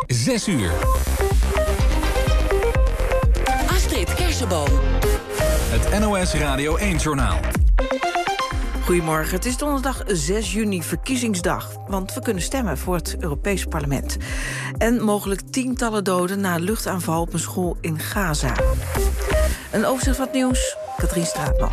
6 uur. Astrid Kersenboom. Het NOS Radio 1-journaal. Goedemorgen, het is donderdag 6 juni, verkiezingsdag. Want we kunnen stemmen voor het Europees Parlement. En mogelijk tientallen doden na een luchtaanval op een school in Gaza. Een overzicht van het nieuws, Katrien Straatman.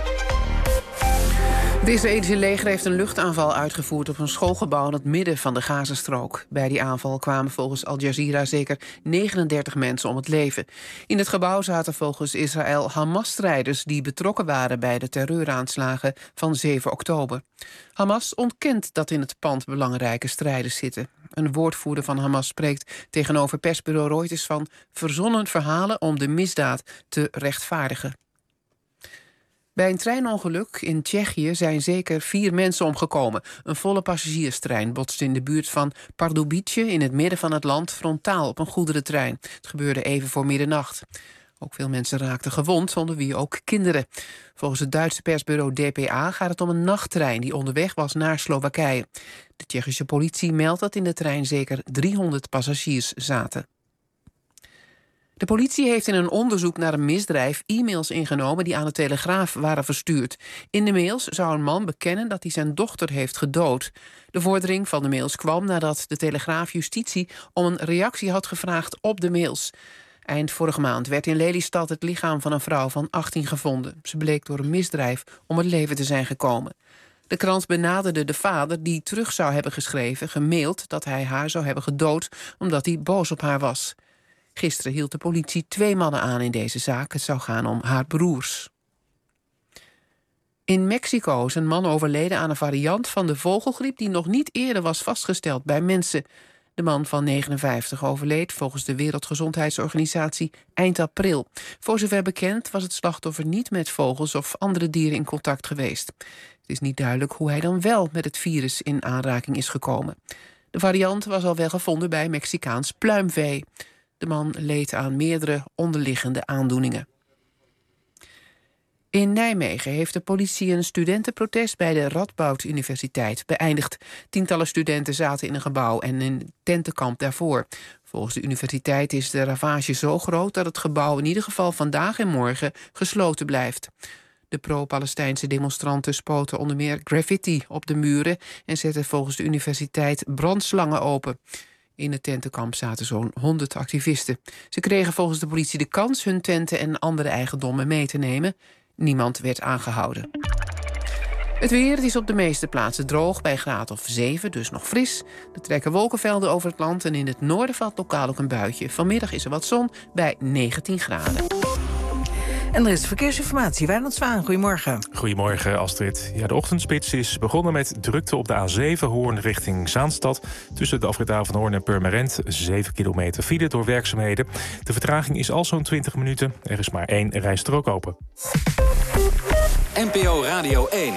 Het Israëlische leger heeft een luchtaanval uitgevoerd op een schoolgebouw in het midden van de Gazastrook. Bij die aanval kwamen volgens Al Jazeera zeker 39 mensen om het leven. In het gebouw zaten volgens Israël Hamas-strijders die betrokken waren bij de terreuraanslagen van 7 oktober. Hamas ontkent dat in het pand belangrijke strijders zitten. Een woordvoerder van Hamas spreekt tegenover persbureau Reuters van verzonnen verhalen om de misdaad te rechtvaardigen. Bij een treinongeluk in Tsjechië zijn zeker 4 mensen omgekomen. Een volle passagierstrein botste in de buurt van Pardubice in het midden van het land frontaal op een goederentrein. Het gebeurde even voor middernacht. Ook veel mensen raakten gewond, onder wie ook kinderen. Volgens het Duitse persbureau dpa gaat het om een nachttrein die onderweg was naar Slowakije. De Tsjechische politie meldt dat in de trein zeker 300 passagiers zaten. De politie heeft in een onderzoek naar een misdrijf e-mails ingenomen die aan de Telegraaf waren verstuurd. In de mails zou een man bekennen dat hij zijn dochter heeft gedood. De vordering van de mails kwam nadat de Telegraaf Justitie om een reactie had gevraagd op de mails. Eind vorige maand werd in Lelystad het lichaam van een vrouw van 18 gevonden. Ze bleek door een misdrijf om het leven te zijn gekomen. De krant benaderde de vader die terug zou hebben geschreven, gemaild dat hij haar zou hebben gedood omdat hij boos op haar was. Gisteren hield de politie 2 mannen aan in deze zaak. Het zou gaan om haar broers. In Mexico is een man overleden aan een variant van de vogelgriep die nog niet eerder was vastgesteld bij mensen. De man van 59 overleed volgens de Wereldgezondheidsorganisatie eind april. Voor zover bekend was het slachtoffer niet met vogels of andere dieren in contact geweest. Het is niet duidelijk hoe hij dan wel met het virus in aanraking is gekomen. De variant was al wel gevonden bij Mexicaans pluimvee. De man leed aan meerdere onderliggende aandoeningen. In Nijmegen heeft de politie een studentenprotest bij de Radboud Universiteit beëindigd. Tientallen studenten zaten in een gebouw en een tentenkamp daarvoor. Volgens de universiteit is de ravage zo groot dat het gebouw in ieder geval vandaag en morgen gesloten blijft. De pro-Palestijnse demonstranten spoten onder meer graffiti op de muren en zetten volgens de universiteit brandslangen open. In het tentenkamp zaten zo'n 100 activisten. Ze kregen volgens de politie de kans hun tenten en andere eigendommen mee te nemen. Niemand werd aangehouden. Het weer, het is op de meeste plaatsen droog, bij een graad of 7, dus nog fris. Er trekken wolkenvelden over het land en in het noorden valt lokaal ook een buitje. Vanmiddag is er wat zon bij 19 graden. En er is de verkeersinformatie. Wijnand Zwaan, goedemorgen. Goedemorgen, Astrid. Ja, de ochtendspits is begonnen met drukte op de A7 Hoorn richting Zaanstad. Tussen de afrit van Hoorn en Purmerend 7 kilometer file door werkzaamheden. De vertraging is al zo'n 20 minuten. Er is maar 1 rijstrook open. NPO Radio 1.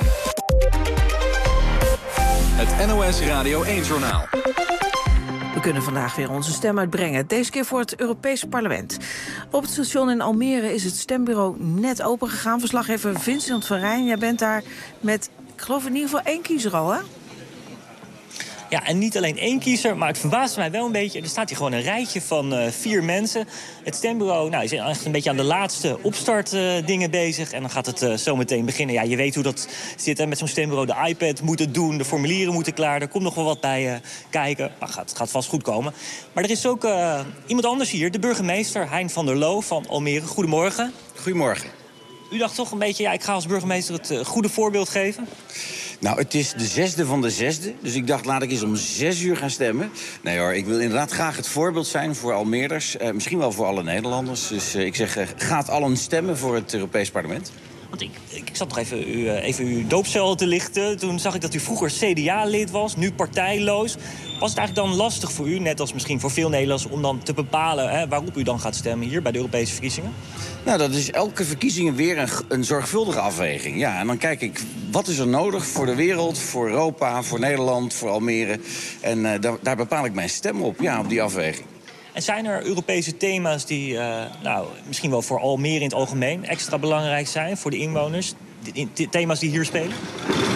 Het NOS Radio 1-journaal. We kunnen vandaag weer onze stem uitbrengen. Deze keer voor het Europese Parlement. Op het station in Almere is het stembureau net opengegaan. Verslaggever Vincent van Rijn, jij bent daar met, ik geloof in ieder geval 1 kiezer al, hè? Ja, en niet alleen 1 kiezer, maar het verbaast mij wel een beetje. Er staat hier gewoon een rijtje van 4 mensen. Het stembureau is echt een beetje aan de laatste opstartdingen bezig. En dan gaat het zo meteen beginnen. Ja, je weet hoe dat zit, hè? Met zo'n stembureau. De iPad moet het doen, de formulieren moeten klaar. Er komt nog wel wat bij kijken. Maar het gaat vast goed komen. Maar er is ook iemand anders hier, de burgemeester Hein van der Loo van Almere. Goedemorgen. Goedemorgen. U dacht toch een beetje, ik ga als burgemeester het goede voorbeeld geven? Nou, het is de 6e van de 6e. Dus ik dacht, laat ik eens om 6 uur gaan stemmen. Nee hoor, ik wil inderdaad graag het voorbeeld zijn voor Almeerders. Misschien wel voor alle Nederlanders. Dus ik zeg, gaat allen stemmen voor het Europees Parlement? Want ik zat nog even uw doopcel te lichten. Toen zag ik dat u vroeger CDA-lid was, nu partijloos. Was het eigenlijk dan lastig voor u, net als misschien voor veel Nederlanders, om dan te bepalen waarop u dan gaat stemmen hier bij de Europese verkiezingen? Nou, dat is elke verkiezingen weer een zorgvuldige afweging. Ja, en dan kijk ik, wat is er nodig voor de wereld, voor Europa, voor Nederland, voor Almere? En daar bepaal ik mijn stem op, op die afweging. En zijn er Europese thema's die misschien wel voor Almere in het algemeen extra belangrijk zijn voor de inwoners? Thema's die hier spelen?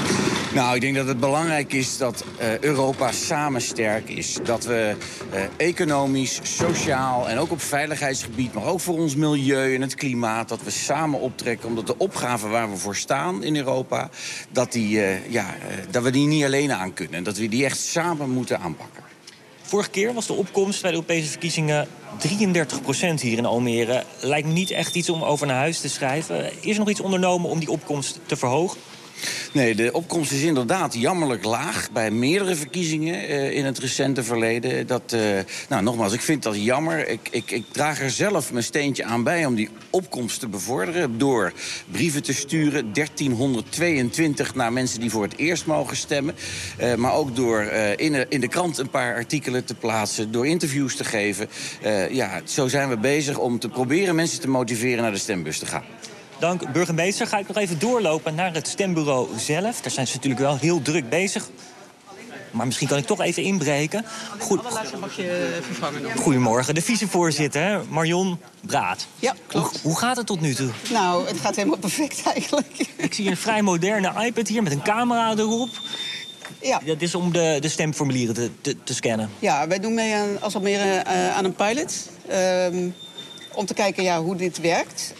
Nou, ik denk dat het belangrijk is dat Europa samen sterk is. Dat we economisch, sociaal en ook op veiligheidsgebied, maar ook voor ons milieu en het klimaat, dat we samen optrekken. Omdat de opgave waar we voor staan in Europa, dat we die niet alleen aan kunnen. En dat we die echt samen moeten aanpakken. Vorige keer was de opkomst bij de Europese verkiezingen 33% hier in Almere. Lijkt me niet echt iets om over naar huis te schrijven. Is er nog iets ondernomen om die opkomst te verhogen? Nee, de opkomst is inderdaad jammerlijk laag bij meerdere verkiezingen in het recente verleden. Nogmaals, ik vind dat jammer. Ik draag er zelf mijn steentje aan bij om die opkomst te bevorderen door brieven te sturen, 1322 naar mensen die voor het eerst mogen stemmen. Maar ook door in de krant een paar artikelen te plaatsen, door interviews te geven. Zo zijn we bezig om te proberen mensen te motiveren naar de stembus te gaan. Dank, burgemeester. Ga ik nog even doorlopen naar het stembureau zelf. Daar zijn ze natuurlijk wel heel druk bezig. Maar misschien kan ik toch even inbreken. Goedemorgen, de vicevoorzitter, Marion Braat. Ja, klopt. Hoe gaat het tot nu toe? Nou, het gaat helemaal perfect eigenlijk. Ik zie een vrij moderne iPad hier met een camera erop. Ja. Dat is om de stemformulieren te scannen. Ja, wij doen mee als Almere aan een pilot. Om te kijken hoe dit werkt.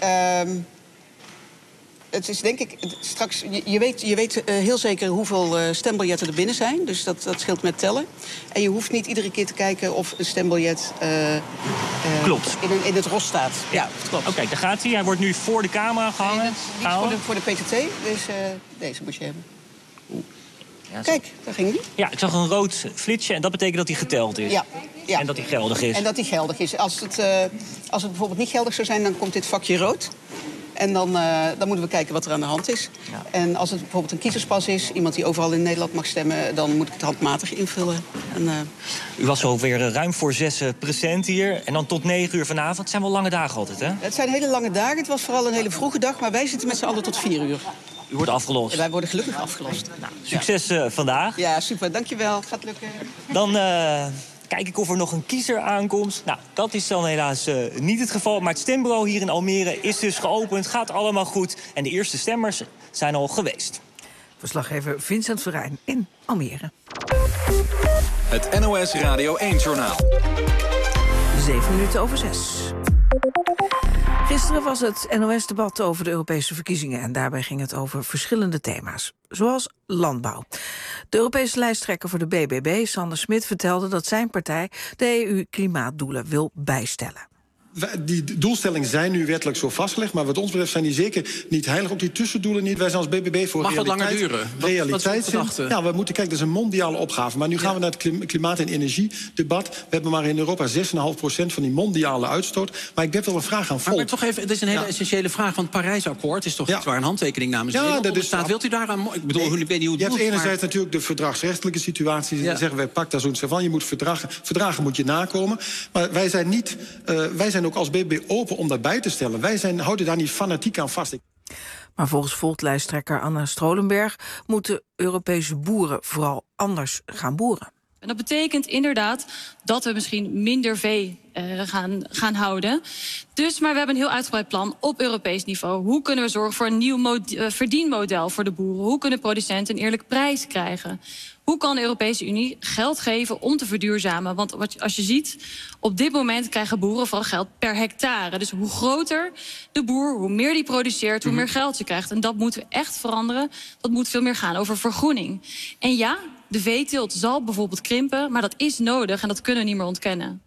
Het is denk ik straks. Je weet heel zeker hoeveel stembiljetten er binnen zijn. Dus dat scheelt met tellen. En je hoeft niet iedere keer te kijken of een stembiljet klopt. In het ros staat. Ja, klopt. Oké, daar gaat hij. Hij wordt nu voor de camera gehangen. Voor de PTT. Dus deze moet je hebben. Ja, kijk, daar ging die. Ja, ik zag een rood flitsje en dat betekent dat hij geteld is. Ja. En dat hij geldig is. En dat hij geldig is. Als het bijvoorbeeld niet geldig zou zijn, dan komt dit vakje rood. En dan moeten we kijken wat er aan de hand is. Ja. En als het bijvoorbeeld een kiezerspas is, iemand die overal in Nederland mag stemmen, dan moet ik het handmatig invullen. U was zo weer ruim voor 6 present hier. En dan tot 9 uur vanavond. Het zijn wel lange dagen altijd, hè? Het zijn hele lange dagen. Het was vooral een hele vroege dag, maar wij zitten met z'n allen tot 4 uur. U wordt afgelost. Wij worden gelukkig afgelost. Nou, succes vandaag. Ja, super. Dankjewel. Gaat lukken. Dan kijk ik of er nog een kiezer aankomt. Nou, dat is dan helaas niet het geval. Maar het stembureau hier in Almere is dus geopend. Gaat allemaal goed. En de eerste stemmers zijn al geweest. Verslaggever Vincent Verijn in Almere. Het NOS Radio 1-journaal. 6:07. Gisteren was het NOS-debat over de Europese verkiezingen en daarbij ging het over verschillende thema's, zoals landbouw. De Europese lijsttrekker voor de BBB, Sander Smit, vertelde dat zijn partij de EU-klimaatdoelen wil bijstellen. Die doelstellingen zijn nu wettelijk zo vastgelegd, maar wat ons betreft zijn die zeker niet heilig, ook die tussendoelen niet. Wij zijn als BBB voor Mag realiteit. Mag wat langer duren? Realiteit. Ja, we moeten kijken, dat is een mondiale opgave. Maar nu gaan we naar het klimaat- en energiedebat. We hebben maar in Europa 6,5% van die mondiale uitstoot. Maar ik heb wel een vraag aan Volt. Maar toch even, het is een hele essentiële vraag, want het Parijsakkoord is toch iets waar een handtekening namens Nederland staat. Wilt u daaraan? Ik bedoel, ik weet niet hoe het je hebt enerzijds natuurlijk de verdragsrechtelijke situatie. Dan zeggen wij, pak daar zo'n van. Je moet verdragen moet je nakomen. Maar wij zijn niet. Wij zijn ook als BBB open om dat bij te stellen. Wij houden daar niet fanatiek aan vast. Maar volgens Volt-lijsttrekker Anna Strolenberg moeten Europese boeren vooral anders gaan boeren. En dat betekent inderdaad dat we misschien minder vee gaan houden. Maar we hebben een heel uitgebreid plan op Europees niveau. Hoe kunnen we zorgen voor een nieuw verdienmodel voor de boeren? Hoe kunnen producenten een eerlijke prijs krijgen? Hoe kan de Europese Unie geld geven om te verduurzamen? Want als je ziet, op dit moment krijgen boeren vooral geld per hectare. Dus hoe groter de boer, hoe meer die produceert, hoe meer geld je krijgt. En dat moeten we echt veranderen. Dat moet veel meer gaan over vergroening. En ja, de veeteelt zal bijvoorbeeld krimpen, maar dat is nodig en dat kunnen we niet meer ontkennen.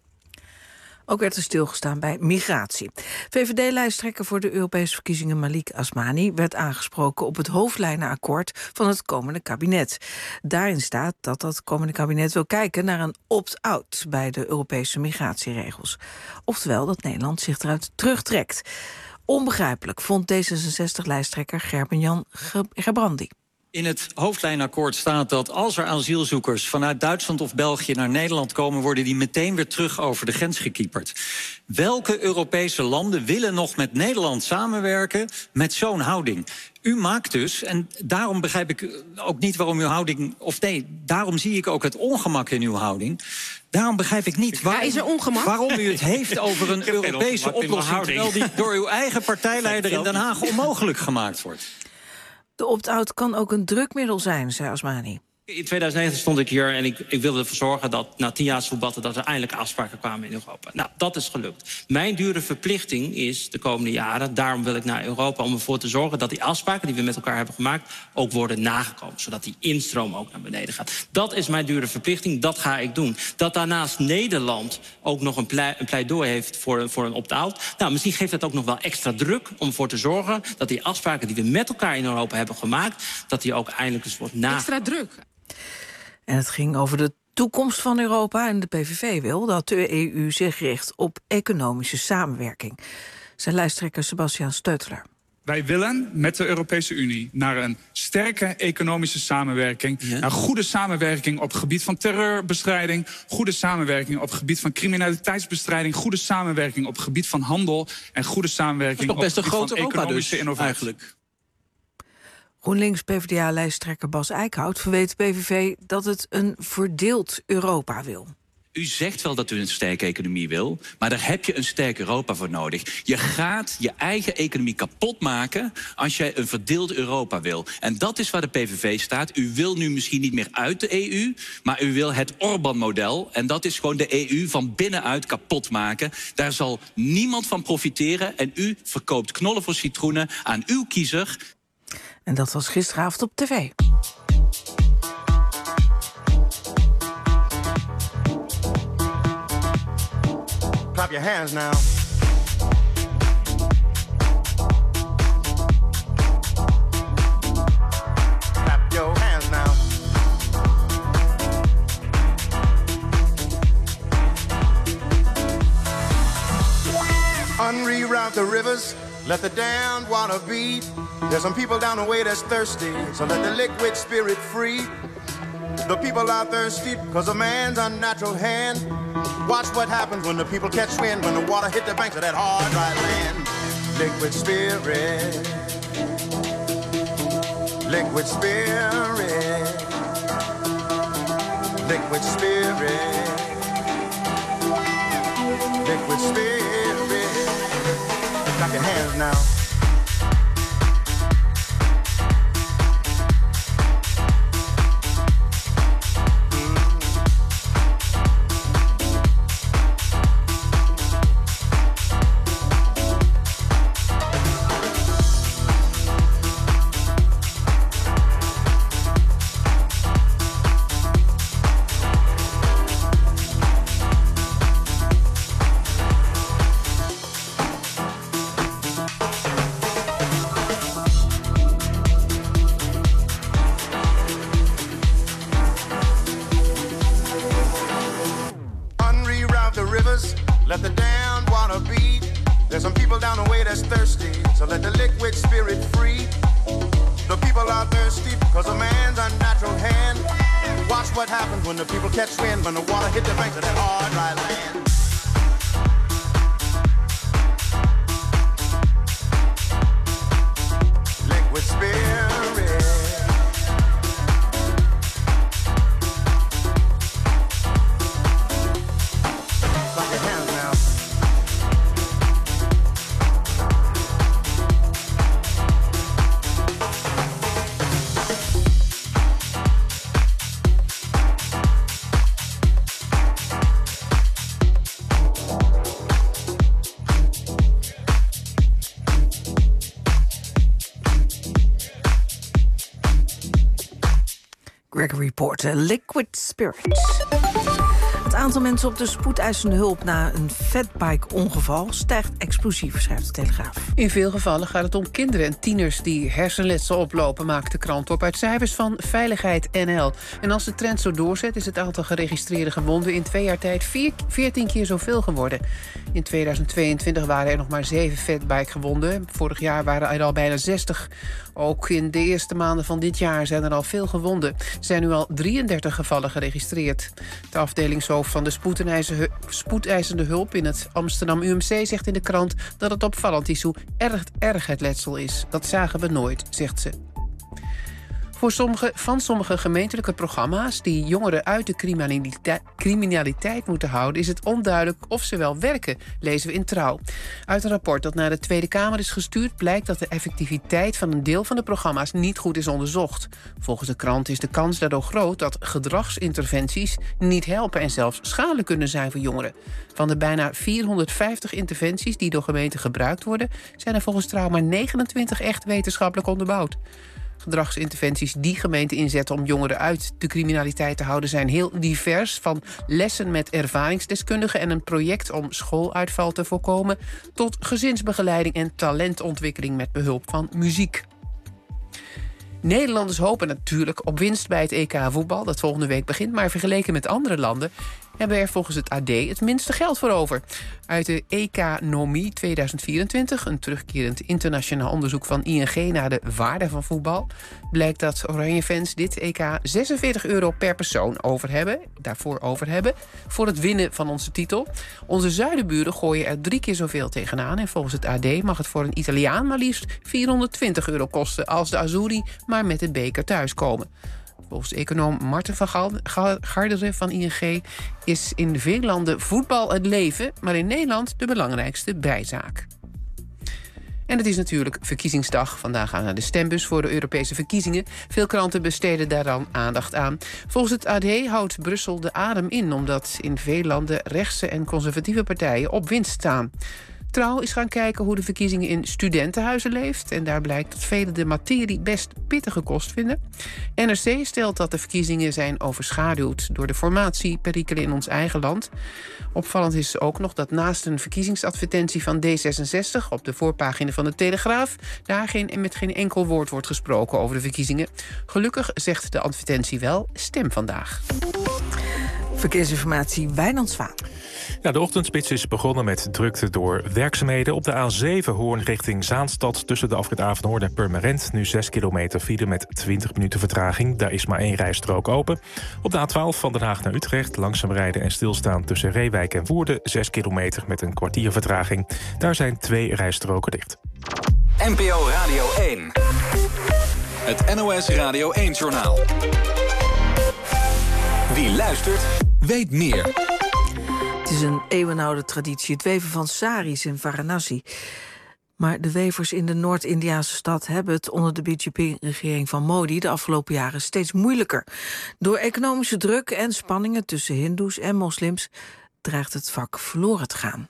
Ook werd er stilgestaan bij migratie. VVD-lijsttrekker voor de Europese verkiezingen Malik Asmani werd aangesproken op het hoofdlijnenakkoord van het komende kabinet. Daarin staat dat dat komende kabinet wil kijken naar een opt-out bij de Europese migratieregels. Oftewel dat Nederland zich eruit terugtrekt. Onbegrijpelijk vond D66-lijsttrekker Gerben-Jan Gerbrandy. In het hoofdlijnakkoord staat dat als er asielzoekers vanuit Duitsland of België naar Nederland komen, worden die meteen weer terug over de grens gekieperd. Welke Europese landen willen nog met Nederland samenwerken met zo'n houding? U maakt dus, en daarom begrijp ik ook niet waarom uw houding, daarom zie ik ook het ongemak in uw houding. Daarom begrijp ik niet waarom u het heeft over een Europese oplossing, terwijl die door uw eigen partijleider in Den Haag onmogelijk gemaakt wordt. De opt-out kan ook een drukmiddel zijn, zei Asmani. In 2009 stond ik hier en ik wilde ervoor zorgen dat na 10 jaar debatten dat er eindelijk afspraken kwamen in Europa. Nou, dat is gelukt. Mijn dure verplichting is de komende jaren, daarom wil ik naar Europa, om ervoor te zorgen dat die afspraken die we met elkaar hebben gemaakt ook worden nagekomen. Zodat die instroom ook naar beneden gaat. Dat is mijn dure verplichting, dat ga ik doen. Dat daarnaast Nederland ook nog een pleidooi heeft voor een opt-out. Nou, misschien geeft dat ook nog wel extra druk om ervoor te zorgen dat die afspraken die we met elkaar in Europa hebben gemaakt, dat die ook eindelijk eens wordt nagekomen. Extra druk. En het ging over de toekomst van Europa en de PVV wil dat de EU zich richt op economische samenwerking. Zijn lijsttrekker Sebastian Steutelaar. Wij willen met de Europese Unie naar een sterke economische samenwerking. Naar goede samenwerking op het gebied van terreurbestrijding. Goede samenwerking op het gebied van criminaliteitsbestrijding. Goede samenwerking op het gebied van handel. En goede samenwerking op het gebied van economische innovatie. Eigenlijk. GroenLinks-PVDA-lijsttrekker Bas Eickhout verweet de PVV dat het een verdeeld Europa wil. U zegt wel dat u een sterke economie wil, maar daar heb je een sterk Europa voor nodig. Je gaat je eigen economie kapot maken als jij een verdeeld Europa wil. En dat is waar de PVV staat. U wil nu misschien niet meer uit de EU, maar u wil het Orbán-model. En dat is gewoon de EU van binnenuit kapot maken. Daar zal niemand van profiteren. En u verkoopt knollen voor citroenen aan uw kiezer. En dat was gisteravond op tv. Clap your hands now. Clap your hands now. Unreroute the rivers, let the damned water beat. There's some people down the way that's thirsty, so let the liquid spirit free. The people are thirsty because of man's unnatural hand. Watch what happens when the people catch wind, when the water hit the banks of that hard, dry land. Liquid spirit, liquid spirit, liquid spirit, liquid spirit. Clap your hands now. Let the damned water beat. There's some people down the way that's thirsty, so let the liquid spirit free. The people are thirsty because of man's unnatural hand. Watch what happens when the people catch wind, when the water hit the banks of that hard, dry land. Liquid spirit. Clap your hands now. Gregory Porter, Liquid Spirit. Het aantal mensen op de spoedeisende hulp na een fatbike-ongeval stijgt explosief, schrijft de Telegraaf. In veel gevallen gaat het om kinderen en tieners die hersenletsel oplopen, maakt de krant op uit cijfers van Veiligheid NL. En als de trend zo doorzet, is het aantal geregistreerde gewonden in 2 jaar tijd 14 keer zoveel geworden. In 2022 waren er nog maar 7 fatbike-gewonden. Vorig jaar waren er al bijna 60. Ook in de eerste maanden van dit jaar zijn er al veel gewonden. Er zijn nu al 33 gevallen geregistreerd. De afdelingshoofd van de spoedeisende hulp in het Amsterdam UMC zegt in de krant dat het opvallend is hoe erg het letsel is. Dat zagen we nooit, zegt ze. Van sommige gemeentelijke programma's die jongeren uit de criminaliteit moeten houden, is het onduidelijk of ze wel werken, lezen we in Trouw. Uit een rapport dat naar de Tweede Kamer is gestuurd blijkt dat de effectiviteit van een deel van de programma's niet goed is onderzocht. Volgens de krant is de kans daardoor groot dat gedragsinterventies niet helpen en zelfs schadelijk kunnen zijn voor jongeren. Van de bijna 450 interventies die door gemeenten gebruikt worden, zijn er volgens Trouw maar 29 echt wetenschappelijk onderbouwd. Gedragsinterventies die gemeenten inzetten om jongeren uit de criminaliteit te houden zijn heel divers. Van lessen met ervaringsdeskundigen en een project om schooluitval te voorkomen, tot gezinsbegeleiding en talentontwikkeling met behulp van muziek. Nederlanders hopen natuurlijk op winst bij het EK voetbal dat volgende week begint, maar vergeleken met andere landen hebben er volgens het AD het minste geld voor over. Uit de Economie 2024, een terugkerend internationaal onderzoek van ING naar de waarde van voetbal, blijkt dat Oranje-fans dit EK €46 per persoon daarvoor over hebben voor het winnen van onze titel. Onze zuidenburen gooien er 3 keer zoveel tegenaan en volgens het AD mag het voor een Italiaan maar liefst €420 kosten als de Azzurri maar met de beker thuiskomen. Volgens econoom Marten van Garderen van ING is in veel landen voetbal het leven, maar in Nederland de belangrijkste bijzaak. En het is natuurlijk verkiezingsdag. Vandaag gaan we naar de stembus voor de Europese verkiezingen. Veel kranten besteden daar dan aandacht aan. Volgens het AD houdt Brussel de adem in, omdat in veel landen rechtse en conservatieve partijen op winst staan. Trouw is gaan kijken hoe de verkiezingen in studentenhuizen leeft. En daar blijkt dat velen de materie best pittige kost vinden. NRC stelt dat de verkiezingen zijn overschaduwd door de formatieperikelen in ons eigen land. Opvallend is ook nog dat naast een verkiezingsadvertentie van D66 op de voorpagina van de Telegraaf daar met geen enkel woord wordt gesproken over de verkiezingen. Gelukkig zegt de advertentie wel: stem vandaag. Verkeersinformatie, Wijnand Zwaan. Ja, de ochtendspits is begonnen met drukte door werkzaamheden. Op de A7 Hoorn richting Zaanstad tussen de afrit Avenhoorn en Purmerend. Nu 6 kilometer file met 20 minuten vertraging. Daar is maar 1 rijstrook open. Op de A12 van Den Haag naar Utrecht langzaam rijden en stilstaan tussen Reewijk en Woerden. 6 kilometer met een kwartier vertraging. Daar zijn 2 rijstroken dicht. NPO Radio 1. Het NOS Radio 1-journaal. Wie luistert, weet meer. Het is een eeuwenoude traditie, het weven van saris in Varanasi. Maar de wevers in de Noord-Indiase stad hebben het onder de BJP-regering van Modi de afgelopen jaren steeds moeilijker. Door economische druk en spanningen tussen hindoes en moslims dreigt het vak verloren te gaan.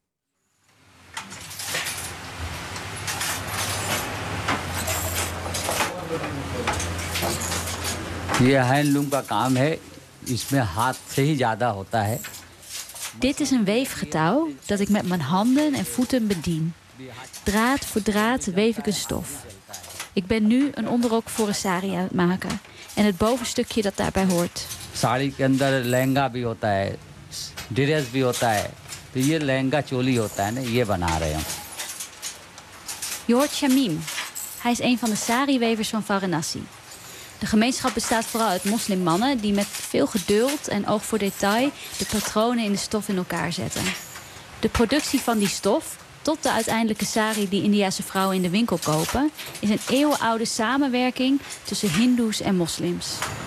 ये handloom का काम है, इसमें हाथ से ही ज़्यादा होता है. Dit is een weefgetouw dat ik met mijn handen en voeten bedien. Draad voor draad weef ik een stof. Ik ben nu een onderrok voor een sari aan het maken. En het bovenstukje dat daarbij hoort. Sari ke andar lehenga bhi hota hai, dress bhi hota hai. तो ये लहंगा चोली होता है ना, ये बना रहे हैं. Je hoort Shamim. Hij is een van de sari-wevers van Varanasi. De gemeenschap bestaat vooral uit moslimmannen die met veel geduld en oog voor detail de patronen in de stof in elkaar zetten. De productie van die stof, tot de uiteindelijke sari die Indiase vrouwen in de winkel kopen, is een eeuwenoude samenwerking tussen hindoes en moslims.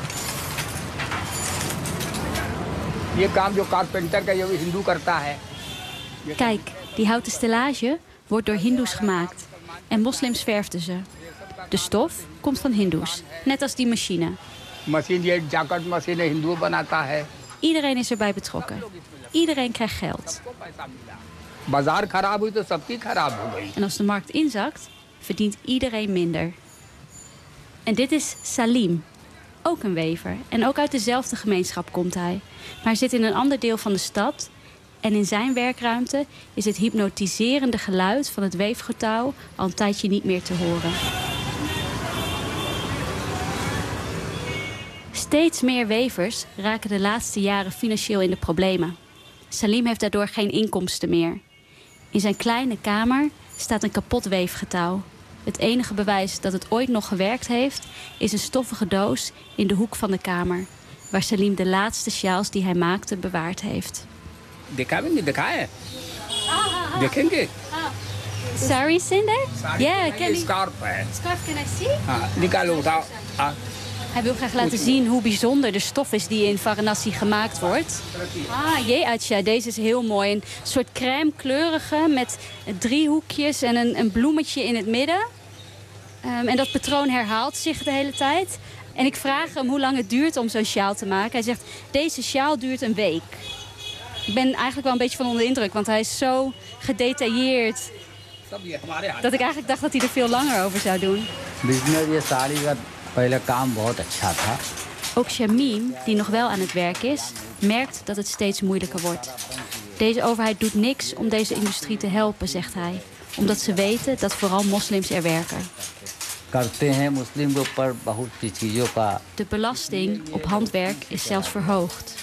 Kijk, die houten stellage wordt door hindoes gemaakt en moslims verfden ze. De stof komt van hindoes, net als die machine. Iedereen is erbij betrokken. Iedereen krijgt geld. En als de markt inzakt, verdient iedereen minder. En dit is Salim, ook een wever. En ook uit dezelfde gemeenschap komt hij. Maar hij zit in een ander deel van de stad. En in zijn werkruimte is het hypnotiserende geluid van het weefgetouw al een tijdje niet meer te horen. Steeds meer wevers raken de laatste jaren financieel in de problemen. Salim heeft daardoor geen inkomsten meer. In zijn kleine kamer staat een kapot weefgetouw. Het enige bewijs dat het ooit nog gewerkt heeft is een stoffige doos in de hoek van de kamer, waar Salim de laatste sjaals die hij maakte bewaard heeft. Sari is in there? Yeah, can I? Scarf can I see? निकालो उठाओ Hij wil graag laten zien hoe bijzonder de stof is die in Varanasi gemaakt wordt. Ye Acha, deze is heel mooi. Een soort crème-kleurige met driehoekjes en een bloemetje in het midden. En dat patroon herhaalt zich de hele tijd. En ik vraag hem hoe lang het duurt om zo'n sjaal te maken. Hij zegt, deze sjaal duurt een week. Ik ben eigenlijk wel een beetje van onder de indruk, want hij is zo gedetailleerd dat ik eigenlijk dacht dat hij er veel langer over zou doen. Ook Shamim, die nog wel aan het werk is, merkt dat het steeds moeilijker wordt. Deze overheid doet niks om deze industrie te helpen, zegt hij. Omdat ze weten dat vooral moslims er werken. De belasting op handwerk is zelfs verhoogd.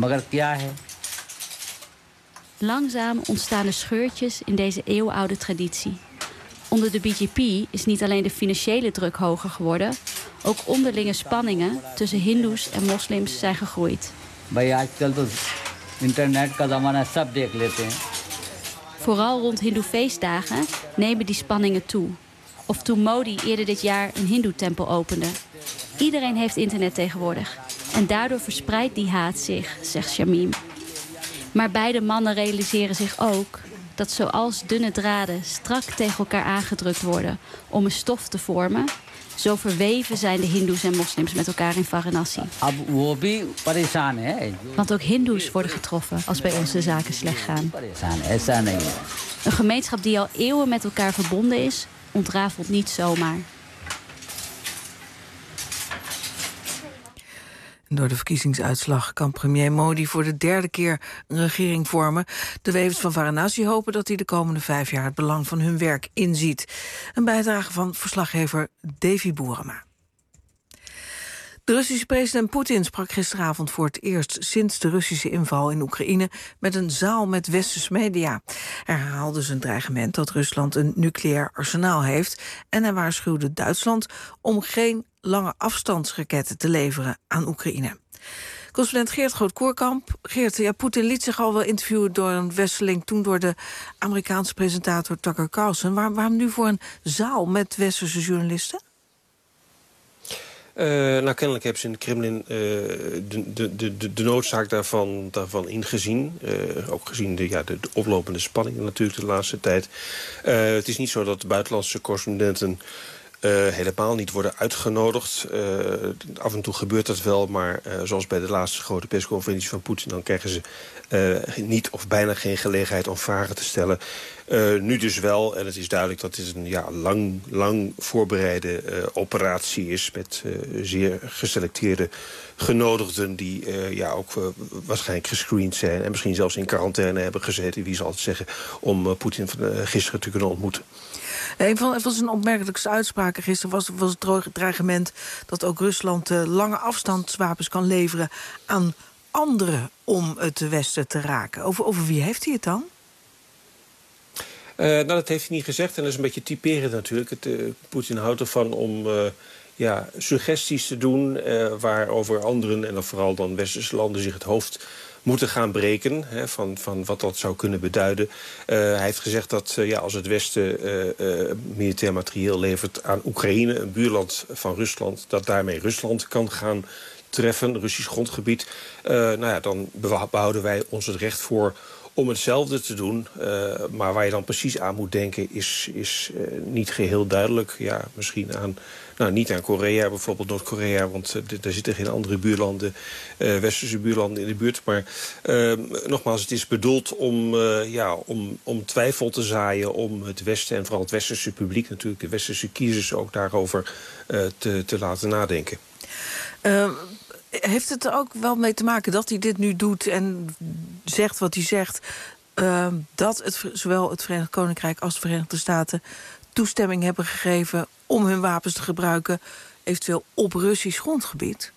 Langzaam ontstaan er scheurtjes in deze eeuwenoude traditie. Onder de BJP is niet alleen de financiële druk hoger geworden, ook onderlinge spanningen tussen hindoes en moslims zijn gegroeid. Vooral rond hindoe-feestdagen nemen die spanningen toe. Of toen Modi eerder dit jaar een hindoe-tempel opende. Iedereen heeft internet tegenwoordig. En daardoor verspreidt die haat zich, zegt Shamim. Maar beide mannen realiseren zich ook dat zoals dunne draden strak tegen elkaar aangedrukt worden om een stof te vormen, zo verweven zijn de hindoes en moslims met elkaar in Varanasi. Want ook hindoes worden getroffen als bij ons de zaken slecht gaan. Een gemeenschap die al eeuwen met elkaar verbonden is, ontrafelt niet zomaar. Door de verkiezingsuitslag kan premier Modi voor de derde keer een regering vormen. De wevers van Varanasi hopen dat hij de komende 5 jaar het belang van hun werk inziet. Een bijdrage van verslaggever Davy Boerema. De Russische president Poetin sprak gisteravond voor het eerst sinds de Russische inval in Oekraïne met een zaal met westerse media. Hij herhaalde zijn dreigement dat Rusland een nucleair arsenaal heeft en hij waarschuwde Duitsland om geen lange afstandsraketten te leveren aan Oekraïne. Correspondent Geert Groot-Koerkamp. Geert, Poetin liet zich al wel interviewen door een westerling, toen door de Amerikaanse presentator Tucker Carlson. Waarom nu voor een zaal met westerse journalisten? Kennelijk hebben ze in het Kremlin de noodzaak daarvan ingezien. Ook gezien de oplopende spanningen natuurlijk de laatste tijd. Het is niet zo dat de buitenlandse correspondenten helemaal niet worden uitgenodigd. Af en toe gebeurt dat wel, maar zoals bij de laatste grote persconferentie van Poetin, dan krijgen ze niet of bijna geen gelegenheid om vragen te stellen. Nu dus wel, en het is duidelijk dat dit een lang voorbereide operatie is met zeer geselecteerde genodigden die ook waarschijnlijk gescreend zijn en misschien zelfs in quarantaine hebben gezeten, wie zal het zeggen, om Poetin gisteren te kunnen ontmoeten. Een van zijn opmerkelijkste uitspraken gisteren was het dreigement dat ook Rusland lange afstandswapens kan leveren aan anderen om het Westen te raken. Over wie heeft hij het dan? Dat heeft hij niet gezegd en dat is een beetje typerend natuurlijk. Poetin houdt ervan om suggesties te doen waarover anderen en dan vooral dan westerse landen zich het hoofd moeten gaan breken, van wat dat zou kunnen beduiden. Hij heeft gezegd dat als het Westen militair materieel levert aan Oekraïne, een buurland van Rusland, dat daarmee Rusland kan gaan treffen, Russisch grondgebied. Dan behouden wij ons het recht voor om hetzelfde te doen. Maar waar je dan precies aan moet denken is niet geheel duidelijk. Ja, misschien aan, niet aan Korea, bijvoorbeeld Noord-Korea, want daar zitten geen andere buurlanden, westerse buurlanden in de buurt. Maar nogmaals, het is bedoeld om twijfel te zaaien, om het Westen en vooral het westerse publiek, natuurlijk de westerse kiezers, ook daarover te laten nadenken. Heeft het er ook wel mee te maken dat hij dit nu doet en zegt wat hij zegt, dat zowel het Verenigd Koninkrijk als de Verenigde Staten toestemming hebben gegeven om hun wapens te gebruiken, eventueel op Russisch grondgebied?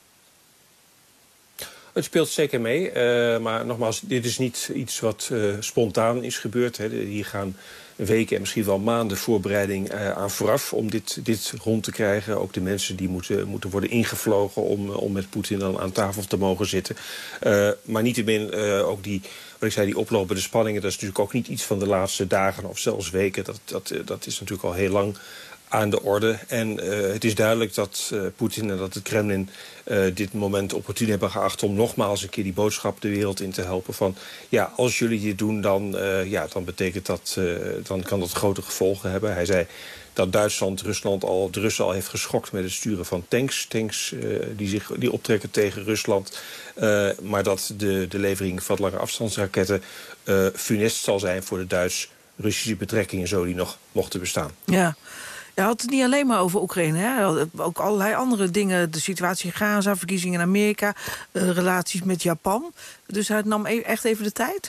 Het speelt zeker mee, maar nogmaals, dit is niet iets wat spontaan is gebeurd. Hier gaan weken en misschien wel maanden voorbereiding aan vooraf om dit rond te krijgen. Ook de mensen die moeten worden ingevlogen om met Poetin dan aan tafel te mogen zitten. Maar niettemin ook die oplopende spanningen, dat is natuurlijk ook niet iets van de laatste dagen of zelfs weken. Dat is natuurlijk al heel lang aan de orde. En het is duidelijk dat Poetin en dat het Kremlin dit moment opportun hebben geacht om nogmaals een keer die boodschap de wereld in te helpen van ja, als jullie dit doen, dan betekent dat, dan kan dat grote gevolgen hebben. Hij zei dat Duitsland de Russen al heeft geschokt met het sturen van tanks die optrekken tegen Rusland. Maar dat de levering van lange afstandsraketten funest zal zijn voor de Duits-Russische betrekkingen zo die nog mochten bestaan. Ja. Je had het niet alleen maar over Oekraïne, hè? Ook allerlei andere dingen. De situatie in Gaza, verkiezingen in Amerika, relaties met Japan. Dus hij nam echt even de tijd?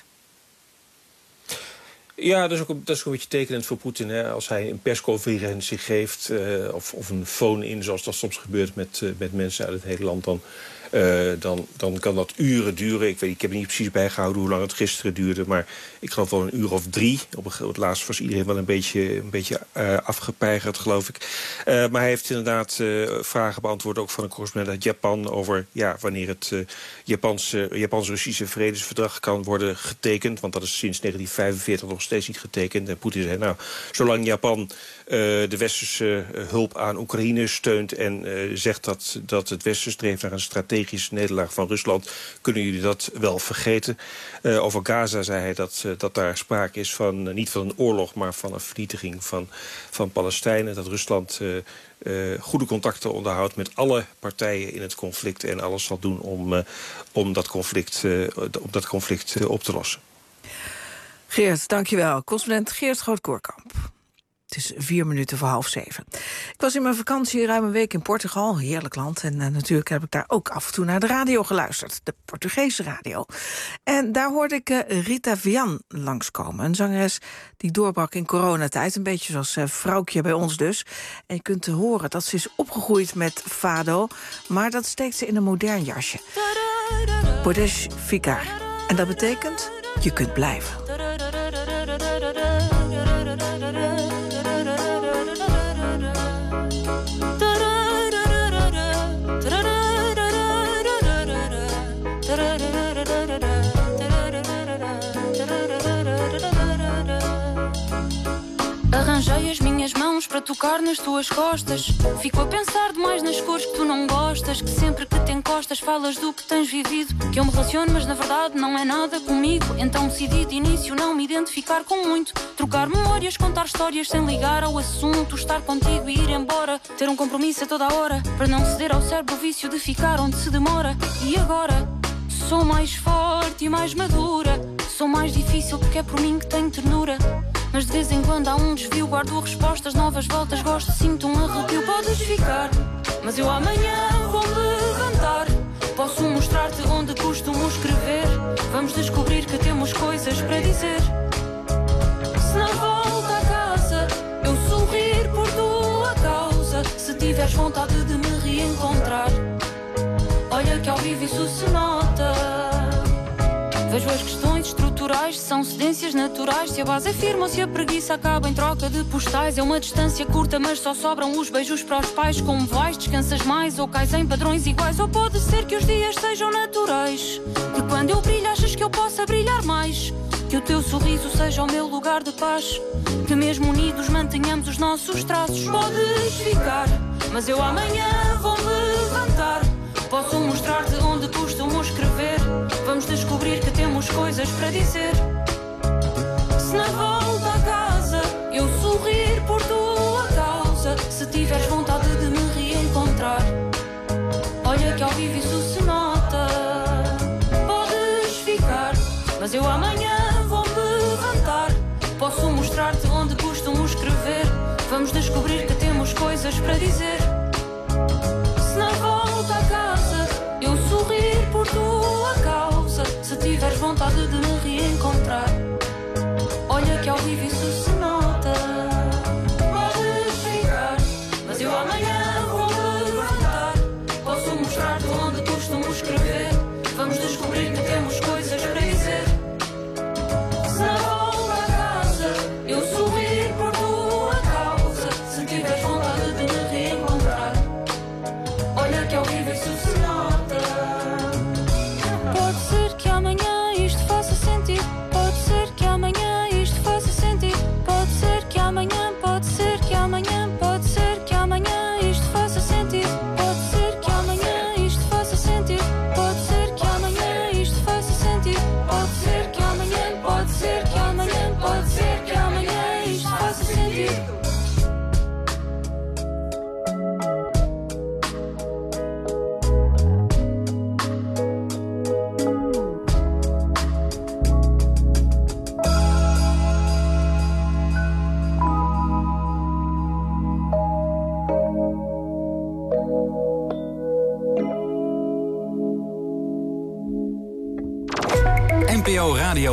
Ja, dat is ook een beetje tekenend voor Poetin. Hè? Als hij een persconferentie geeft of een phone-in, zoals dat soms gebeurt met mensen uit het hele land, dan kan dat uren duren. Ik heb er niet precies bijgehouden hoe lang het gisteren duurde, maar ik geloof wel een uur of 3. Op het laatst was iedereen wel een beetje afgepeigerd, geloof ik. Maar hij heeft inderdaad vragen beantwoord, ook van een correspondent uit Japan, over wanneer het Japans-Russische vredesverdrag kan worden getekend. Want dat is sinds 1945 nog steeds niet getekend. En Poetin zei, nou, zolang Japan de westerse hulp aan Oekraïne steunt en zegt dat het Westen streeft naar een strategische nederlaag van Rusland, kunnen jullie dat wel vergeten. Over Gaza zei hij dat daar sprake is van niet van een oorlog, maar van een vernietiging van Palestijnen. Dat Rusland goede contacten onderhoudt met alle partijen in het conflict en alles zal doen om dat conflict op te lossen. Geert, dankjewel. Correspondent Geert Groot-Koorkamp. Het is 6:04. Ik was in mijn vakantie ruim een week in Portugal, heerlijk land. En natuurlijk heb ik daar ook af en toe naar de radio geluisterd, de Portugese radio. En daar hoorde ik Rita Vian langskomen, een zangeres die doorbrak in coronatijd. Een beetje zoals vrouwtje bij ons dus. En je kunt horen dat ze is opgegroeid met fado, maar dat steekt ze in een modern jasje. Podes ficar. En dat betekent, je kunt blijven. Arranjei as minhas mãos para tocar nas tuas costas. Fico a pensar demais nas cores que tu não gostas, que sempre que te encostas falas do que tens vivido. Que eu me relaciono, mas na verdade não é nada comigo. Então decidi de início não me identificar com muito. Trocar memórias, contar histórias sem ligar ao assunto. Estar contigo e ir embora, ter compromisso a toda a hora, para não ceder ao cérebro o vício de ficar onde se demora. E agora sou mais forte e mais madura. Sou mais difícil porque é por mim que tenho ternura. Mas de vez em quando há desvio, guardo respostas, novas voltas, gosto, sinto arrepio. Podes ficar, mas eu amanhã vou levantar. Posso mostrar-te onde costumo escrever. Vamos descobrir que temos coisas para dizer. Se na volta a casa eu sorrir por tua causa, se tiveres vontade de me reencontrar, olha que ao vivo isso se nota. Vejo as questões estruturais, são cedências naturais. Se a base é firme ou se a preguiça acaba em troca de postais. É uma distância curta, mas só sobram os beijos para os pais. Como vais, descansas mais ou cais em padrões iguais? Ou pode ser que os dias sejam naturais, que quando eu brilho achas que eu possa brilhar mais. Que o teu sorriso seja o meu lugar de paz, que mesmo unidos mantenhamos os nossos traços. Podes ficar, mas eu amanhã vou levantar. Posso mostrar-te onde costumo escrever. Vamos descobrir que temos coisas para dizer. Se na volta a casa eu sorrir por tua causa, se tiveres vontade de me reencontrar, olha que ao vivo isso se nota. Podes ficar, mas eu amanhã vou levantar. Posso mostrar-te onde costumo escrever. Vamos descobrir que temos coisas para dizer. Se na volta a casa eu sorrir por tua causa, se tiveres vontade de me reencontrar, olha que ao vivo isso se nota. Podes ficar, mas eu amanhã vou levantar. Posso mostrar-te onde costumo escrever. Vamos descobrir que temos coisas para dizer. Se na volta a casa eu sorrir por tua causa, se tiveres vontade de me reencontrar, olha que ao vivo isso se nota. Pode ser que amanhã isto faça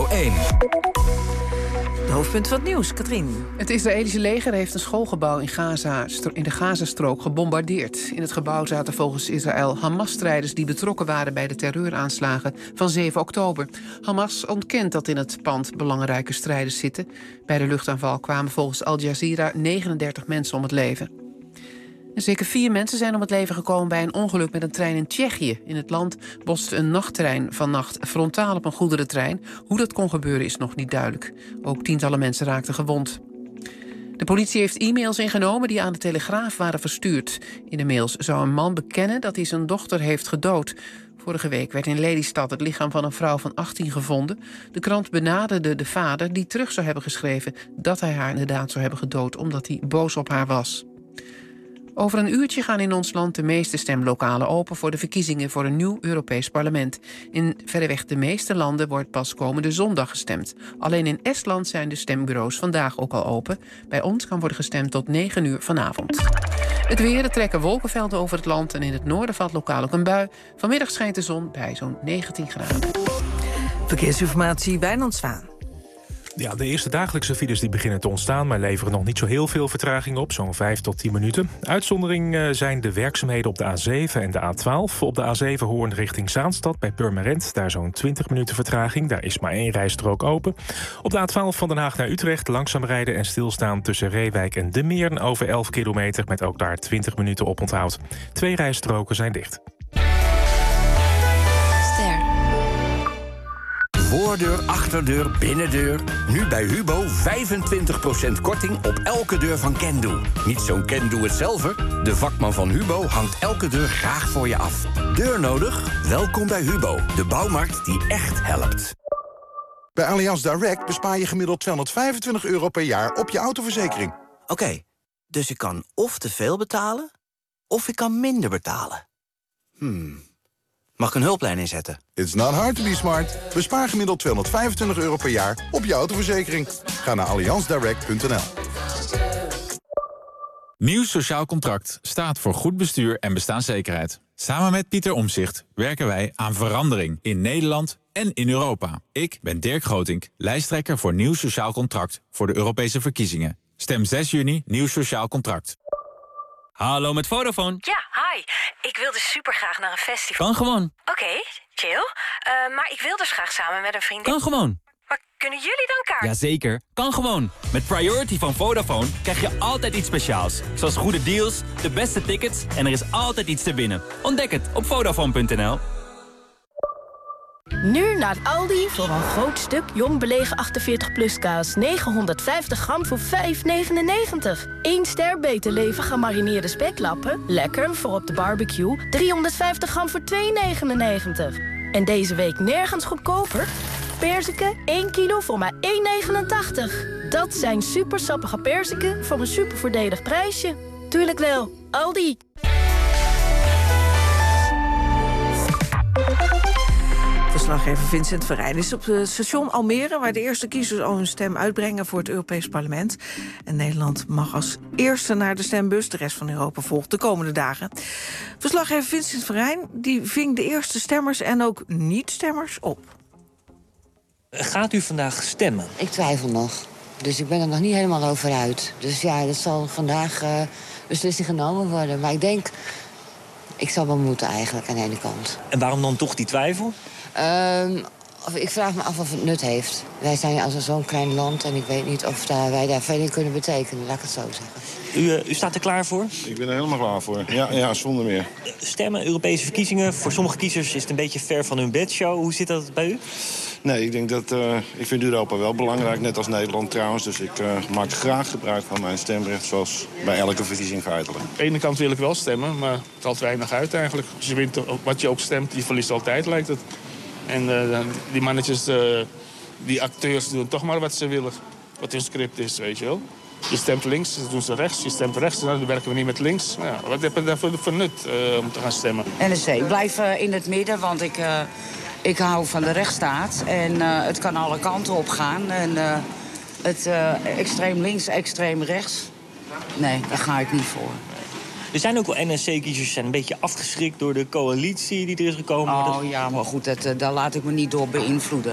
Radio 1. De hoofdpunt van het nieuws, Katrien. Het Israëlische leger heeft een schoolgebouw in de Gazastrook gebombardeerd. In het gebouw zaten volgens Israël Hamas-strijders die betrokken waren bij de terreuraanslagen van 7 oktober. Hamas ontkent dat in het pand belangrijke strijders zitten. Bij de luchtaanval kwamen volgens Al Jazeera 39 mensen om het leven. En zeker 4 mensen zijn om het leven gekomen bij een ongeluk met een trein in Tsjechië. In het land botste een nachttrein vannacht frontaal op een goederentrein. Hoe dat kon gebeuren is nog niet duidelijk. Ook tientallen mensen raakten gewond. De politie heeft e-mails ingenomen die aan de Telegraaf waren verstuurd. In de mails zou een man bekennen dat hij zijn dochter heeft gedood. Vorige week werd in Lelystad het lichaam van een vrouw van 18 gevonden. De krant benaderde de vader die terug zou hebben geschreven dat hij haar inderdaad zou hebben gedood omdat hij boos op haar was. Over een uurtje gaan in ons land de meeste stemlokalen open voor de verkiezingen voor een nieuw Europees parlement. In verreweg de meeste landen wordt pas komende zondag gestemd. Alleen in Estland zijn de stembureaus vandaag ook al open. Bij ons kan worden gestemd tot 9 uur vanavond. Het weer, er trekken wolkenvelden over het land en in het noorden valt lokaal ook een bui. Vanmiddag schijnt de zon bij zo'n 19 graden. Verkeersinformatie, Wijnand Zwaan. Ja, de eerste dagelijkse files die beginnen te ontstaan, maar leveren nog niet zo heel veel vertraging op, zo'n 5 tot 10 minuten. Uitzondering zijn de werkzaamheden op de A7 en de A12. Op de A7 Hoorn richting Zaanstad bij Purmerend, daar zo'n 20 minuten vertraging. Daar is maar 1 rijstrook open. Op de A12 van Den Haag naar Utrecht langzaam rijden en stilstaan tussen Reewijk en De Meern over 11 kilometer, met ook daar 20 minuten oponthoud. 2 rijstroken zijn dicht. Voordeur, achterdeur, binnendeur. Nu bij Hubo 25% korting op elke deur van Kendoe. Niet zo'n Kendoe-het-zelver. De vakman van Hubo hangt elke deur graag voor je af. Deur nodig? Welkom bij Hubo. De bouwmarkt die echt helpt. Bij Allianz Direct bespaar je gemiddeld €225 per jaar op je autoverzekering. Oké, dus ik kan of te veel betalen, of ik kan minder betalen. Mag ik een hulplijn inzetten? It's not hard to be smart. Bespaar gemiddeld €225 per jaar op je autoverzekering. Ga naar allianzdirect.nl. Nieuw Sociaal Contract staat voor goed bestuur en bestaanszekerheid. Samen met Pieter Omtzigt werken wij aan verandering in Nederland en in Europa. Ik ben Dirk Grotink, lijsttrekker voor Nieuw Sociaal Contract voor de Europese verkiezingen. Stem 6 juni Nieuw Sociaal Contract. Hallo, met Vodafone. Ja, hi. Ik wil dus supergraag naar een festival. Kan gewoon. Oké, chill. Maar ik wil dus graag samen met een vriendin. Kan gewoon. Maar kunnen jullie dan kaart? Jazeker, kan gewoon. Met Priority van Vodafone krijg je altijd iets speciaals. Zoals goede deals, de beste tickets en er is altijd iets te winnen. Ontdek het op Vodafone.nl. Nu naar Aldi voor een groot stuk Jong Belegen 48+ kaas. 950 gram voor €5,99. 1 ster Beter Leven gemarineerde speklappen. Lekker voor op de barbecue. 350 gram voor €2,99. En deze week nergens goedkoper. Perziken 1 kilo voor maar €1,89. Dat zijn supersappige perziken voor een supervoordelig prijsje. Tuurlijk wel, Aldi. Verslaggever Vincent Verrijn is op het station Almere, waar de eerste kiezers al hun stem uitbrengen voor het Europees Parlement. En Nederland mag als eerste naar de stembus. De rest van Europa volgt de komende dagen. Verslaggever Vincent Verrijn die ving de eerste stemmers en ook niet-stemmers op. Gaat u vandaag stemmen? Ik twijfel nog. Dus ik ben er nog niet helemaal over uit. Dus ja, dat zal vandaag beslissing genomen worden. Maar ik denk, ik zal wel moeten eigenlijk aan de ene kant. En waarom dan toch die twijfel? Ik vraag me af of het nut heeft. Wij zijn als zo'n klein land en ik weet niet of wij daar veel in kunnen betekenen. Laat ik het zo zeggen. U staat er klaar voor? Ik ben er helemaal klaar voor. Ja, zonder meer. Stemmen, Europese verkiezingen. Voor sommige kiezers is het een beetje ver van hun bedshow. Hoe zit dat bij u? Nee, ik denk dat ik vind Europa wel belangrijk, net als Nederland trouwens. Dus ik maak graag gebruik van mijn stemrecht, zoals bij elke verkiezing feitelijk. Aan de ene kant wil ik wel stemmen, maar het haalt weinig uit eigenlijk. Als je wint wat je ook stemt, je verliest altijd, lijkt het. En die mannetjes, die acteurs doen toch maar wat ze willen. Wat hun script is, weet je wel. Je stemt links, dan doen ze rechts. Je stemt rechts, dan werken we niet met links. Nou ja, wat heb je daarvoor voor nut om te gaan stemmen? NSC, ik blijf in het midden, want ik hou van de rechtsstaat. En het kan alle kanten op gaan. En het extreem links, extreem rechts, nee, daar ga ik niet voor. Er zijn ook wel NSC-kiezers een beetje afgeschrikt door de coalitie die er is gekomen. Oh ja, maar goed, daar laat ik me niet door beïnvloeden.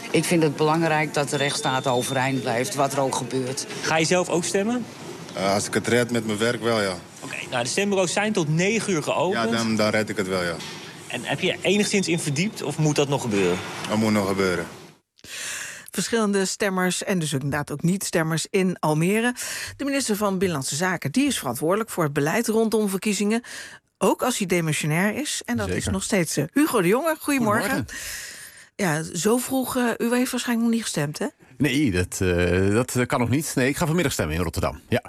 Ik vind het belangrijk dat de rechtsstaat overeind blijft, wat er ook gebeurt. Ga je zelf ook stemmen? Als ik het red met mijn werk wel, ja. Oké, nou de stembureaus zijn tot 9 uur geopend. Ja, dan red ik het wel, ja. En heb je enigszins in verdiept of moet dat nog gebeuren? Dat moet nog gebeuren. Verschillende stemmers en dus inderdaad ook niet-stemmers in Almere. De minister van Binnenlandse Zaken die is verantwoordelijk voor het beleid rondom verkiezingen. Ook als hij demissionair is. En dat Zeker. is nog steeds Hugo de Jonge. Goedemorgen. Ja, zo vroeg. U heeft waarschijnlijk nog niet gestemd, hè? Nee, dat kan nog niet. Nee, ik ga vanmiddag stemmen in Rotterdam. Ja.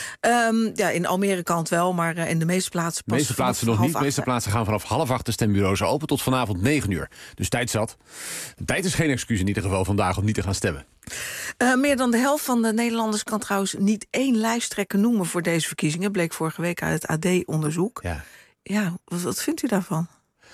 Ja, in Almere kan het wel, maar in de meeste plaatsen pas. De meeste plaatsen nog niet. De meeste plaatsen gaan vanaf 7:30 de stembureaus open tot vanavond 9 uur. Dus tijd zat. Tijd is geen excuus in ieder geval vandaag om niet te gaan stemmen. Meer dan de helft van de Nederlanders kan trouwens niet één lijsttrekker noemen voor deze verkiezingen. Bleek vorige week uit het AD-onderzoek. Ja, wat vindt u daarvan?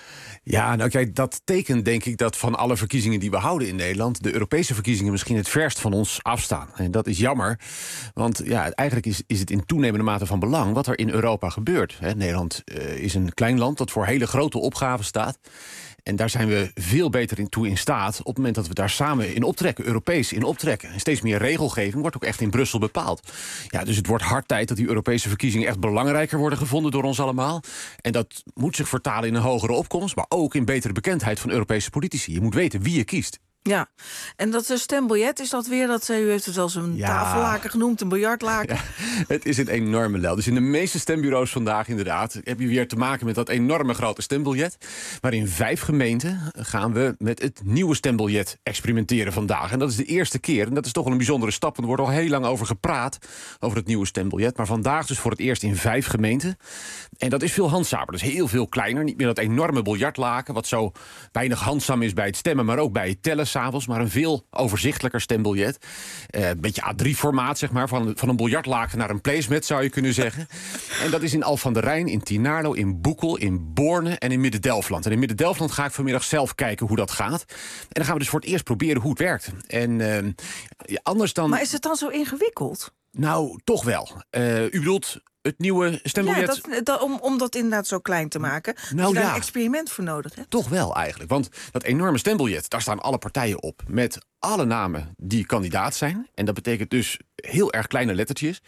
Ja, nou kijk, dat tekent denk ik dat van alle verkiezingen die we houden in Nederland, de Europese verkiezingen misschien het verst van ons afstaan. En dat is jammer, want ja, eigenlijk is het in toenemende mate van belang wat er in Europa gebeurt. Nederland is een klein land dat voor hele grote opgaven staat. En daar zijn we veel beter in staat op het moment dat we daar samen in optrekken, Europees in optrekken. En steeds meer regelgeving wordt ook echt in Brussel bepaald. Ja, dus het wordt hard tijd dat die Europese verkiezingen echt belangrijker worden gevonden door ons allemaal. En dat moet zich vertalen in een hogere opkomst, maar ook in betere bekendheid van Europese politici. Je moet weten wie je kiest. Ja, en dat stembiljet, is dat weer, u heeft het zelfs een tafellaken genoemd, een biljartlaken? Ja, het is een enorme lel. Dus in de meeste stembureaus vandaag inderdaad heb je weer te maken met dat enorme grote stembiljet. Maar in 5 gemeenten gaan we met het nieuwe stembiljet experimenteren vandaag. En dat is de eerste keer. En dat is toch wel een bijzondere stap, want er wordt al heel lang over gepraat, over het nieuwe stembiljet. Maar vandaag dus voor het eerst in 5 gemeenten. En dat is veel handzamer, dus heel veel kleiner. Niet meer dat enorme biljartlaken, wat zo weinig handzaam is bij het stemmen, maar ook bij het tellen 's avonds, maar een veel overzichtelijker stembiljet. Een beetje A3-formaat, zeg maar, van een biljartlaken naar een placemat, zou je kunnen zeggen. En dat is in Alphen aan de Rijn, in Tinarlo, in Boekel, in Borne en in Midden-Delfland. En in Midden-Delfland ga ik vanmiddag zelf kijken hoe dat gaat. En dan gaan we dus voor het eerst proberen hoe het werkt. En anders dan... Maar is het dan zo ingewikkeld? Nou, toch wel. U bedoelt het nieuwe stembiljet? Ja, om dat inderdaad zo klein te maken. Nou, je daar een experiment voor nodig hebt. Toch wel eigenlijk. Want dat enorme stembiljet, daar staan alle partijen op. Met alle namen die kandidaat zijn. En dat betekent dus heel erg kleine lettertjes.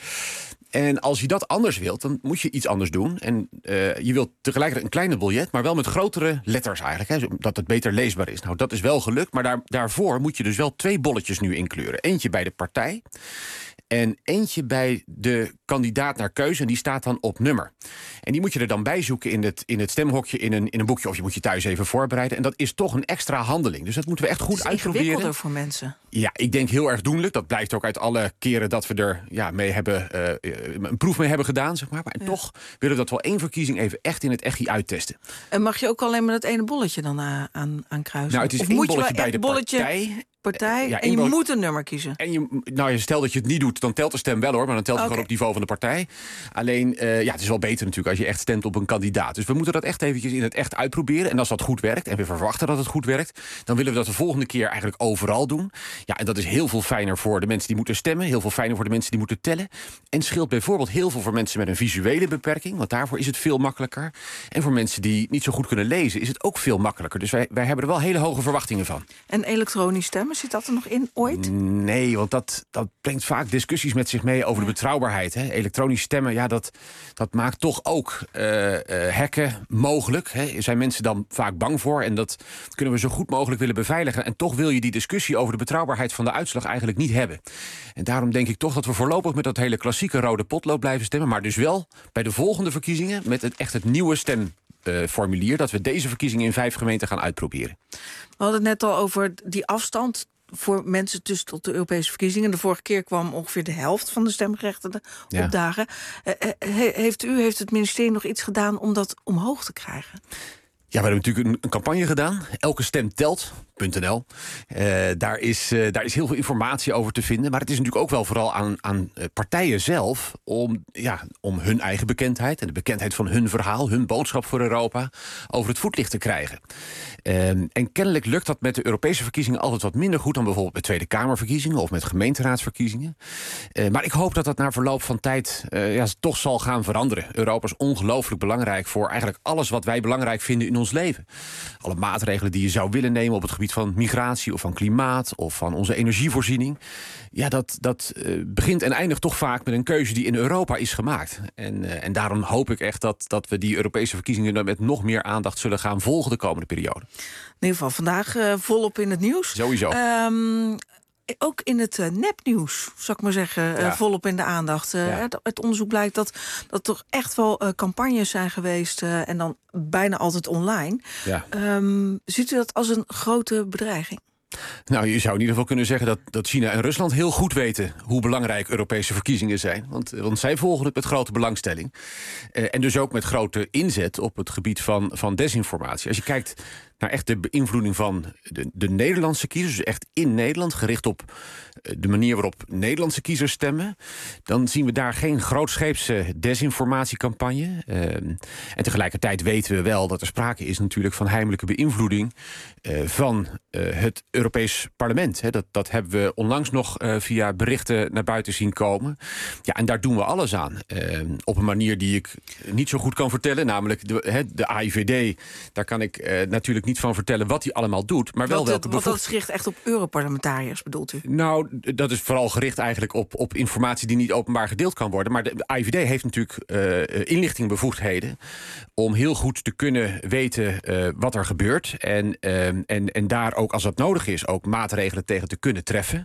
En als je dat anders wilt, dan moet je iets anders doen. En je wilt tegelijkertijd een kleine biljet, maar wel met grotere letters eigenlijk. Hè, zodat het beter leesbaar is. Nou, dat is wel gelukt. Maar daarvoor moet je dus wel 2 bolletjes nu inkleuren. Eentje bij de partij en eentje bij de kandidaat naar keuze. En die staat dan op nummer. En die moet je er dan bij zoeken in het stemhokje, in een boekje. Of je moet je thuis even voorbereiden. En dat is toch een extra handeling. Dus dat moeten we echt goed uitproberen. Het is ingewikkelder voor mensen. Ja, ik denk heel erg doenlijk. Dat blijkt ook uit alle keren dat we er mee hebben, een proef mee hebben gedaan, zeg maar. Maar toch willen we dat wel 1 verkiezing even echt in het echi uittesten. En mag je ook alleen maar dat ene bolletje dan aan kruisen? Nou, het is 1 bolletje bij de partij. En je moet een nummer kiezen. En stel dat je het niet doet, dan telt de stem wel hoor. Maar dan telt het gewoon op niveau van de partij. Alleen, het is wel beter natuurlijk als je echt stemt op een kandidaat. Dus we moeten dat echt eventjes in het echt uitproberen. En als dat goed werkt, en we verwachten dat het goed werkt, dan willen we dat de volgende keer eigenlijk overal doen. Ja, en dat is heel veel fijner voor de mensen die moeten stemmen. Heel veel fijner voor de mensen die moeten tellen. En scheelt bijvoorbeeld heel veel voor mensen met een visuele beperking. Want daarvoor is het veel makkelijker. En voor mensen die niet zo goed kunnen lezen, is het ook veel makkelijker. Dus wij hebben er wel hele hoge verwachtingen van. En elektronisch stemmen? Zit dat er nog in ooit? Nee, want dat brengt vaak discussies met zich mee over de betrouwbaarheid. Hè. Elektronisch stemmen, ja, dat maakt toch ook hacken mogelijk. Hè. Er zijn mensen dan vaak bang voor. En dat kunnen we zo goed mogelijk willen beveiligen. En toch wil je die discussie over de betrouwbaarheid van de uitslag eigenlijk niet hebben. En daarom denk ik toch dat we voorlopig met dat hele klassieke rode potlood blijven stemmen. Maar dus wel bij de volgende verkiezingen met het nieuwe stemformulier, dat we deze verkiezingen in 5 gemeenten gaan uitproberen. We hadden het net al over die afstand voor mensen tussen tot de Europese verkiezingen. De vorige keer kwam ongeveer de helft van de stemgerechtigden opdagen. Heeft het ministerie nog iets gedaan om dat omhoog te krijgen? Ja, we hebben natuurlijk een campagne gedaan. Elke stem telt.nl. Daar is heel veel informatie over te vinden. Maar het is natuurlijk ook wel vooral aan partijen zelf om hun eigen bekendheid en de bekendheid van hun verhaal, hun boodschap voor Europa, over het voetlicht te krijgen. En kennelijk lukt dat met de Europese verkiezingen altijd wat minder goed dan bijvoorbeeld met Tweede Kamerverkiezingen of met gemeenteraadsverkiezingen. Maar ik hoop dat dat na verloop van tijd toch zal gaan veranderen. Europa is ongelooflijk belangrijk voor eigenlijk alles wat wij belangrijk vinden in ons leven. Alle maatregelen die je zou willen nemen op het gebied gebied van migratie of van klimaat of van onze energievoorziening. Ja, dat begint en eindigt toch vaak met een keuze die in Europa is gemaakt. En daarom hoop ik echt dat we die Europese verkiezingen met nog meer aandacht zullen gaan volgen de komende periode. In ieder geval vandaag volop in het nieuws. Sowieso. Ook in het nepnieuws, zou ik maar zeggen, volop in de aandacht. Het onderzoek blijkt dat toch echt wel campagnes zijn geweest en dan bijna altijd online. Ja. Ziet u dat als een grote bedreiging? Nou, je zou in ieder geval kunnen zeggen dat China en Rusland heel goed weten hoe belangrijk Europese verkiezingen zijn. Want zij volgen het met grote belangstelling. En dus ook met grote inzet op het gebied van desinformatie. Als je kijkt naar echt de beïnvloeding van de Nederlandse kiezers, dus echt in Nederland, gericht op de manier waarop Nederlandse kiezers stemmen, dan zien we daar geen grootscheepse desinformatiecampagne. En tegelijkertijd weten we wel dat er sprake is natuurlijk van heimelijke beïnvloeding van het Europees Parlement. Dat hebben we onlangs nog via berichten naar buiten zien komen. Ja, en daar doen we alles aan. Op een manier die ik niet zo goed kan vertellen, namelijk de AIVD. Daar kan ik natuurlijk niet van vertellen wat hij allemaal doet, maar wel welke Want dat is gericht echt op Europarlementariërs, bedoelt u? Nou, dat is vooral gericht eigenlijk op informatie die niet openbaar gedeeld kan worden. Maar de AIVD heeft natuurlijk inlichtingbevoegdheden om heel goed te kunnen weten wat er gebeurt. En daar ook, als dat nodig is, ook maatregelen tegen te kunnen treffen.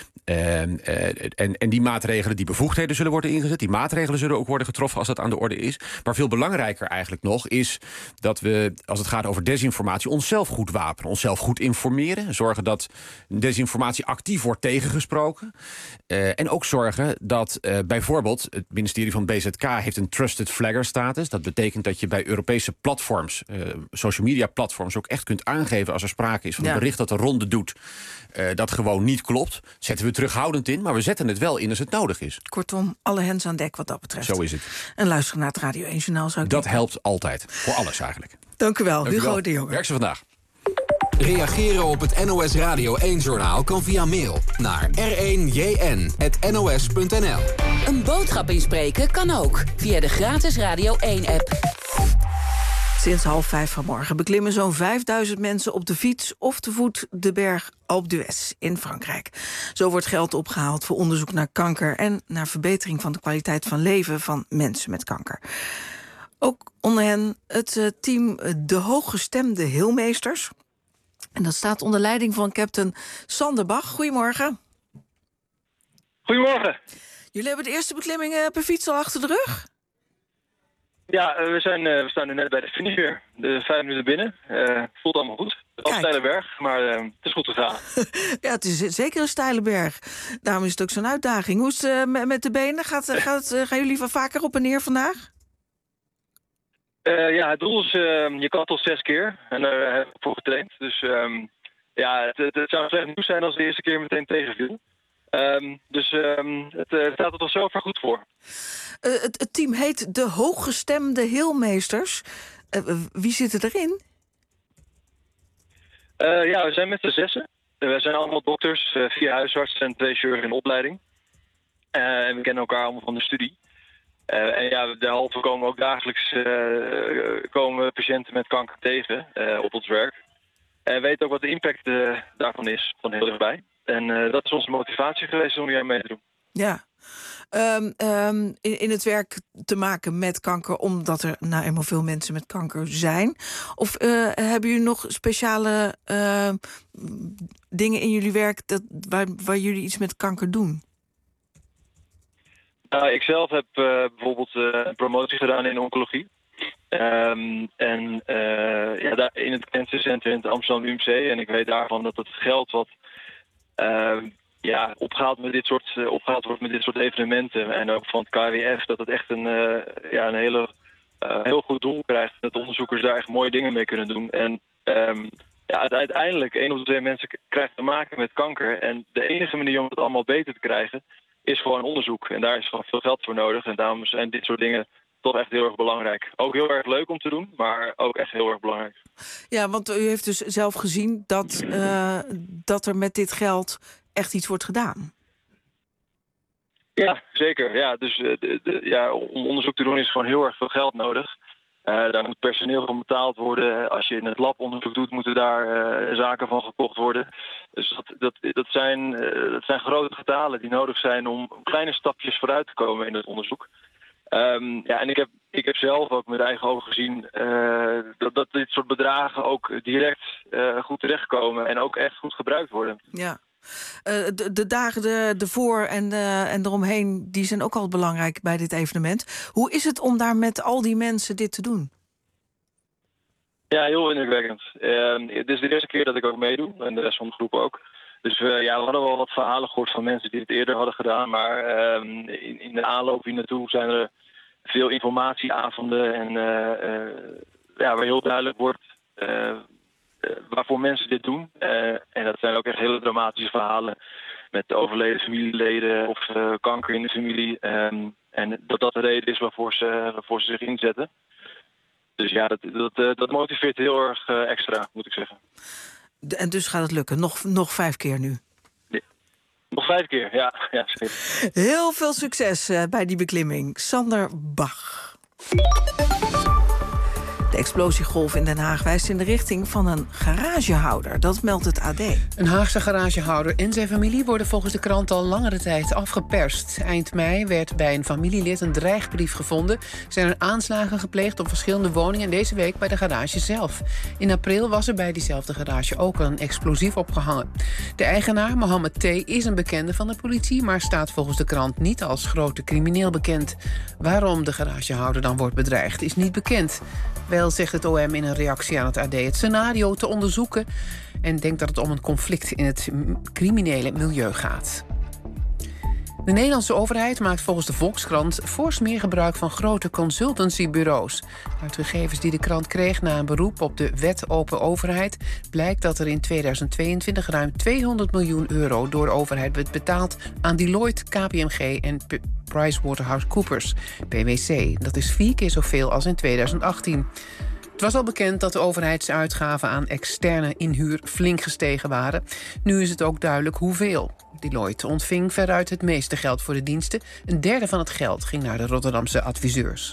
En die maatregelen, die bevoegdheden zullen worden ingezet. Die maatregelen zullen ook worden getroffen als dat aan de orde is. Maar veel belangrijker eigenlijk nog is dat we, als het gaat over desinformatie, onszelf goed wapenen. Onszelf goed informeren. Zorgen dat desinformatie actief wordt tegengesproken. En ook zorgen dat bijvoorbeeld het ministerie van BZK heeft een Trusted Flagger status. Dat betekent dat je bij Europese platforms, social media platforms, ook echt kunt aangeven als er sprake is van een bericht dat de ronde doet. Dat gewoon niet klopt. Zetten we terughoudend in, maar we zetten het wel in als het nodig is. Kortom, alle hens aan dek wat dat betreft. Zo is het. En luisteren naar het Radio 1 Journaal zou ik dat helpt altijd. Voor alles eigenlijk. Dank u wel, Hugo de Jonge. Werk ze vandaag. Reageren op het NOS Radio 1-journaal kan via mail naar r1jn@nos.nl. Een boodschap inspreken kan ook via de gratis Radio 1-app. Sinds 4:30 vanmorgen beklimmen zo'n 5000 mensen op de fiets of te voet de berg Alpe d'Huez in Frankrijk. Zo wordt geld opgehaald voor onderzoek naar kanker en naar verbetering van de kwaliteit van leven van mensen met kanker. Ook onder hen het team De Hooggestemde Heelmeesters. En dat staat onder leiding van captain Sander Bach. Goedemorgen. Goedemorgen. Jullie hebben de eerste beklimming per fiets al achter de rug? Ja, we staan nu net bij de finish weer. De 5 minuten binnen. Voelt allemaal goed. Het is een steile berg, maar het is goed gegaan. Ja, het is zeker een steile berg. Daarom is het ook zo'n uitdaging. Hoe is het met de benen? Gaan jullie vaker op en neer vandaag? Ja, het doel is, je kan tot 6 keer. En daar heb ik voor getraind. Dus het zou slecht nieuws zijn als de eerste keer meteen tegenviel. Dus het staat er tot zover goed voor. Het team heet De Hooggestemde Heelmeesters. Wie zit erin? Ja, we zijn met z'n 6. We zijn allemaal dokters, 4 huisartsen en 2 chirurgen in opleiding. En we kennen elkaar allemaal van de studie. En ja, derhalve komen ook dagelijks komen patiënten met kanker tegen op ons werk. En we weten ook wat de impact daarvan is, van heel dichtbij. En dat is onze motivatie geweest om hier mee te doen. Ja. In het werk te maken met kanker, omdat er nou eenmaal veel mensen met kanker zijn? Of hebben jullie nog speciale dingen in jullie werk waar jullie iets met kanker doen? Nou, ik zelf heb bijvoorbeeld een promotie gedaan in oncologie. Daar in het cancercentrum in het Amsterdam UMC. En ik weet daarvan dat het geld wat opgehaald wordt met dit soort evenementen. En ook van het KWF, dat het echt een heel goed doel krijgt. Dat de onderzoekers daar echt mooie dingen mee kunnen doen. En uiteindelijk, 1 op de 2 mensen krijgt te maken met kanker. En de enige manier om het allemaal beter te krijgen is gewoon onderzoek. En daar is gewoon veel geld voor nodig. En daarom zijn dit soort dingen toch echt heel erg belangrijk. Ook heel erg leuk om te doen, maar ook echt heel erg belangrijk. Ja, want u heeft dus zelf gezien dat er met dit geld echt iets wordt gedaan. Ja, zeker. Ja, dus om onderzoek te doen is gewoon heel erg veel geld nodig. Daar moet personeel van betaald worden. Als je in het lab onderzoek doet, moeten daar zaken van gekocht worden. Dus dat zijn grote getalen die nodig zijn om kleine stapjes vooruit te komen in het onderzoek. En ik heb zelf ook met eigen ogen gezien dat dit soort bedragen ook direct goed terechtkomen en ook echt goed gebruikt worden. Ja. De dagen ervoor en eromheen, die zijn ook al belangrijk bij dit evenement. Hoe is het om daar met al die mensen dit te doen? Ja, heel indrukwekkend. Het is de eerste keer dat ik ook meedoe en de rest van de groep ook. Dus we hadden wel wat verhalen gehoord van mensen die het eerder hadden gedaan. Maar in de aanloop hier naartoe zijn er veel informatieavonden en waar heel duidelijk wordt waarvoor mensen dit doen. En dat zijn ook echt hele dramatische verhalen met overleden familieleden of kanker in de familie. En dat de reden is waarvoor ze zich inzetten. Dus ja, dat motiveert heel erg extra, moet ik zeggen. En dus gaat het lukken. Nog 5 keer nu. Ja. Nog 5 keer, ja zeker. Heel veel succes bij die beklimming. Sander Bach. De explosiegolf in Den Haag wijst in de richting van een garagehouder. Dat meldt het AD. Een Haagse garagehouder en zijn familie worden volgens de krant al langere tijd afgeperst. Eind mei werd bij een familielid een dreigbrief gevonden. Zijn er aanslagen gepleegd op verschillende woningen en deze week bij de garage zelf. In april was er bij diezelfde garage ook een explosief opgehangen. De eigenaar, Mohammed T., is een bekende van de politie, maar staat volgens de krant niet als grote crimineel bekend. Waarom de garagehouder dan wordt bedreigd, is niet bekend. Wel zegt het OM in een reactie aan het AD het scenario te onderzoeken en denkt dat het om een conflict in het criminele milieu gaat. De Nederlandse overheid maakt volgens de Volkskrant fors meer gebruik van grote consultancybureaus. Uit gegevens die de krant kreeg na een beroep op de wet Open Overheid blijkt dat er in 2022 ruim €200 miljoen door de overheid werd betaald aan Deloitte, KPMG en PricewaterhouseCoopers, PwC. Dat is 4 keer zoveel als in 2018. Het was al bekend dat de overheidsuitgaven aan externe inhuur flink gestegen waren. Nu is het ook duidelijk hoeveel. Deloitte ontving veruit het meeste geld voor de diensten. 1/3 van het geld ging naar de Rotterdamse adviseurs.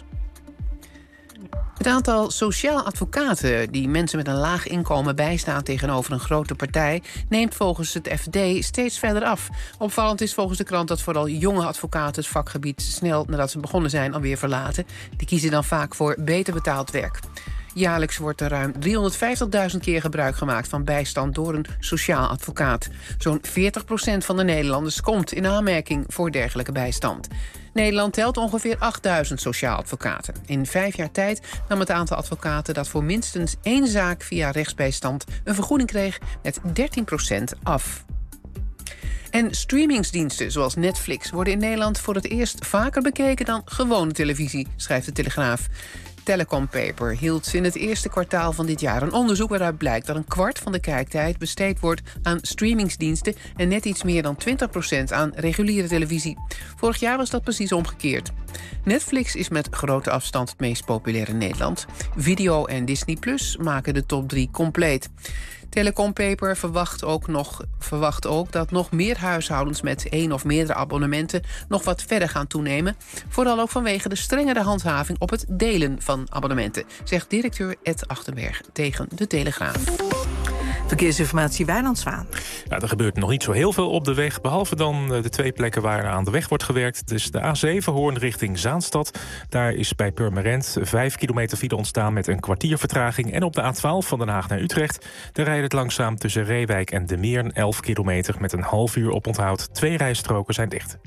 Het aantal sociaal advocaten die mensen met een laag inkomen bijstaan tegenover een grote partij neemt volgens het FD steeds verder af. Opvallend is volgens de krant dat vooral jonge advocaten het vakgebied snel nadat ze begonnen zijn alweer verlaten. Die kiezen dan vaak voor beter betaald werk. Jaarlijks wordt er ruim 350.000 keer gebruik gemaakt van bijstand door een sociaal advocaat. Zo'n 40% van de Nederlanders komt in aanmerking voor dergelijke bijstand. Nederland telt ongeveer 8.000 sociaal advocaten. In 5 jaar tijd nam het aantal advocaten dat voor minstens 1 zaak via rechtsbijstand een vergoeding kreeg met 13% af. En streamingsdiensten zoals Netflix worden in Nederland voor het eerst vaker bekeken dan gewone televisie, schrijft de Telegraaf. Telecom Paper hield in het eerste kwartaal van dit jaar een onderzoek waaruit blijkt dat 1/4 van de kijktijd besteed wordt aan streamingsdiensten en net iets meer dan 20% aan reguliere televisie. Vorig jaar was dat precies omgekeerd. Netflix is met grote afstand het meest populair in Nederland. Video en Disney Plus maken de top 3 compleet. Telecom Paper verwacht ook dat nog meer huishoudens met 1 of meerdere abonnementen nog wat verder gaan toenemen. Vooral ook vanwege de strengere handhaving op het delen van abonnementen, zegt directeur Ed Achterberg tegen de Telegraaf. Verkeersinformatie, Wijnand Zwaan. Ja, er gebeurt nog niet zo heel veel op de weg, behalve dan de 2 plekken waar aan de weg wordt gewerkt. Dus de A7 Hoorn richting Zaanstad. Daar is bij Purmerend 5 kilometer file ontstaan met een kwartier vertraging. En op de A12 van Den Haag naar Utrecht, daar rijdt het langzaam tussen Reewijk en De Meern 11 kilometer met een half uur oponthoud. 2 rijstroken zijn dicht.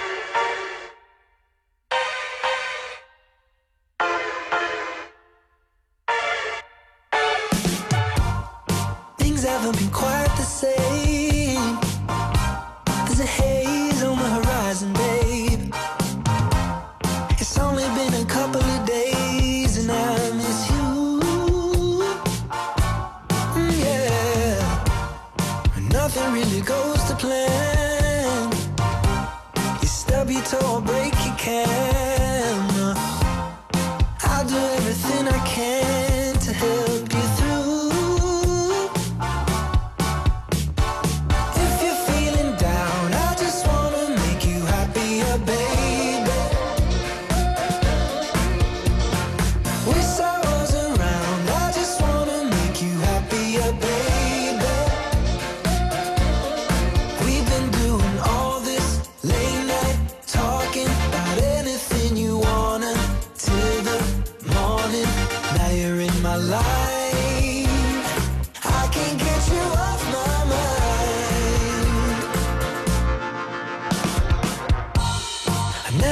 Haven't been quite the same. There's a haze on the horizon, babe. It's only been a couple of days and I miss you. Yeah, nothing really goes to plan.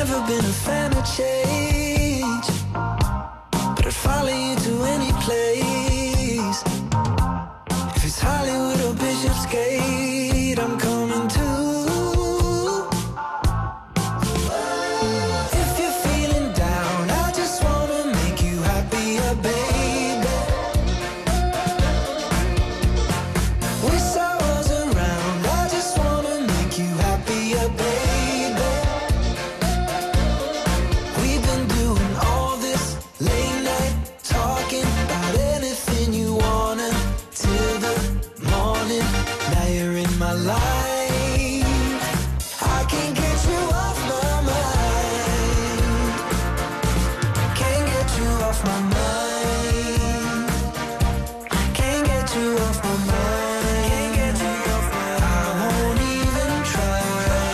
never been a fan of change, but I'd follow you to any place. If it's Hollywood or Bishopsgate, I'm coming too. If you're feeling down, I just wanna make you happier, baby. Wish I was around, I just wanna make you happier, baby. We've been doing all this late night talking about anything you wanna till the morning. Now you're in my life. I can't get you off my mind. Can't get you off my mind. Can't get you off my mind. Can't get you off my mind. I won't even try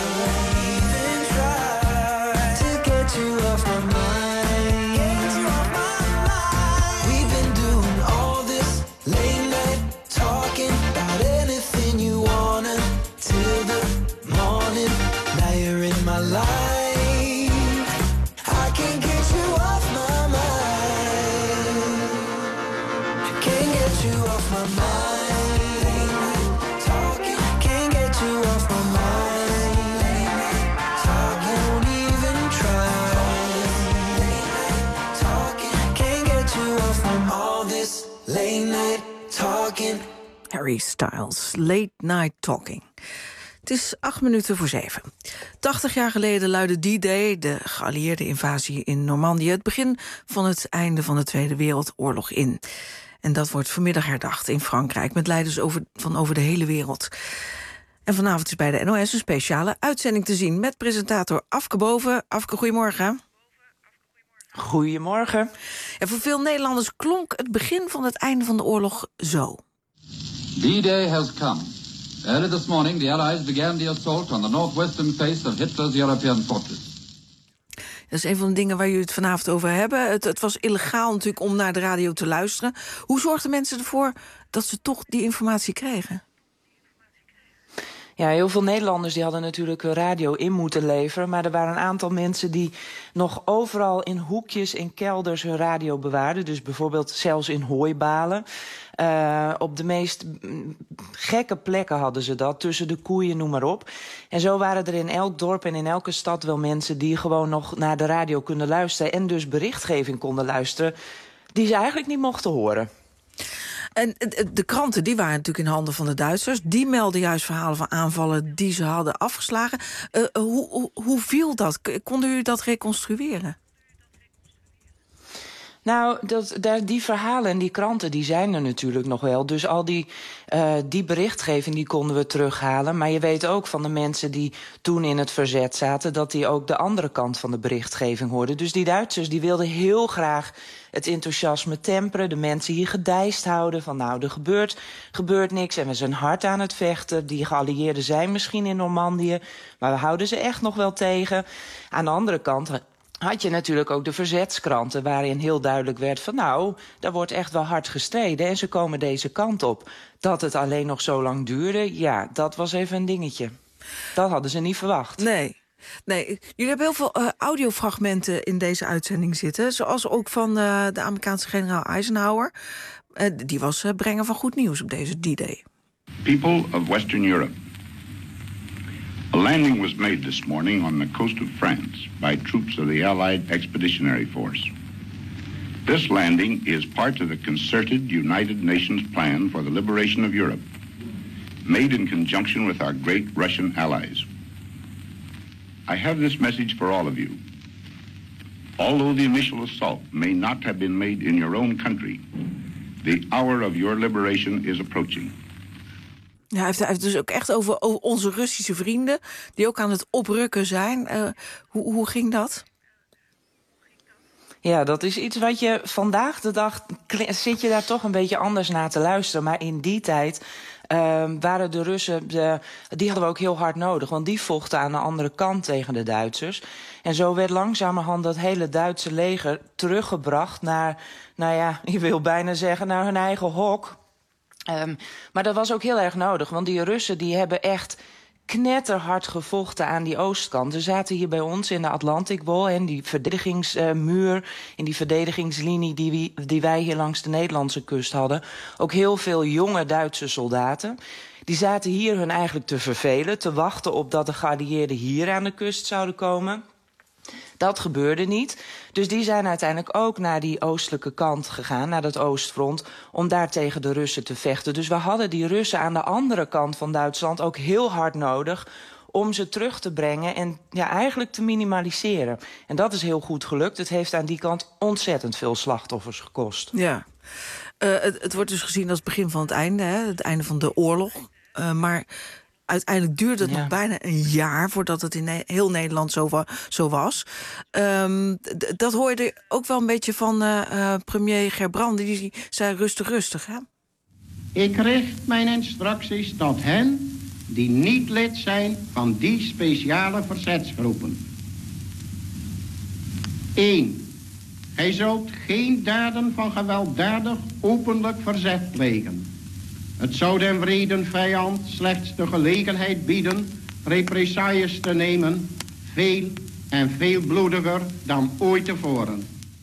to get you off my mind. Get you off my mind. We've been doing all this late night talking about anything you wanna till the morning. Now you're in my life. I can't get you off my mind. Can't get you off my mind. Talking, can't get you off my mind. Talking, won't even try. Talking, can't get you off from all this late night talking. Harry Styles, Late Night Talking. Het is 7:08. 80 jaar geleden luidde D-Day, de geallieerde invasie in Normandië, het begin van het einde van de Tweede Wereldoorlog in. En dat wordt vanmiddag herdacht in Frankrijk met leiders van over de hele wereld. En vanavond is bij de NOS een speciale uitzending te zien met presentator Afke Boven. Afke, goedemorgen. Goedemorgen. En voor veel Nederlanders klonk het begin van het einde van de oorlog zo. D-Day has come. Early this morning, the Allies began the assault on the northwestern face of Hitler's European fortress. Dat is een van de dingen waar jullie het vanavond over hebben. Het was illegaal natuurlijk om naar de radio te luisteren. Hoe zorgden mensen ervoor dat ze toch die informatie kregen? Ja, heel veel Nederlanders die hadden natuurlijk radio in moeten leveren. Maar er waren een aantal mensen die nog overal in hoekjes, in kelders hun radio bewaarden. Dus bijvoorbeeld zelfs in hooibalen. Op de meest gekke plekken hadden ze dat, tussen de koeien, noem maar op. En zo waren er in elk dorp en in elke stad wel mensen die gewoon nog naar de radio konden luisteren. En dus berichtgeving konden luisteren die ze eigenlijk niet mochten horen. En de kranten die waren natuurlijk in handen van de Duitsers. Die melden juist verhalen van aanvallen die ze hadden afgeslagen. Hoe viel dat? Konden jullie dat reconstrueren? Nou, die verhalen en die kranten die zijn er natuurlijk nog wel. Dus al die berichtgeving die konden we terughalen. Maar je weet ook van de mensen die toen in het verzet zaten, dat die ook de andere kant van de berichtgeving hoorden. Dus die Duitsers die wilden heel graag het enthousiasme temperen. De mensen hier gedijst houden van nou, er gebeurt niks. En we zijn hard aan het vechten. Die geallieerden zijn misschien in Normandië, maar we houden ze echt nog wel tegen. Aan de andere kant had je natuurlijk ook de verzetskranten, waarin heel duidelijk werd van nou, daar wordt echt wel hard gestreden en ze komen deze kant op. Dat het alleen nog zo lang duurde, ja, dat was even een dingetje. Dat hadden ze niet verwacht. Nee. Jullie hebben heel veel audiofragmenten in deze uitzending zitten, zoals ook van de Amerikaanse generaal Eisenhower. Die was brenger van goed nieuws op deze D-Day. People of Western Europe. A landing was made this morning on the coast of France by troops of the Allied Expeditionary Force. This landing is part of the concerted United Nations plan for the liberation of Europe, made in conjunction with our great Russian allies. I have this message for all of you. Although the initial assault may not have been made in your own country, the hour of your liberation is approaching. Ja, hij heeft dus ook echt over onze Russische vrienden, die ook aan het oprukken zijn. Hoe ging dat? Ja, dat is iets wat je vandaag de dag zit je daar toch een beetje anders naar te luisteren. Maar in die tijd waren de Russen, die hadden we ook heel hard nodig. Want die vochten aan de andere kant tegen de Duitsers. En zo werd langzamerhand dat hele Duitse leger teruggebracht naar, nou ja, je wil bijna zeggen, naar hun eigen hok. Maar dat was ook heel erg nodig, want die Russen die hebben echt knetterhard gevochten aan die oostkant. Er zaten hier bij ons in de Atlantic Wall, en die verdedigingsmuur, in die verdedigingslinie die wij hier langs de Nederlandse kust hadden, ook heel veel jonge Duitse soldaten. Die zaten hier hun eigenlijk te vervelen, te wachten op dat de geallieerden hier aan de kust zouden komen. Dat gebeurde niet. Dus die zijn uiteindelijk ook naar die oostelijke kant gegaan, naar dat oostfront, om daar tegen de Russen te vechten. Dus we hadden die Russen aan de andere kant van Duitsland ook heel hard nodig om ze terug te brengen en eigenlijk te minimaliseren. En dat is heel goed gelukt. Het heeft aan die kant ontzettend veel slachtoffers gekost. Ja. Het wordt dus gezien als het begin van het einde, hè? Het einde van de oorlog. Maar uiteindelijk duurde het nog bijna een jaar voordat het in heel Nederland zo was. Dat hoorde je ook wel een beetje van premier Gerbrandy. Die zei rustig, hè? Ik richt mijn instructies tot hen die niet lid zijn van die speciale verzetsgroepen. 1. Gij zult geen daden van gewelddadig openlijk verzet plegen. Het zou den wreden vijand slechts de gelegenheid bieden represailles te nemen, veel en veel bloediger dan ooit tevoren.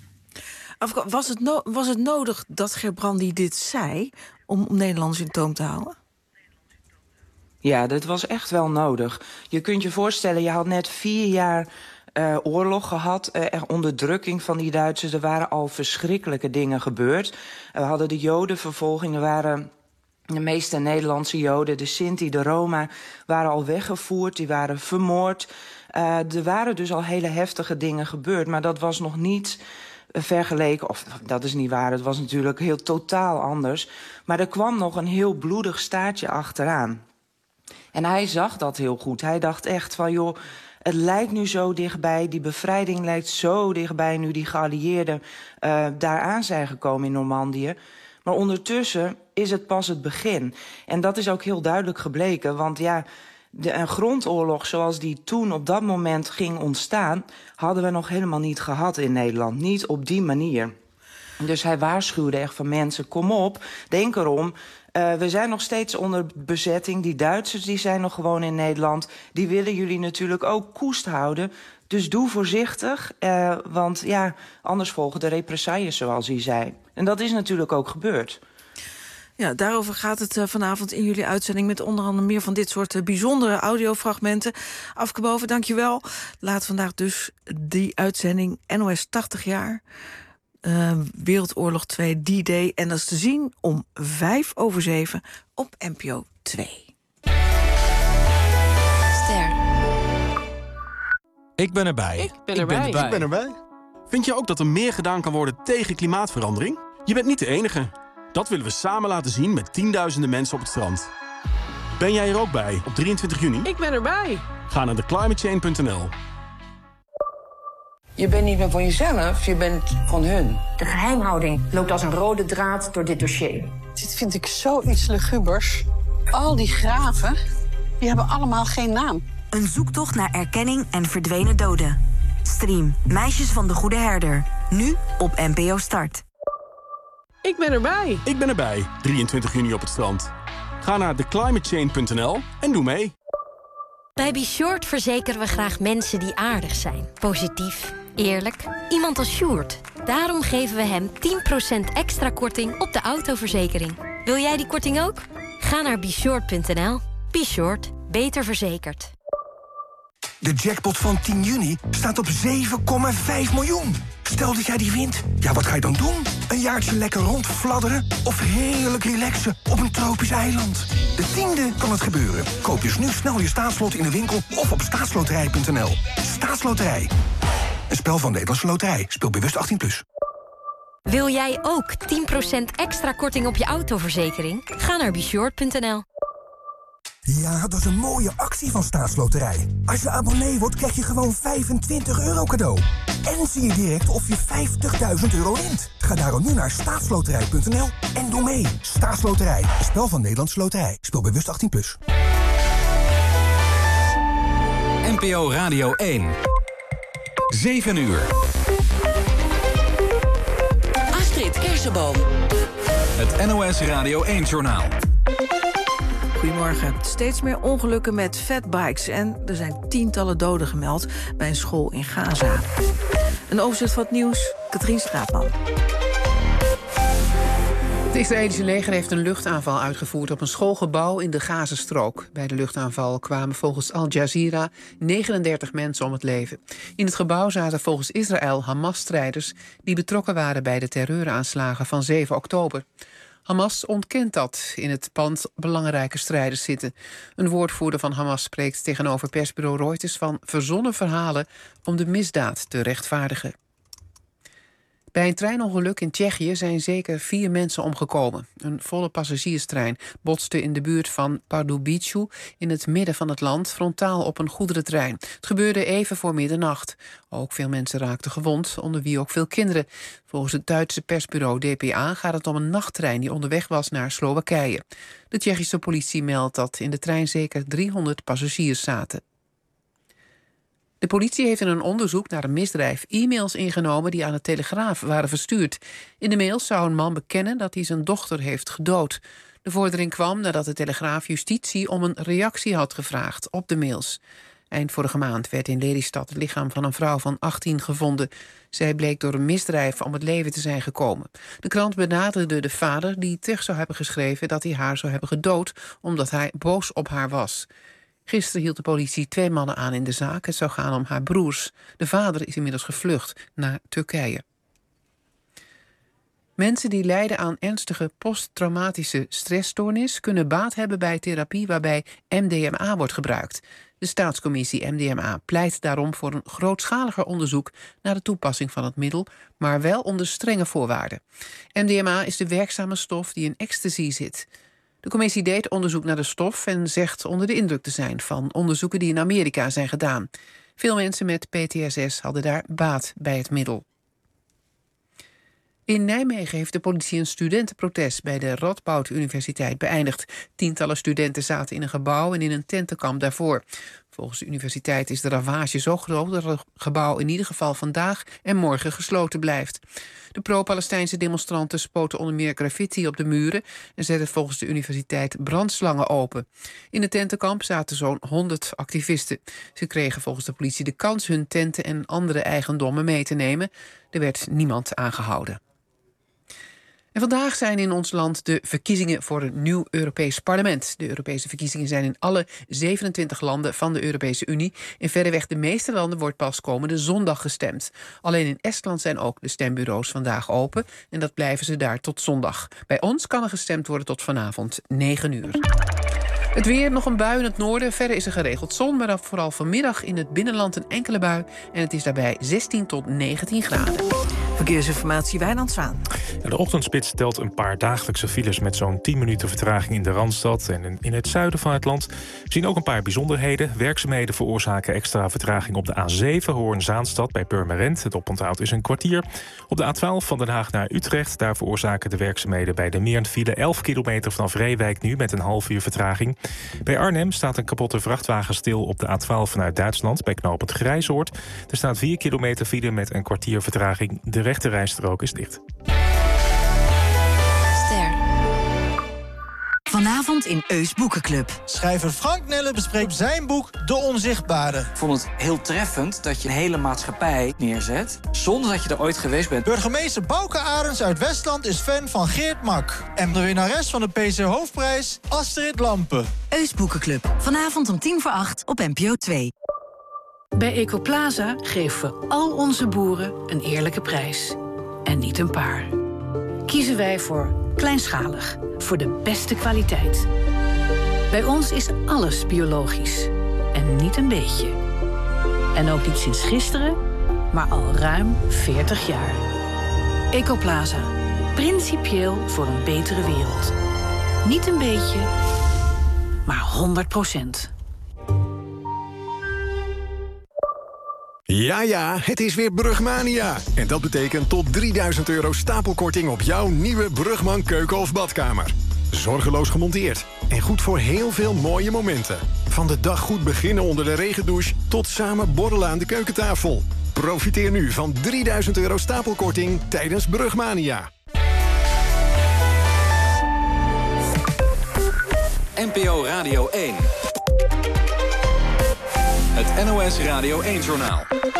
Was het nodig dat Gerbrandy dit zei om Nederlanders in toom te houden? Ja, dat was echt wel nodig. Je kunt je voorstellen, je had net 4 jaar oorlog gehad, onderdrukking van die Duitsers. Er waren al verschrikkelijke dingen gebeurd. We hadden de Jodenvervolging, er waren de meeste Nederlandse Joden, de Sinti, de Roma, waren al weggevoerd, die waren vermoord. Er waren dus al hele heftige dingen gebeurd, maar dat was nog niet vergeleken, of dat is niet waar, het was natuurlijk heel totaal anders. Maar er kwam nog een heel bloedig staartje achteraan. En hij zag dat heel goed. Hij dacht echt van, joh, het lijkt nu zo dichtbij, die bevrijding lijkt zo dichtbij nu die geallieerden daaraan zijn gekomen in Normandië. Maar ondertussen is het pas het begin. En dat is ook heel duidelijk gebleken, want een grondoorlog zoals die toen op dat moment ging ontstaan, hadden we nog helemaal niet gehad in Nederland. Niet op die manier. Dus hij waarschuwde echt van mensen, kom op, denk erom. We zijn nog steeds onder bezetting. Die Duitsers die zijn nog gewoon in Nederland. Die willen jullie natuurlijk ook koest houden. Dus doe voorzichtig, want anders volgen de represailles, zoals hij zei. En dat is natuurlijk ook gebeurd. Ja, daarover gaat het vanavond in jullie uitzending, met onder andere meer van dit soort bijzondere audiofragmenten. Afke Boven, dank je wel. Laat vandaag dus die uitzending NOS 80 jaar... Wereldoorlog 2 D-Day. En dat is te zien om 6:05 op NPO 2. Ster. Ik ben erbij. Ik ben erbij. Vind je ook dat er meer gedaan kan worden tegen klimaatverandering? Je bent niet de enige. Dat willen we samen laten zien met tienduizenden mensen op het strand. Ben jij er ook bij op 23 juni? Ik ben erbij. Ga naar theclimatechange.nl. Je bent niet meer van jezelf, je bent van hun. De geheimhouding loopt als een rode draad door dit dossier. Dit vind ik zoiets lugubers. Al die graven, die hebben allemaal geen naam. Een zoektocht naar erkenning en verdwenen doden. Stream Meisjes van de Goede Herder. Nu op NPO Start. Ik ben erbij. Ik ben erbij, 23 juni op het strand. Ga naar theclimatechange.nl en doe mee. Bij Be Short verzekeren we graag mensen die aardig zijn. Positief, eerlijk, iemand als Sjoerd. Daarom geven we hem 10% extra korting op de autoverzekering. Wil jij die korting ook? Ga naar BeShort.nl. Be Short, beter verzekerd. De jackpot van 10 juni staat op 7,5 miljoen. Stel dat jij die wint, wat ga je dan doen? Een jaartje lekker rondfladderen of heerlijk relaxen op een tropisch eiland? De 10e kan het gebeuren. Koop dus nu snel je staatslot in de winkel of op staatsloterij.nl. Staatsloterij. Een spel van Nederlandse Loterij. Speel bewust 18+. Wil jij ook 10% extra korting op je autoverzekering? Ga naar BeShort.nl. Ja, dat is een mooie actie van Staatsloterij. Als je abonnee wordt, krijg je gewoon €25 cadeau. En zie je direct of je €50.000 wint. Ga daarom nu naar staatsloterij.nl en doe mee. Staatsloterij, een spel van Nederlandse Loterij. Speel bewust 18+. NPO Radio 1. 7 uur. Astrid Kersenboom. Het NOS Radio 1-journaal. Goedemorgen. Steeds meer ongelukken met fatbikes en er zijn tientallen doden gemeld bij een school in Gaza. Een overzicht van het nieuws, Katrien Straatman. Het Israëlische leger heeft een luchtaanval uitgevoerd op een schoolgebouw in de Gazastrook. Bij de luchtaanval kwamen volgens Al Jazeera 39 mensen om het leven. In het gebouw zaten volgens Israël Hamas-strijders die betrokken waren bij de terreuraanslagen van 7 oktober. Hamas ontkent dat in het pand belangrijke strijders zitten. Een woordvoerder van Hamas spreekt tegenover persbureau Reuters van verzonnen verhalen om de misdaad te rechtvaardigen. Bij een treinongeluk in Tsjechië zijn zeker 4 mensen omgekomen. Een volle passagierstrein botste in de buurt van Pardubice in het midden van het land frontaal op een goederentrein. Het gebeurde even voor middernacht. Ook veel mensen raakten gewond, onder wie ook veel kinderen. Volgens het Duitse persbureau DPA gaat het om een nachttrein die onderweg was naar Slowakije. De Tsjechische politie meldt dat in de trein zeker 300 passagiers zaten. De politie heeft in een onderzoek naar een misdrijf e-mails ingenomen die aan de Telegraaf waren verstuurd. In de mails zou een man bekennen dat hij zijn dochter heeft gedood. De vordering kwam nadat de Telegraaf Justitie om een reactie had gevraagd op de mails. Eind vorige maand werd in Lelystad het lichaam van een vrouw van 18 gevonden. Zij bleek door een misdrijf om het leven te zijn gekomen. De krant benaderde de vader die terug zou hebben geschreven dat hij haar zou hebben gedood omdat hij boos op haar was. Gisteren hield de politie 2 mannen aan in de zaak. Het zou gaan om haar broers. De vader is inmiddels gevlucht naar Turkije. Mensen die lijden aan ernstige posttraumatische stressstoornis kunnen baat hebben bij therapie waarbij MDMA wordt gebruikt. De staatscommissie MDMA pleit daarom voor een grootschaliger onderzoek naar de toepassing van het middel, maar wel onder strenge voorwaarden. MDMA is de werkzame stof die in ecstasy zit. De commissie deed onderzoek naar de stof en zegt onder de indruk te zijn van onderzoeken die in Amerika zijn gedaan. Veel mensen met PTSS hadden daar baat bij het middel. In Nijmegen heeft de politie een studentenprotest bij de Radboud Universiteit beëindigd. Tientallen studenten zaten in een gebouw en in een tentenkamp daarvoor. Volgens de universiteit is de ravage zo groot dat het gebouw in ieder geval vandaag en morgen gesloten blijft. De pro-Palestijnse demonstranten spoten onder meer graffiti op de muren en zetten volgens de universiteit brandslangen open. In het tentenkamp zaten zo'n 100 activisten. Ze kregen volgens de politie de kans hun tenten en andere eigendommen mee te nemen. Er werd niemand aangehouden. En vandaag zijn in ons land de verkiezingen voor een nieuw Europees parlement. De Europese verkiezingen zijn in alle 27 landen van de Europese Unie. In verreweg de meeste landen wordt pas komende zondag gestemd. Alleen in Estland zijn ook de stembureaus vandaag open en dat blijven ze daar tot zondag. Bij ons kan er gestemd worden tot vanavond 9 uur. Het weer, nog een bui in het noorden. Verder is er geregeld zon, maar dan vooral vanmiddag in het binnenland een enkele bui. En het is daarbij 16 tot 19 graden. Verkeersinformatie, Wijnand Zwaan. De ochtendspits telt een paar dagelijkse files met zo'n 10 minuten vertraging in de Randstad en in het zuiden van het land. We zien ook een paar bijzonderheden. Werkzaamheden veroorzaken extra vertraging op de A7 Hoorn-Zaanstad bij Purmerend. Het oponthoud is een kwartier. Op de A12 van Den Haag naar Utrecht. Daar veroorzaken de werkzaamheden bij de Meernfile 11 kilometer vanaf Reewijk nu met een half uur vertraging. Bij Arnhem staat een kapotte vrachtwagen stil op de A12 vanuit Duitsland bij knooppunt Grijzoord. Er staat 4 kilometer file met een kwartier vertraging. De rechterrijstrook is dicht. Ster. Vanavond in Eus Boekenclub. Schrijver Frank Nelle bespreekt zijn boek De Onzichtbare. Ik vond het heel treffend dat je een hele maatschappij neerzet zonder dat je er ooit geweest bent. Burgemeester Bouke Arends uit Westland is fan van Geert Mak. En de winnares van de PC Hoofdprijs, Astrid Lampen. Eus Boekenclub. Vanavond om 7:50 op NPO 2. Bij Ecoplaza geven we al onze boeren een eerlijke prijs. En niet een paar. Kiezen wij voor kleinschalig, voor de beste kwaliteit. Bij ons is alles biologisch. En niet een beetje. En ook niet sinds gisteren, maar al ruim 40 jaar. Ecoplaza. Principieel voor een betere wereld. Niet een beetje, maar 100%. Ja, het is weer Brugmania. En dat betekent tot €3000 stapelkorting op jouw nieuwe Brugman keuken of badkamer. Zorgeloos gemonteerd. En goed voor heel veel mooie momenten. Van de dag goed beginnen onder de regendouche tot samen borrelen aan de keukentafel. Profiteer nu van €3000 stapelkorting tijdens Brugmania. NPO Radio 1. Het NOS Radio 1-journaal.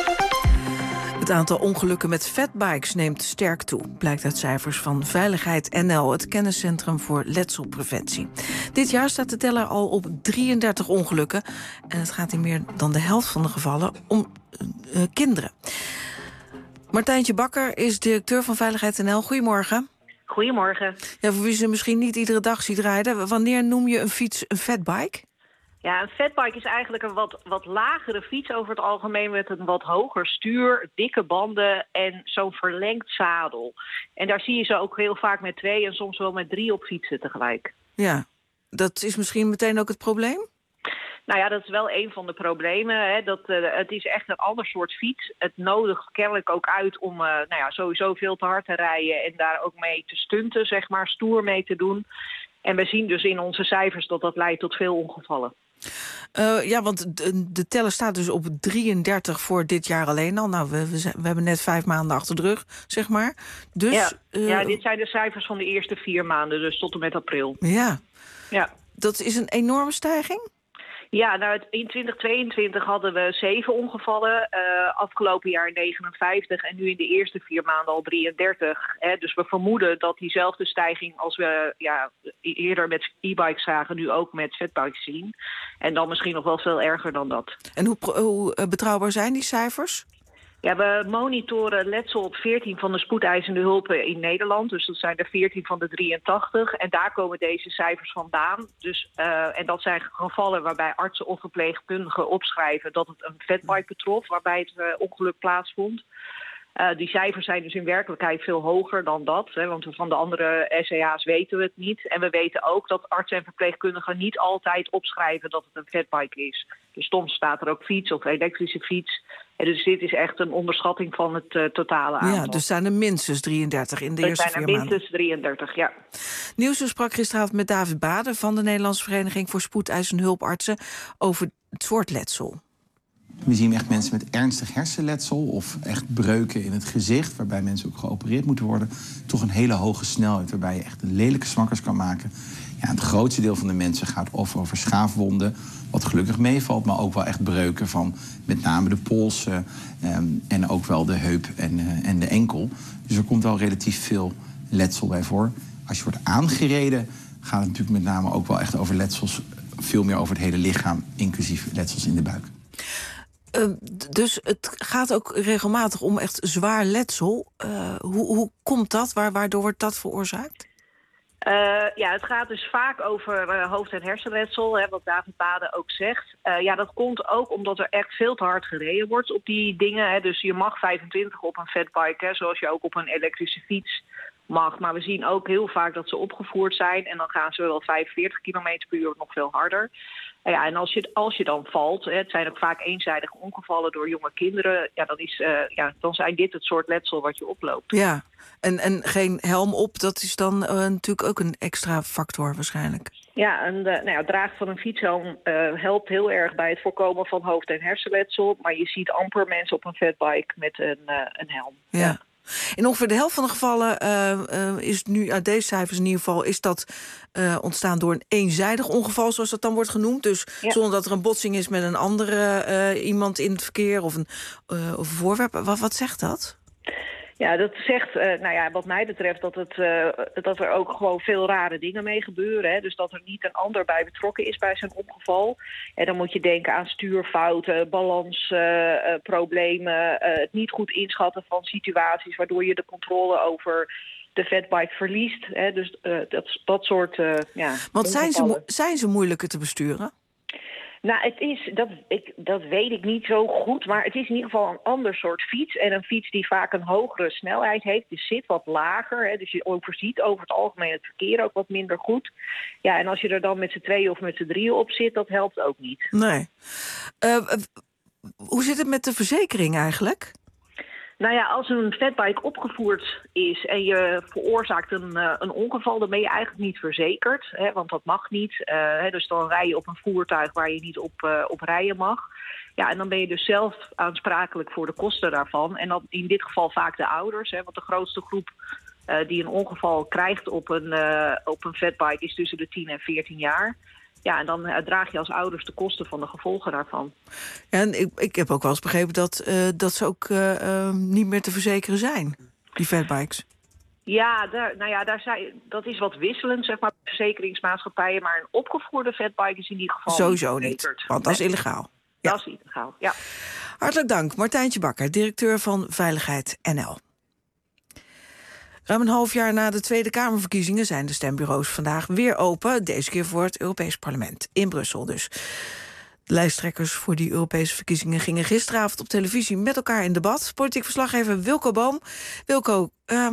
Het aantal ongelukken met fatbikes neemt sterk toe, blijkt uit cijfers van Veiligheid NL, het kenniscentrum voor letselpreventie. Dit jaar staat de teller al op 33 ongelukken en het gaat in meer dan de helft van de gevallen om kinderen. Martijntje Bakker is directeur van Veiligheid NL. Goedemorgen. Goedemorgen. Ja, voor wie ze misschien niet iedere dag ziet rijden, wanneer noem je een fiets een fatbike? Ja, een fatbike is eigenlijk een wat lagere fiets over het algemeen met een wat hoger stuur, dikke banden en zo'n verlengd zadel. En daar zie je ze ook heel vaak met 2 en soms wel met 3 op fietsen tegelijk. Ja, dat is misschien meteen ook het probleem? Nou ja, dat is wel een van de problemen. Hè. Het is echt een ander soort fiets. Het nodigt kennelijk ook uit om sowieso veel te hard te rijden en daar ook mee te stunten, zeg maar, stoer mee te doen. En we zien dus in onze cijfers dat leidt tot veel ongevallen. Ja, want de teller staat dus op 33 voor dit jaar alleen al. Nou, we hebben net 5 maanden achter de rug, zeg maar. Dus, ja, dit zijn de cijfers van de eerste 4 maanden, dus tot en met april. Ja. Ja. Dat is een enorme stijging? Ja, nou, in 2022 hadden we 7 ongevallen, afgelopen jaar 59 en nu in de eerste 4 maanden al 33. Hè. Dus we vermoeden dat diezelfde stijging als we eerder met e-bikes zagen, nu ook met fatbikes zien. En dan misschien nog wel veel erger dan dat. En hoe betrouwbaar zijn die cijfers? Ja, we monitoren letsel op 14 van de spoedeisende hulpen in Nederland. Dus dat zijn er 14 van de 83. En daar komen deze cijfers vandaan. Dus, en dat zijn gevallen waarbij artsen of verpleegkundigen opschrijven dat het een fatbike betrof, waarbij het ongeluk plaatsvond. Die cijfers zijn dus in werkelijkheid veel hoger dan dat. Hè, want van de andere SCA's weten we het niet. En we weten ook dat artsen en verpleegkundigen niet altijd opschrijven dat het een fatbike is. Dus soms staat er ook fiets of elektrische fiets. En dus dit is echt een onderschatting van het totale aantal. Ja, dus zijn er minstens 33 in de eerste 4 maanden. Er zijn er minstens 33, ja. Nieuws sprak gisteravond met David Bade van de Nederlandse Vereniging voor Spoedeisende Hulpartsen over het soort letsel. We zien echt mensen met ernstig hersenletsel of echt breuken in het gezicht, waarbij mensen ook geopereerd moeten worden. Toch een hele hoge snelheid, waarbij je echt een lelijke smakkers kan maken. Ja, het grootste deel van de mensen gaat of over schaafwonden, wat gelukkig meevalt, maar ook wel echt breuken van met name de polsen en ook wel de heup en de enkel. Dus er komt wel relatief veel letsel bij voor. Als je wordt aangereden, gaat het natuurlijk met name ook wel echt over letsels, veel meer over het hele lichaam, inclusief letsels in de buik. Dus het gaat ook regelmatig om echt zwaar letsel. Hoe komt dat? Waardoor wordt dat veroorzaakt? Het gaat dus vaak over hoofd- en hersenletsel, wat David Bade ook zegt. Dat komt ook omdat er echt veel te hard gereden wordt op die dingen. Hè. Dus je mag 25 op een fatbike, zoals je ook op een elektrische fiets mag. Maar we zien ook heel vaak dat ze opgevoerd zijn en dan gaan ze wel 45 km per uur nog veel harder. Ja, en als je dan valt, het zijn ook vaak eenzijdige ongevallen door jonge kinderen, dan zijn dit het soort letsel wat je oploopt. Ja, en geen helm op, dat is dan natuurlijk ook een extra factor waarschijnlijk. Ja, en het dragen van een fietshelm helpt heel erg bij het voorkomen van hoofd- en hersenletsel, maar je ziet amper mensen op een fatbike met een helm. Ja. In ongeveer de helft van de gevallen is nu uit deze cijfers in ieder geval is dat ontstaan door een eenzijdig ongeval, zoals dat dan wordt genoemd. Dus zonder dat er een botsing is met een andere iemand in het verkeer of een voorwerp. Wat zegt dat? Ja, dat zegt, wat mij betreft, dat er ook gewoon veel rare dingen mee gebeuren. Hè? Dus dat er niet een ander bij betrokken is bij zo'n ongeval. En dan moet je denken aan stuurfouten, balansproblemen, het niet goed inschatten van situaties waardoor je de controle over de fatbike verliest. Hè? Dus dat soort Want zijn ze moeilijker te besturen? Nou, dat weet ik niet zo goed, maar het is in ieder geval een ander soort fiets. En een fiets die vaak een hogere snelheid heeft, dus zit wat lager. Hè, dus je overziet over het algemeen het verkeer ook wat minder goed. Ja, en als je er dan met z'n 2 of met z'n 3 op zit, dat helpt ook niet. Nee. Hoe zit het met de verzekering eigenlijk? Nou ja, als een fatbike opgevoerd is en je veroorzaakt een ongeval, dan ben je eigenlijk niet verzekerd. Hè, want dat mag niet. Dus dan rij je op een voertuig waar je niet op rijden mag. Ja, en dan ben je dus zelf aansprakelijk voor de kosten daarvan. En dan in dit geval vaak de ouders. Hè, want de grootste groep die een ongeval krijgt op een fatbike is tussen de 10 en 14 jaar. Ja, en dan draag je als ouders de kosten van de gevolgen daarvan. Ja, en ik heb ook wel eens begrepen dat ze ook niet meer te verzekeren zijn, die fatbikes. Ja, dat is wat wisselend, zeg maar, verzekeringsmaatschappijen. Maar een opgevoerde fatbike is in ieder geval sowieso niet, want dat is illegaal. Ja. Dat is illegaal, ja. Hartelijk dank, Martijntje Bakker, directeur van Veiligheid NL. Ruim een half jaar na de Tweede Kamerverkiezingen zijn de stembureaus vandaag weer open. Deze keer voor het Europees Parlement, in Brussel dus. De lijsttrekkers voor die Europese verkiezingen gingen gisteravond op televisie met elkaar in debat. Politiek verslaggever Wilco Boom. Wilco,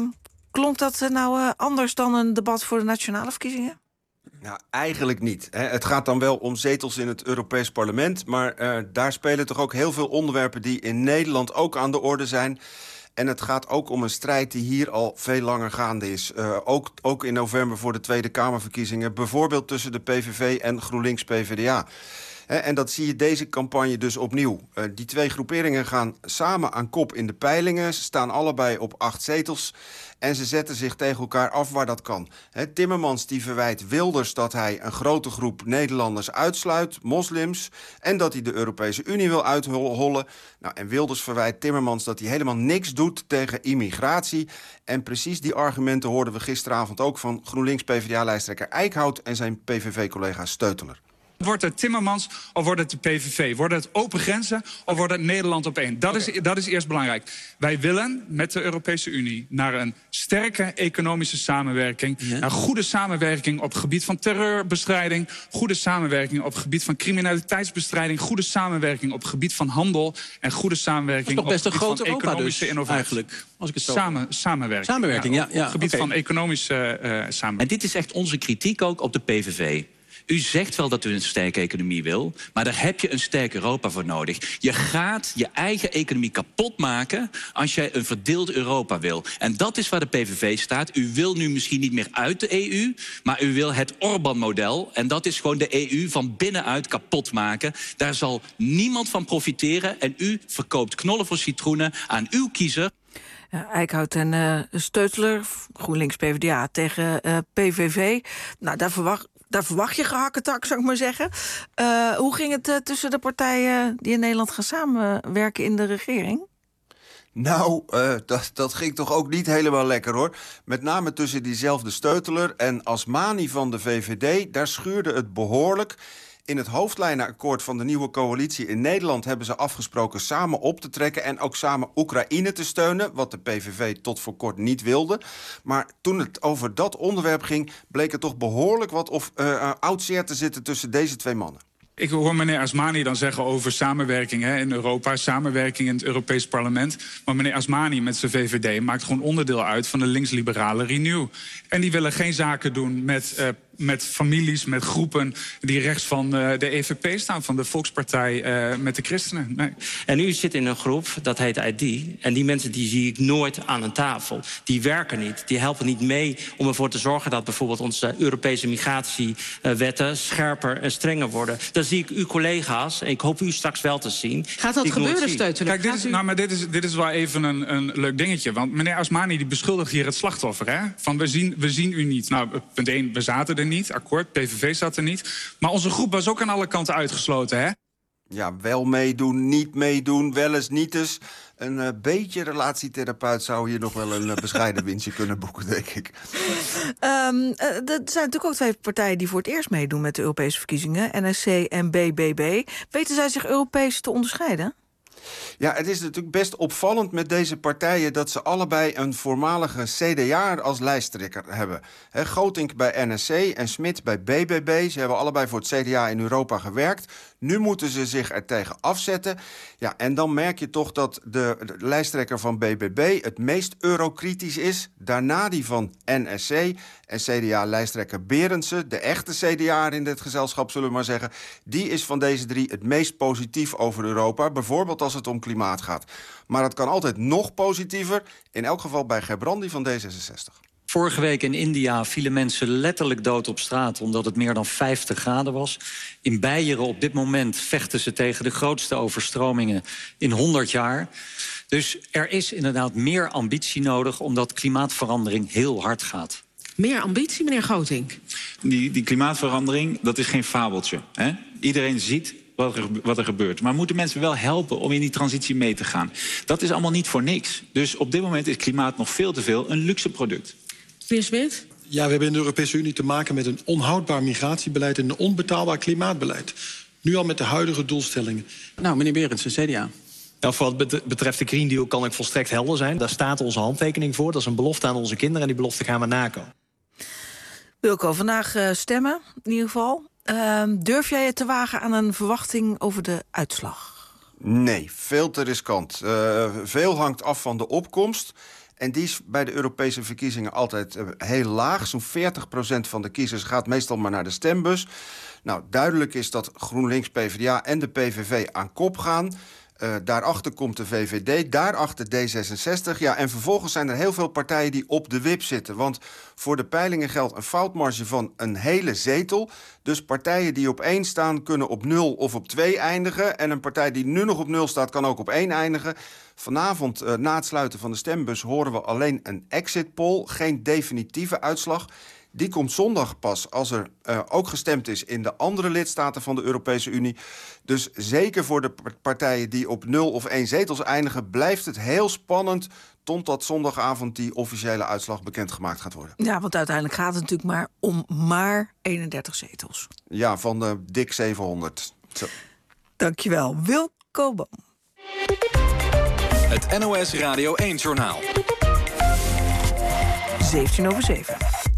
klonk dat nou anders dan een debat voor de nationale verkiezingen? Nou, eigenlijk niet. Het gaat dan wel om zetels in het Europees Parlement, maar daar spelen toch ook heel veel onderwerpen die in Nederland ook aan de orde zijn. En het gaat ook om een strijd die hier al veel langer gaande is. Ook in november voor de Tweede Kamerverkiezingen. Bijvoorbeeld tussen de PVV en GroenLinks-PVDA. En dat zie je deze campagne dus opnieuw. Die twee groeperingen gaan samen aan kop in de peilingen. Ze staan allebei op 8 zetels. En ze zetten zich tegen elkaar af waar dat kan. Timmermans die verwijt Wilders dat hij een grote groep Nederlanders uitsluit, moslims, en dat hij de Europese Unie wil uithollen. Nou, en Wilders verwijt Timmermans dat hij helemaal niks doet tegen immigratie. En precies die argumenten hoorden we gisteravond ook van GroenLinks-PVDA-lijsttrekker Eickhout en zijn PVV-collega Steuteler. Wordt het Timmermans of wordt het de PVV? Wordt het open grenzen of wordt het Nederland op één? Dat is eerst belangrijk. Wij willen met de Europese Unie naar een sterke economische samenwerking. Ja. Naar goede samenwerking op het gebied van terreurbestrijding. Goede samenwerking op het gebied van criminaliteitsbestrijding. Goede samenwerking op het gebied van handel. En goede samenwerking op het gebied van economische innovatie. Eigenlijk, als ik het zo... Samenwerking. Samenwerking, ja. Op het gebied van economische samenwerking. En dit is echt onze kritiek ook op de PVV. U zegt wel dat u een sterke economie wil, maar daar heb je een sterk Europa voor nodig. Je gaat je eigen economie kapot maken als je een verdeeld Europa wil. En dat is waar de PVV staat. U wil nu misschien niet meer uit de EU, maar u wil het Orbán-model. En dat is gewoon de EU van binnenuit kapot maken. Daar zal niemand van profiteren. En u verkoopt knollen voor citroenen aan uw kiezer. Ja, Eickhout en Steuteler, GroenLinks-PVDA tegen PVV. Nou, daar verwacht je gehakketak, zou ik maar zeggen. Hoe ging het tussen de partijen die in Nederland gaan samenwerken in de regering? Nou, dat ging toch ook niet helemaal lekker, hoor. Met name tussen diezelfde Steuteler en Asmani van de VVD. Daar schuurde het behoorlijk. In het hoofdlijnenakkoord van de nieuwe coalitie in Nederland hebben ze afgesproken samen op te trekken en ook samen Oekraïne te steunen, wat de PVV tot voor kort niet wilde. Maar toen het over dat onderwerp ging, bleek er toch behoorlijk wat oudzeer te zitten tussen deze twee mannen. Ik hoor meneer Asmani dan zeggen over samenwerking in Europa, samenwerking in het Europees Parlement. Maar meneer Asmani met zijn VVD maakt gewoon onderdeel uit van de linksliberale Renew. En die willen geen zaken doen met families, met groepen die rechts van de EVP staan, van de Volkspartij met de christenen. Nee. En u zit in een groep, dat heet ID. En die mensen die zie ik nooit aan een tafel. Die werken niet, die helpen niet mee om ervoor te zorgen dat bijvoorbeeld onze Europese migratiewetten scherper en strenger worden. Dan zie ik uw collega's, en ik hoop u straks wel te zien. Gaat dat gebeuren, Steuteler? Kijk, dit is wel even een leuk dingetje. Want meneer Asmani die beschuldigt hier het slachtoffer. Hè? Van we zien u niet. Nou, punt 1, we zaten er niet, akkoord, PVV zat er niet. Maar onze groep was ook aan alle kanten uitgesloten, hè? Ja, wel meedoen, niet meedoen, wel eens niet eens. Een beetje relatietherapeut zou hier nog wel een bescheiden winstje kunnen boeken, denk ik. Er zijn natuurlijk ook twee partijen die voor het eerst meedoen met de Europese verkiezingen, NSC en BBB. Weten zij zich Europees te onderscheiden? Ja, het is natuurlijk best opvallend met deze partijen dat ze allebei een voormalige CDA als lijsttrekker hebben. Gootinck bij NSC en Smit bij BBB. Ze hebben allebei voor het CDA in Europa gewerkt. Nu moeten ze zich er tegen afzetten. Ja, en dan merk je toch dat de lijsttrekker van BBB het meest eurokritisch is. Daarna die van NSC en CDA-lijsttrekker Berendsen, de echte CDA in dit gezelschap, zullen we maar zeggen. Die is van deze drie het meest positief over Europa. Bijvoorbeeld als het om klimaat gaat. Maar het kan altijd nog positiever. In elk geval bij Gerbrandy van D66. Vorige week in India vielen mensen letterlijk dood op straat omdat het meer dan 50 graden was. In Beieren op dit moment vechten ze tegen de grootste overstromingen in 100 jaar. Dus er is inderdaad meer ambitie nodig omdat klimaatverandering heel hard gaat. Meer ambitie, meneer Gootink. Die klimaatverandering, dat is geen fabeltje. Hè? Iedereen ziet wat er gebeurt. Maar we moeten mensen wel helpen om in die transitie mee te gaan. Dat is allemaal niet voor niks. Dus op dit moment is klimaat nog veel te veel een luxe product. Meneer Smit? Ja, we hebben in de Europese Unie te maken met een onhoudbaar migratiebeleid en een onbetaalbaar klimaatbeleid. Nu al met de huidige doelstellingen. Nou, meneer Berendsen, CDA. Nou, voor wat betreft de Green Deal kan ik volstrekt helder zijn. Daar staat onze handtekening voor. Dat is een belofte aan onze kinderen en die belofte gaan we nakomen. Wilco, vandaag stemmen in ieder geval. Durf jij het te wagen aan een verwachting over de uitslag? Nee, veel te riskant. Veel hangt af van de opkomst. En die is bij de Europese verkiezingen altijd heel laag. Zo'n 40% van de kiezers gaat meestal maar naar de stembus. Nou, duidelijk is dat GroenLinks, PvdA en de PVV aan kop gaan. Daarachter komt de VVD, daarachter D66. Ja, en vervolgens zijn er heel veel partijen die op de wip zitten. Want voor de peilingen geldt een foutmarge van een hele zetel. Dus partijen die op 1 staan kunnen op 0 of op 2 eindigen. En een partij die nu nog op 0 staat kan ook op 1 eindigen. Vanavond, na het sluiten van de stembus, horen we alleen een exit poll. Geen definitieve uitslag. Die komt zondag pas als er ook gestemd is in de andere lidstaten van de Europese Unie. Dus zeker voor de partijen die op 0 of 1 zetels eindigen, blijft het heel spannend totdat zondagavond die officiële uitslag bekendgemaakt gaat worden. Ja, want uiteindelijk gaat het natuurlijk maar om 31 zetels. Ja, van dik 700. Zo. Dankjewel, Wilco Boom. Het NOS Radio 1-journaal. 7:17.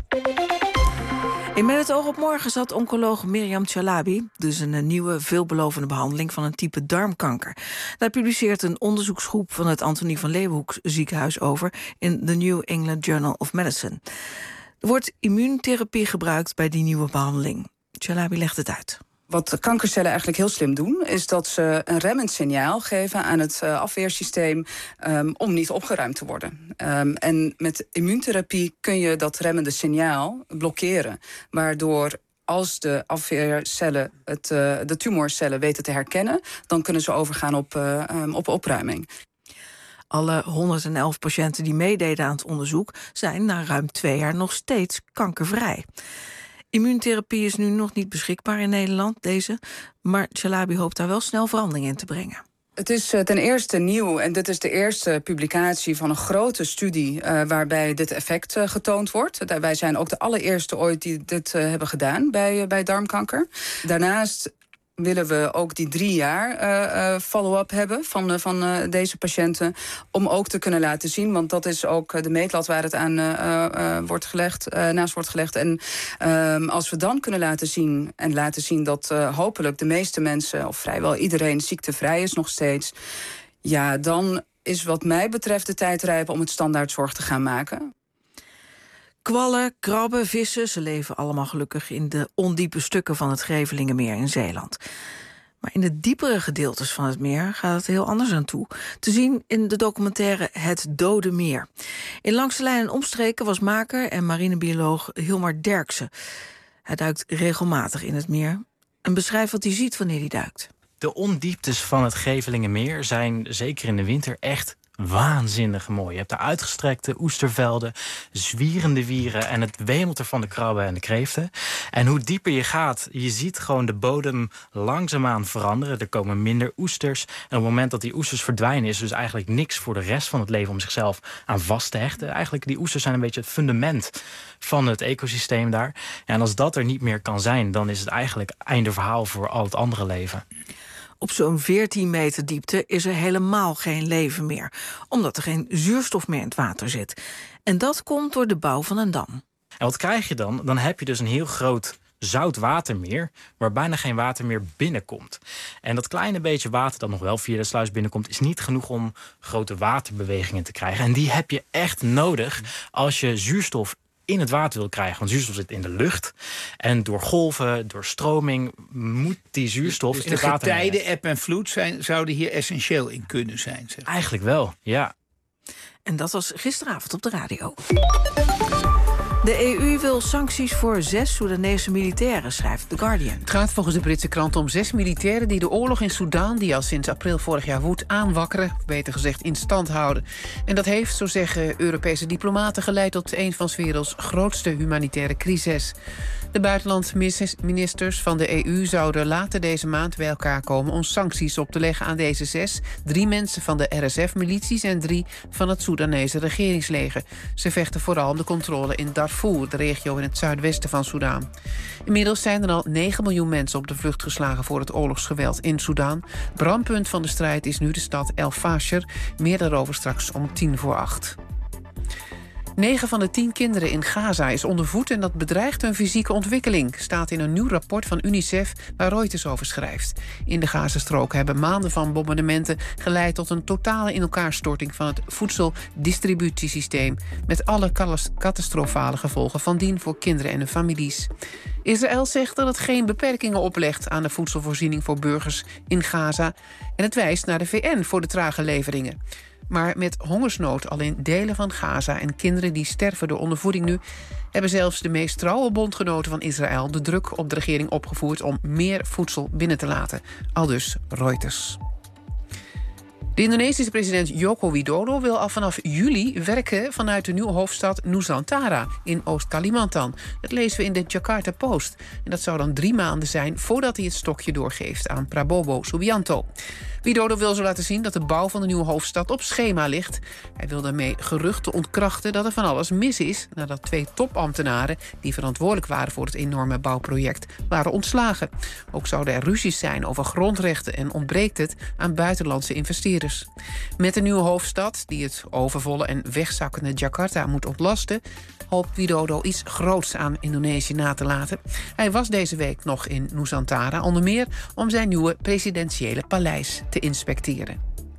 In Met het oog op morgen zat oncoloog Myriam Chalabi, dus een nieuwe veelbelovende behandeling van een type darmkanker. Daar publiceert een onderzoeksgroep van het Antonie van Leeuwenhoek ziekenhuis over in The New England Journal of Medicine. Er wordt immuuntherapie gebruikt bij die nieuwe behandeling. Chalabi legt het uit. Wat kankercellen eigenlijk heel slim doen, is dat ze een remmend signaal geven aan het afweersysteem om niet opgeruimd te worden. En met immuuntherapie kun je dat remmende signaal blokkeren, waardoor als de afweercellen de tumorcellen weten te herkennen, dan kunnen ze overgaan op opruiming. Alle 111 patiënten die meededen aan het onderzoek zijn na ruim 2 jaar nog steeds kankervrij. Immuuntherapie is nu nog niet beschikbaar in Nederland, maar Chalabi hoopt daar wel snel verandering in te brengen. Het is ten eerste nieuw en dit is de eerste publicatie van een grote studie waarbij dit effect getoond wordt. Wij zijn ook de allereerste ooit die dit hebben gedaan bij darmkanker. Daarnaast willen we ook die 3 jaar follow-up hebben van deze patiënten, om ook te kunnen laten zien, want dat is ook de meetlat waar het aan naast wordt gelegd. En als we dan kunnen laten zien dat hopelijk de meeste mensen, of vrijwel iedereen, ziektevrij is nog steeds, ja, dan is wat mij betreft de tijd rijp om het standaardzorg te gaan maken. Kwallen, krabben, vissen, ze leven allemaal gelukkig in de ondiepe stukken van het Grevelingenmeer in Zeeland. Maar in de diepere gedeeltes van het meer gaat het heel anders aan toe. Te zien in de documentaire Het Dode Meer. In Langs de Lijn en Omstreken was maker en marinebioloog Hilmar Derksen. Hij duikt regelmatig in het meer en beschrijft wat hij ziet wanneer hij duikt. De ondieptes van het Grevelingenmeer zijn zeker in de winter echt waanzinnig mooi. Je hebt de uitgestrekte oestervelden, zwierende wieren en het wemelt er van de krabben en de kreeften. En hoe dieper je gaat, je ziet gewoon de bodem langzaamaan veranderen. Er komen minder oesters. En op het moment dat die oesters verdwijnen, is dus eigenlijk niks voor de rest van het leven om zichzelf aan vast te hechten. Eigenlijk, die oesters zijn een beetje het fundament van het ecosysteem daar. En als dat er niet meer kan zijn, dan is het eigenlijk einde verhaal voor al het andere leven. Op zo'n 14 meter diepte is er helemaal geen leven meer, omdat er geen zuurstof meer in het water zit. En dat komt door de bouw van een dam. En wat krijg je dan? Dan heb je dus een heel groot zoutwatermeer, waar bijna geen water meer binnenkomt. En dat kleine beetje water dat nog wel via de sluis binnenkomt, is niet genoeg om grote waterbewegingen te krijgen. En die heb je echt nodig als je zuurstof in het water wil krijgen. Want zuurstof zit in de lucht. En door golven, door stroming, moet die zuurstof in het water. De getijden, eb en vloed zouden hier essentieel in kunnen zijn. Zeg. Eigenlijk wel, ja. En dat was gisteravond op de radio. De EU wil sancties voor 6 Soedanese militairen, schrijft The Guardian. Het gaat volgens de Britse krant om 6 militairen die de oorlog in Soedan, die al sinds april vorig jaar woedt, aanwakkeren, of beter gezegd in stand houden. En dat heeft, zo zeggen Europese diplomaten, geleid tot een van 's werelds grootste humanitaire crisis. De buitenlandministers van de EU zouden later deze maand bij elkaar komen om sancties op te leggen aan deze 6. 3 mensen van de RSF-milities en 3 van het Soedanese regeringsleger. Ze vechten vooral om de controle in Darfur, de regio in het zuidwesten van Soedan. Inmiddels zijn er al 9 miljoen mensen op de vlucht geslagen voor het oorlogsgeweld in Soedan. Brandpunt van de strijd is nu de stad El Fasher. Meer daarover straks om 7:50. 9 van de 10 kinderen in Gaza is onder voet en dat bedreigt hun fysieke ontwikkeling, staat in een nieuw rapport van UNICEF waar Reuters over schrijft. In de Gazastrook hebben maanden van bombardementen geleid tot een totale inelkaarstorting van het voedseldistributiesysteem, met alle catastrofale gevolgen van dien voor kinderen en hun families. Israël zegt dat het geen beperkingen oplegt aan de voedselvoorziening voor burgers in Gaza en het wijst naar de VN voor de trage leveringen. Maar met hongersnood al in delen van Gaza en kinderen die sterven door ondervoeding nu, hebben zelfs de meest trouwe bondgenoten van Israël de druk op de regering opgevoerd om meer voedsel binnen te laten. Aldus Reuters. De Indonesische president Joko Widodo wil al vanaf juli werken vanuit de nieuwe hoofdstad Nusantara in Oost-Kalimantan. Dat lezen we in de Jakarta Post. En dat zou dan 3 maanden zijn voordat hij het stokje doorgeeft aan Prabowo Subianto. Widodo wil zo laten zien dat de bouw van de nieuwe hoofdstad op schema ligt. Hij wil daarmee geruchten ontkrachten dat er van alles mis is, nadat 2 topambtenaren die verantwoordelijk waren voor het enorme bouwproject waren ontslagen. Ook zouden er ruzies zijn over grondrechten en ontbreekt het aan buitenlandse investeerders. Met de nieuwe hoofdstad, die het overvolle en wegzakkende Jakarta moet ontlasten, hoopt Widodo iets groots aan Indonesië na te laten. Hij was deze week nog in Nusantara, onder meer om zijn nieuwe presidentiële paleis te inspecteren.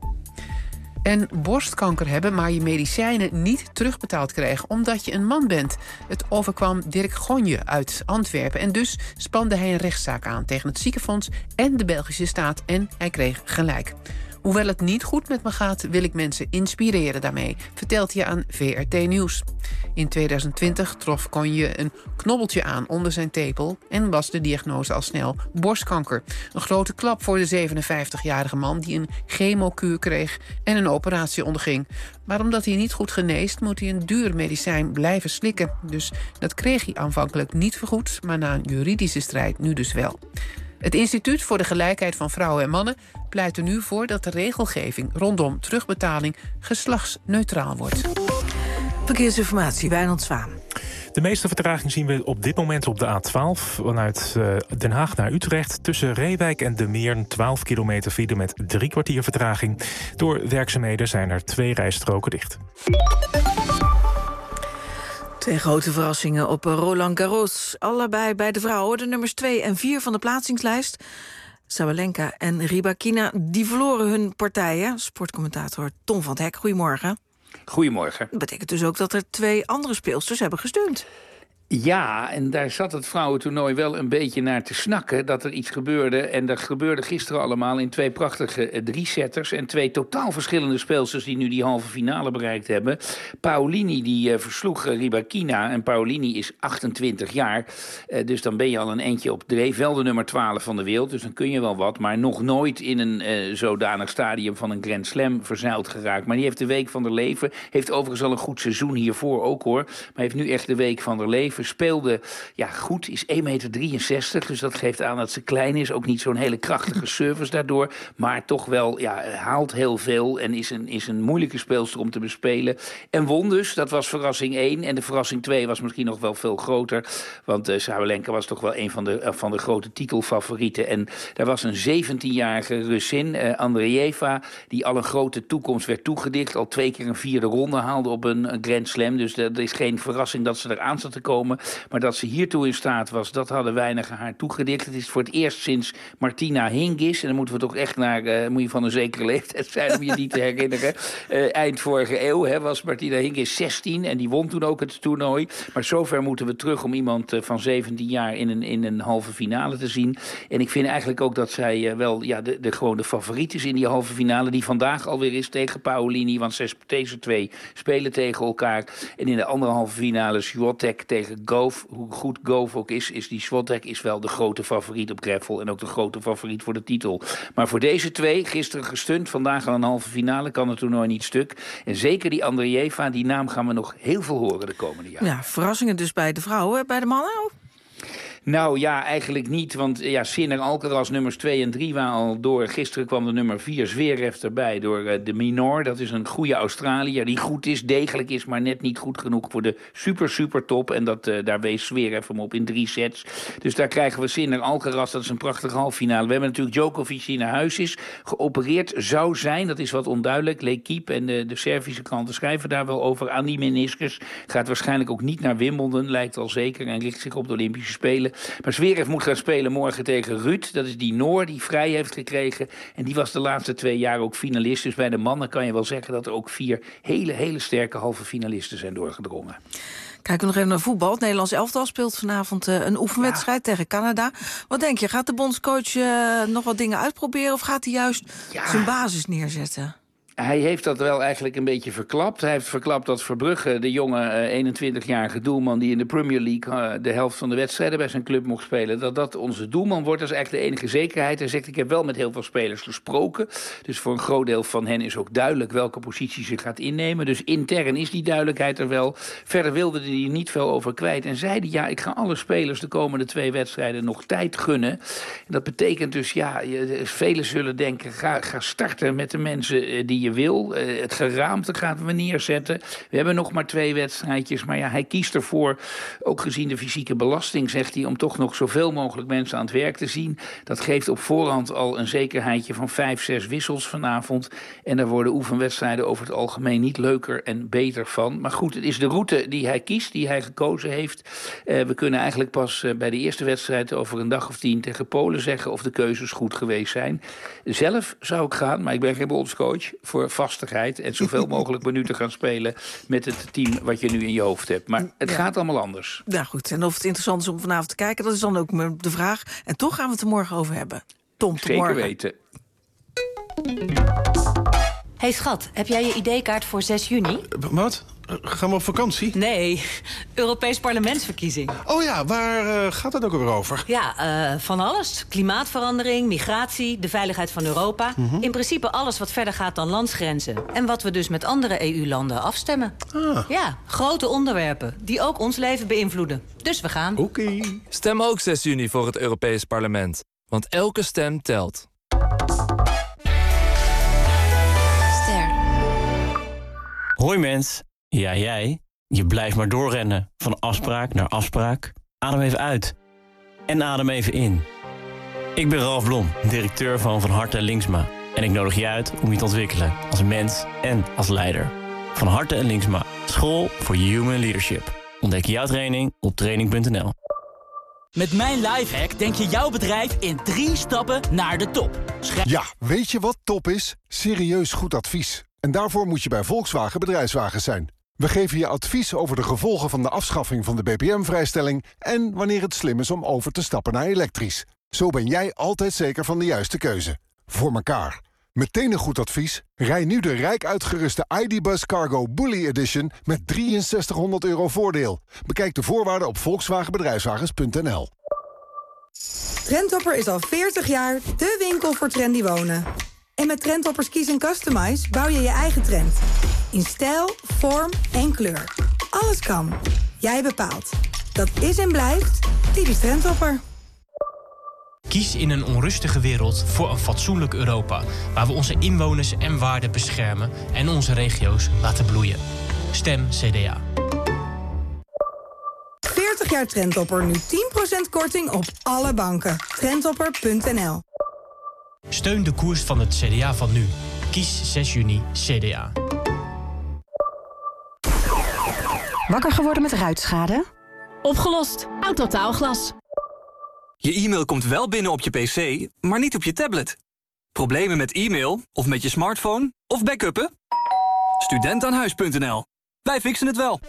En borstkanker hebben, maar je medicijnen niet terugbetaald krijgen omdat je een man bent. Het overkwam Dirk Gonje uit Antwerpen en dus spande hij een rechtszaak aan tegen het ziekenfonds en de Belgische staat en hij kreeg gelijk. Hoewel het niet goed met me gaat, wil ik mensen inspireren daarmee, vertelt hij aan VRT Nieuws. In 2020 trof Konje een knobbeltje aan onder zijn tepel en was de diagnose al snel borstkanker. Een grote klap voor de 57-jarige man die een chemokuur kreeg en een operatie onderging. Maar omdat hij niet goed geneest, moet hij een duur medicijn blijven slikken. Dus dat kreeg hij aanvankelijk niet vergoed, maar na een juridische strijd nu dus wel. Het Instituut voor de Gelijkheid van Vrouwen en Mannen pleit er nu voor dat de regelgeving rondom terugbetaling geslachtsneutraal wordt. Verkeersinformatie, Wijnand Zwaan. De meeste vertraging zien we op dit moment op de A12 vanuit Den Haag naar Utrecht. Tussen Reewijk en De Meern 12 kilometer file met 3 kwartier vertraging. Door werkzaamheden zijn er 2 rijstroken dicht. 2 grote verrassingen op Roland Garros. Allebei bij de vrouwen, de nummers 2 en 4 van de plaatsingslijst. Sabalenka en Rybakina, die verloren hun partijen. Sportcommentator Tom van het Hek, goedemorgen. Goedemorgen. Dat betekent dus ook dat er 2 andere speelsters hebben gesteund. Ja, en daar zat het vrouwentoernooi wel een beetje naar te snakken dat er iets gebeurde. En dat gebeurde gisteren allemaal in 2 prachtige 3-setters... en 2 totaal verschillende speelsters die nu die halve finale bereikt hebben. Paolini die versloeg Rybakina en Paolini is 28 jaar. Dus dan ben je al een eindje op dreef. Wel de nummer 12 van de wereld, dus dan kun je wel wat. Maar nog nooit in een zodanig stadium van een Grand Slam verzeild geraakt. Maar die heeft de week van haar leven. Heeft overigens al een goed seizoen hiervoor ook hoor. Maar heeft nu echt de week van haar leven. Speelde goed, is 1,63 meter. Dus dat geeft aan dat ze klein is. Ook niet zo'n hele krachtige service daardoor. Maar toch wel haalt heel veel. En is een moeilijke speelster om te bespelen. En won dus. Dat was verrassing 1. En de verrassing 2 was misschien nog wel veel groter. Want Sabalenka was toch wel een van de grote titelfavorieten. En daar was een 17-jarige Russin, Andreeva, die al een grote toekomst werd toegedicht. Al 2 keer een 4e ronde haalde op een Grand Slam. Dus dat is geen verrassing dat ze eraan zat te komen. genomen. Maar dat ze hiertoe in staat was, dat hadden weinigen haar toegedicht. Het is voor het eerst sinds Martina Hingis, en dan moeten we toch echt naar, moet je van een zekere leeftijd zijn om je die te herinneren. Eind vorige eeuw was Martina Hingis 16 en die won toen ook het toernooi. Maar zover moeten we terug om iemand van 17 jaar in een halve finale te zien. En ik vind eigenlijk ook dat zij wel gewoon de favoriet is in die halve finale, die vandaag alweer is tegen Paolini, want deze twee spelen tegen elkaar. En in de andere halve finale Swiatek tegen Gauff. Hoe goed Gauff ook is die Swiatek is wel de grote favoriet op gravel en ook de grote favoriet voor de titel. Maar voor deze twee, gisteren gestunt, vandaag al een halve finale, kan het toernooi niet stuk. En zeker die Andreeva, die naam gaan we nog heel veel horen de komende jaren. Ja, verrassingen dus bij de vrouwen, bij de mannen ook? Nou ja, eigenlijk niet, want Sinner, Alcaraz nummers 2 en 3 waren al door. Gisteren kwam de nummer 4 Zverev erbij door de Minor. Dat is een goede Australiër die goed is, degelijk is, maar net niet goed genoeg voor de super top. En daar wees Zverev hem op in 3 sets. Dus daar krijgen we Sinner, Alcaraz, dat is een prachtige halffinale. We hebben natuurlijk Djokovic die naar huis is, geopereerd zou zijn. Dat is wat onduidelijk. L'Equipe en de Servische kranten schrijven daar wel over. Aan die meniscus gaat waarschijnlijk ook niet naar Wimbledon, lijkt al zeker, en richt zich op de Olympische Spelen. Maar Zverev moet gaan spelen morgen tegen Ruud. Dat is die Noor die vrij heeft gekregen. En die was de laatste 2 jaar ook finalist. Dus bij de mannen kan je wel zeggen dat er ook 4 hele sterke halve finalisten zijn doorgedrongen. Kijken we nog even naar voetbal. Het Nederlands elftal speelt vanavond een oefenwedstrijd tegen Canada. Wat denk je, gaat de bondscoach nog wat dingen uitproberen of gaat hij juist zijn basis neerzetten? Hij heeft dat wel eigenlijk een beetje verklapt. Hij heeft verklapt dat Verbrugge, de jonge 21-jarige doelman die in de Premier League de helft van de wedstrijden bij zijn club mocht spelen, dat onze doelman wordt. Dat is eigenlijk de enige zekerheid. Hij zegt, ik heb wel met heel veel spelers gesproken. Dus voor een groot deel van hen is ook duidelijk welke positie ze gaat innemen. Dus intern is die duidelijkheid er wel. Verder wilde hij er niet veel over kwijt. En zei hij, ik ga alle spelers de komende 2 wedstrijden nog tijd gunnen. En dat betekent dus, velen zullen denken, ga starten met de mensen die je wil. Het geraamte gaan we neerzetten. We hebben nog maar 2 wedstrijdjes. Maar hij kiest ervoor, ook gezien de fysieke belasting, zegt hij, om toch nog zoveel mogelijk mensen aan het werk te zien. Dat geeft op voorhand al een zekerheidje van 5-6 wissels vanavond. En daar worden oefenwedstrijden over het algemeen niet leuker en beter van. Maar goed, het is de route die hij kiest, die hij gekozen heeft. We kunnen eigenlijk pas bij de eerste wedstrijd over een dag of 10 tegen Polen zeggen of de keuzes goed geweest zijn. Zelf zou ik gaan, maar ik ben geen bondscoach, voor vastigheid en zoveel mogelijk minuten gaan spelen met het team wat je nu in je hoofd hebt. Maar het gaat allemaal anders. Ja, goed. En of het interessant is om vanavond te kijken, dat is dan ook de vraag. En toch gaan we het er morgen over hebben. Tom, tot morgen. Zeker weten. Hey schat, heb jij je ID-kaart voor 6 juni? Wat? Gaan we op vakantie? Nee, Europees Parlementsverkiezing. Oh ja, waar gaat het ook alweer over? Ja, van alles. Klimaatverandering, migratie, de veiligheid van Europa. In principe alles wat verder gaat dan landsgrenzen. En wat we dus met andere EU-landen afstemmen. Ja, grote onderwerpen die ook ons leven beïnvloeden. Dus we gaan. Oké. Stem ook 6 juni voor het Europees Parlement. Want elke stem telt. Hoi mens. Ja, jij. Je blijft maar doorrennen. Van afspraak naar afspraak. Adem even uit. En adem even in. Ik ben Ralf Blom, directeur van Harte en Linksma. En ik nodig je uit om je te ontwikkelen als mens en als leider. Van Harte en Linksma. School voor Human Leadership. Ontdek jouw training op training.nl. Met mijn lifehack denk je jouw bedrijf in 3 stappen naar de top. Ja, weet je wat top is? Serieus goed advies. En daarvoor moet je bij Volkswagen Bedrijfswagens zijn. We geven je advies over de gevolgen van de afschaffing van de BPM-vrijstelling... en wanneer het slim is om over te stappen naar elektrisch. Zo ben jij altijd zeker van de juiste keuze. Voor elkaar. Meteen een goed advies? Rij nu de rijk uitgeruste ID.Buzz Cargo Bully Edition met €6300 voordeel. Bekijk de voorwaarden op volkswagenbedrijfswagens.nl. Trendhopper is al 40 jaar de winkel voor trendy wonen. En met Trendhoppers Kies en Customize bouw je je eigen trend. In stijl, vorm en kleur. Alles kan. Jij bepaalt. Dat is en blijft typisch Trendhopper. Kies in een onrustige wereld voor een fatsoenlijk Europa, waar we onze inwoners en waarden beschermen en onze regio's laten bloeien. Stem CDA. 40 jaar Trendhopper, nu 10% korting op alle banken. Trendhopper.nl. Steun de koers van het CDA van nu. Kies 6 juni CDA. Wakker geworden met ruitschade? Opgelost. Autotaalglas. Je e-mail komt wel binnen op je pc, maar niet op je tablet. Problemen met e-mail of met je smartphone of backuppen? Studentaanhuis.nl. Wij fixen het wel.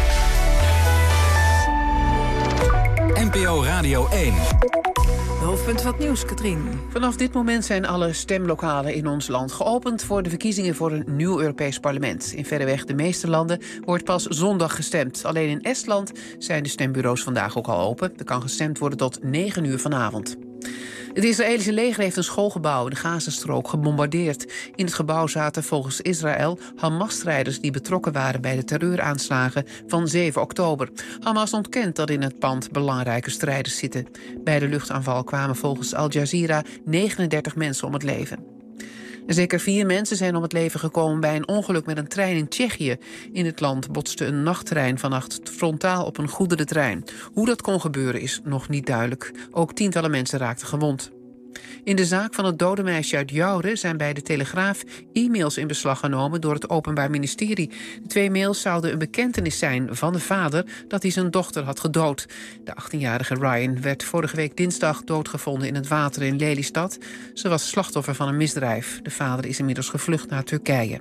NPO Radio 1. De hoofdpunt van het nieuws, Katrien. Vanaf dit moment zijn alle stemlokalen in ons land geopend voor de verkiezingen voor een nieuw Europees parlement. In verreweg de meeste landen wordt pas zondag gestemd. Alleen in Estland zijn de stembureaus vandaag ook al open. Er kan gestemd worden tot 9 uur vanavond. Het Israëlische leger heeft een schoolgebouw in de Gazastrook gebombardeerd. In het gebouw zaten volgens Israël Hamas-strijders die betrokken waren bij de terreuraanslagen van 7 oktober. Hamas ontkent dat in het pand belangrijke strijders zitten. Bij de luchtaanval kwamen volgens Al Jazeera 39 mensen om het leven. Zeker 4 mensen zijn om het leven gekomen bij een ongeluk met een trein in Tsjechië. In het land botste een nachttrein vannacht frontaal op een goederentrein. Hoe dat kon gebeuren is nog niet duidelijk. Ook tientallen mensen raakten gewond. In de zaak van het dode meisje uit Joure zijn bij de Telegraaf e-mails in beslag genomen door het Openbaar Ministerie. De 2 mails zouden een bekentenis zijn van de vader dat hij zijn dochter had gedood. De 18-jarige Ryan werd vorige week dinsdag doodgevonden in het water in Lelystad. Ze was slachtoffer van een misdrijf. De vader is inmiddels gevlucht naar Turkije.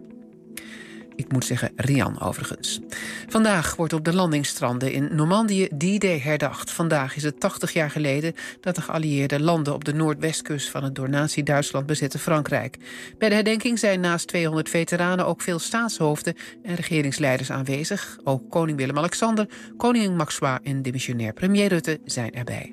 Ik moet zeggen Rian overigens. Vandaag wordt op de landingsstranden in Normandië D-Day herdacht. Vandaag is het 80 jaar geleden dat de geallieerden landden op de noordwestkust van het door Nazi-Duitsland bezette Frankrijk. Bij de herdenking zijn naast 200 veteranen ook veel staatshoofden en regeringsleiders aanwezig. Ook koning Willem-Alexander, koningin Maxima en demissionair premier Rutte zijn erbij.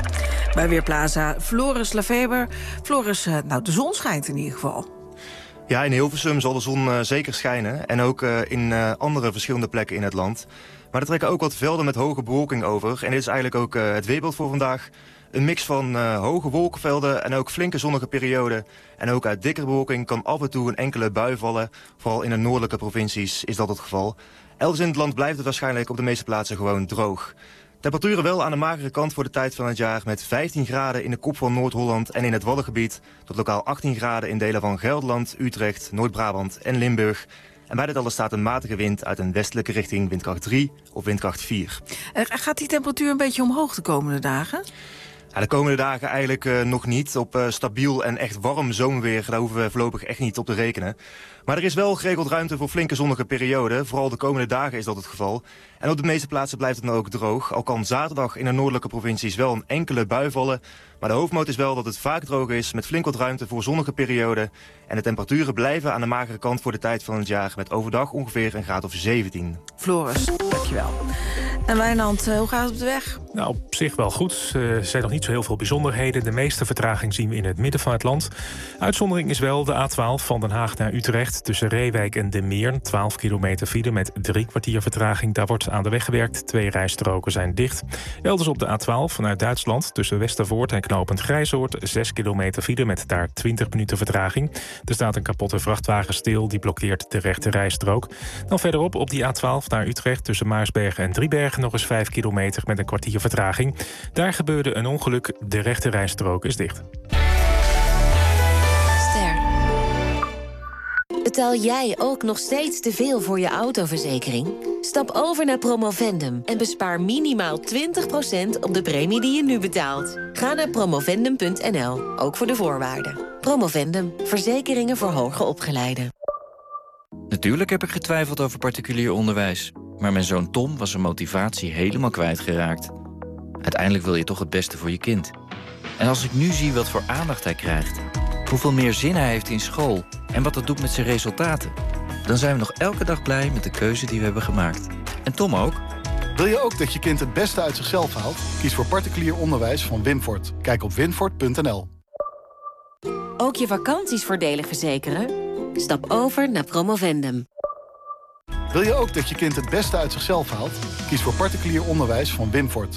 Bij Weerplaza Floris Lefeber. Floris, de zon schijnt in ieder geval. Ja, in Hilversum zal de zon zeker schijnen. En ook in andere verschillende plekken in het land. Maar er trekken ook wat velden met hoge bewolking over. En dit is eigenlijk ook het weerbeeld voor vandaag. Een mix van hoge wolkenvelden en ook flinke zonnige perioden. En ook uit dikke bewolking kan af en toe een enkele bui vallen. Vooral in de noordelijke provincies is dat het geval. Elders in het land blijft het waarschijnlijk op de meeste plaatsen gewoon droog. Temperaturen wel aan de magere kant voor de tijd van het jaar... met 15 graden in de kop van Noord-Holland en in het Waddengebied... tot lokaal 18 graden in delen van Gelderland, Utrecht, Noord-Brabant en Limburg. En bij dit alles staat een matige wind uit een westelijke richting, windkracht 3 of windkracht 4. Gaat die temperatuur een beetje omhoog de komende dagen? Ja, de komende dagen eigenlijk nog niet. Op stabiel en echt warm zomerweer, daar hoeven we voorlopig echt niet op te rekenen. Maar er is wel geregeld ruimte voor flinke zonnige perioden. Vooral de komende dagen is dat het geval. En op de meeste plaatsen blijft het dan ook droog. Al kan zaterdag in de noordelijke provincies wel een enkele bui vallen. Maar de hoofdmoot is wel dat het vaak droog is, met flink wat ruimte voor zonnige perioden. En de temperaturen blijven aan de magere kant voor de tijd van het jaar, met overdag ongeveer een graad of 17. Floris, dankjewel. En Wijnand, hoe gaat het op de weg? Nou, op zich wel goed. Er zijn nog niet zo heel veel bijzonderheden. De meeste vertraging zien we in het midden van het land. Uitzondering is wel de A12 van Den Haag naar Utrecht... tussen Reewijk en De Meern. 12 kilometer file met 3 kwartier vertraging. Daar wordt aan de weg gewerkt. 2 rijstroken zijn dicht. Elders op de A12 vanuit Duitsland... tussen Westervoort en knooppunt Grijzoord. 6 kilometer file met daar 20 minuten vertraging. Er staat een kapotte vrachtwagen stil. Die blokkeert de rechte rijstrook. Dan verderop op die A12 naar Utrecht... tussen Maarsbergen en Driebergen nog eens 5 kilometer met een kwartier vertraging. Daar gebeurde een ongeluk. De rechte rijstrook is dicht. Betaal jij ook nog steeds te veel voor je autoverzekering? Stap over naar Promovendum en bespaar minimaal 20% op de premie die je nu betaalt. Ga naar promovendum.nl, ook voor de voorwaarden. Promovendum, verzekeringen voor hoger opgeleiden. Natuurlijk heb ik getwijfeld over particulier onderwijs. Maar mijn zoon Tom was zijn motivatie helemaal kwijtgeraakt. Uiteindelijk wil je toch het beste voor je kind. En als ik nu zie wat voor aandacht hij krijgt... hoeveel meer zin hij heeft in school... en wat dat doet met zijn resultaten... dan zijn we nog elke dag blij met de keuze die we hebben gemaakt. En Tom ook. Wil je ook dat je kind het beste uit zichzelf haalt? Kies voor particulier onderwijs van Winford. Kijk op winford.nl. Ook je vakanties voordelig verzekeren? Stap over naar Promovendum. Wil je ook dat je kind het beste uit zichzelf haalt? Kies voor particulier onderwijs van Winford.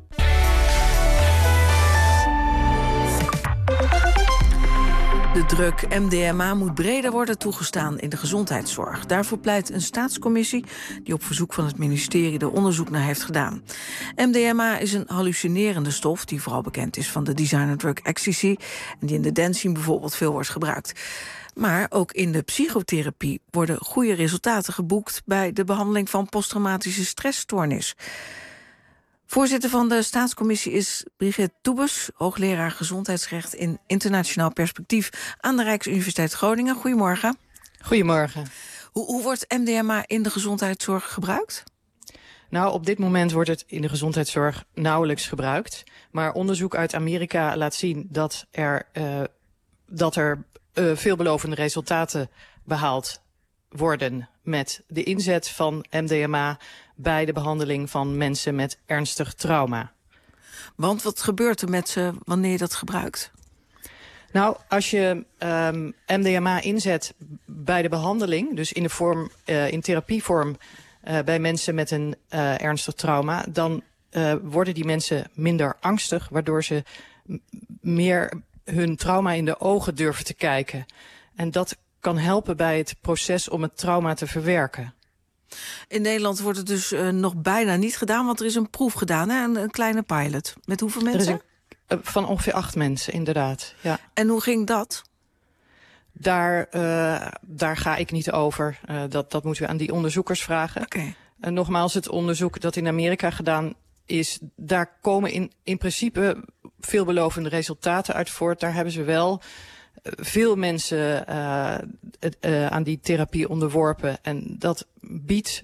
De druk MDMA moet breder worden toegestaan in de gezondheidszorg. Daarvoor pleit een staatscommissie die op verzoek van het ministerie er onderzoek naar heeft gedaan. MDMA is een hallucinerende stof die vooral bekend is van de designerdrug ecstasy en die in de dancing bijvoorbeeld veel wordt gebruikt. Maar ook in de psychotherapie worden goede resultaten geboekt bij de behandeling van posttraumatische stressstoornis. Voorzitter van de Staatscommissie is Brigitte Toebes, hoogleraar gezondheidsrecht in internationaal perspectief aan de Rijksuniversiteit Groningen. Goedemorgen. Goedemorgen. Hoe wordt MDMA in de gezondheidszorg gebruikt? Nou, op dit moment wordt het in de gezondheidszorg nauwelijks gebruikt. Maar onderzoek uit Amerika laat zien dat er veelbelovende resultaten behaald worden met de inzet van MDMA bij de behandeling van mensen met ernstig trauma. Want wat gebeurt er met ze wanneer je dat gebruikt? Nou, als je MDMA inzet bij de behandeling, dus in therapievorm bij mensen met een ernstig trauma, dan worden die mensen minder angstig, waardoor ze meer hun trauma in de ogen durven te kijken. En dat kan helpen bij het proces om het trauma te verwerken. In Nederland wordt het dus nog bijna niet gedaan, want er is een proef gedaan, hè? Een kleine pilot. Met hoeveel mensen? Van ongeveer 8 mensen, inderdaad. Ja. En hoe ging dat? Daar ga ik niet over. Dat moeten we aan die onderzoekers vragen. Okay. Nogmaals, het onderzoek dat in Amerika gedaan is, daar komen in principe veelbelovende resultaten uit voort. Daar hebben ze wel veel mensen aan die therapie onderworpen. En dat biedt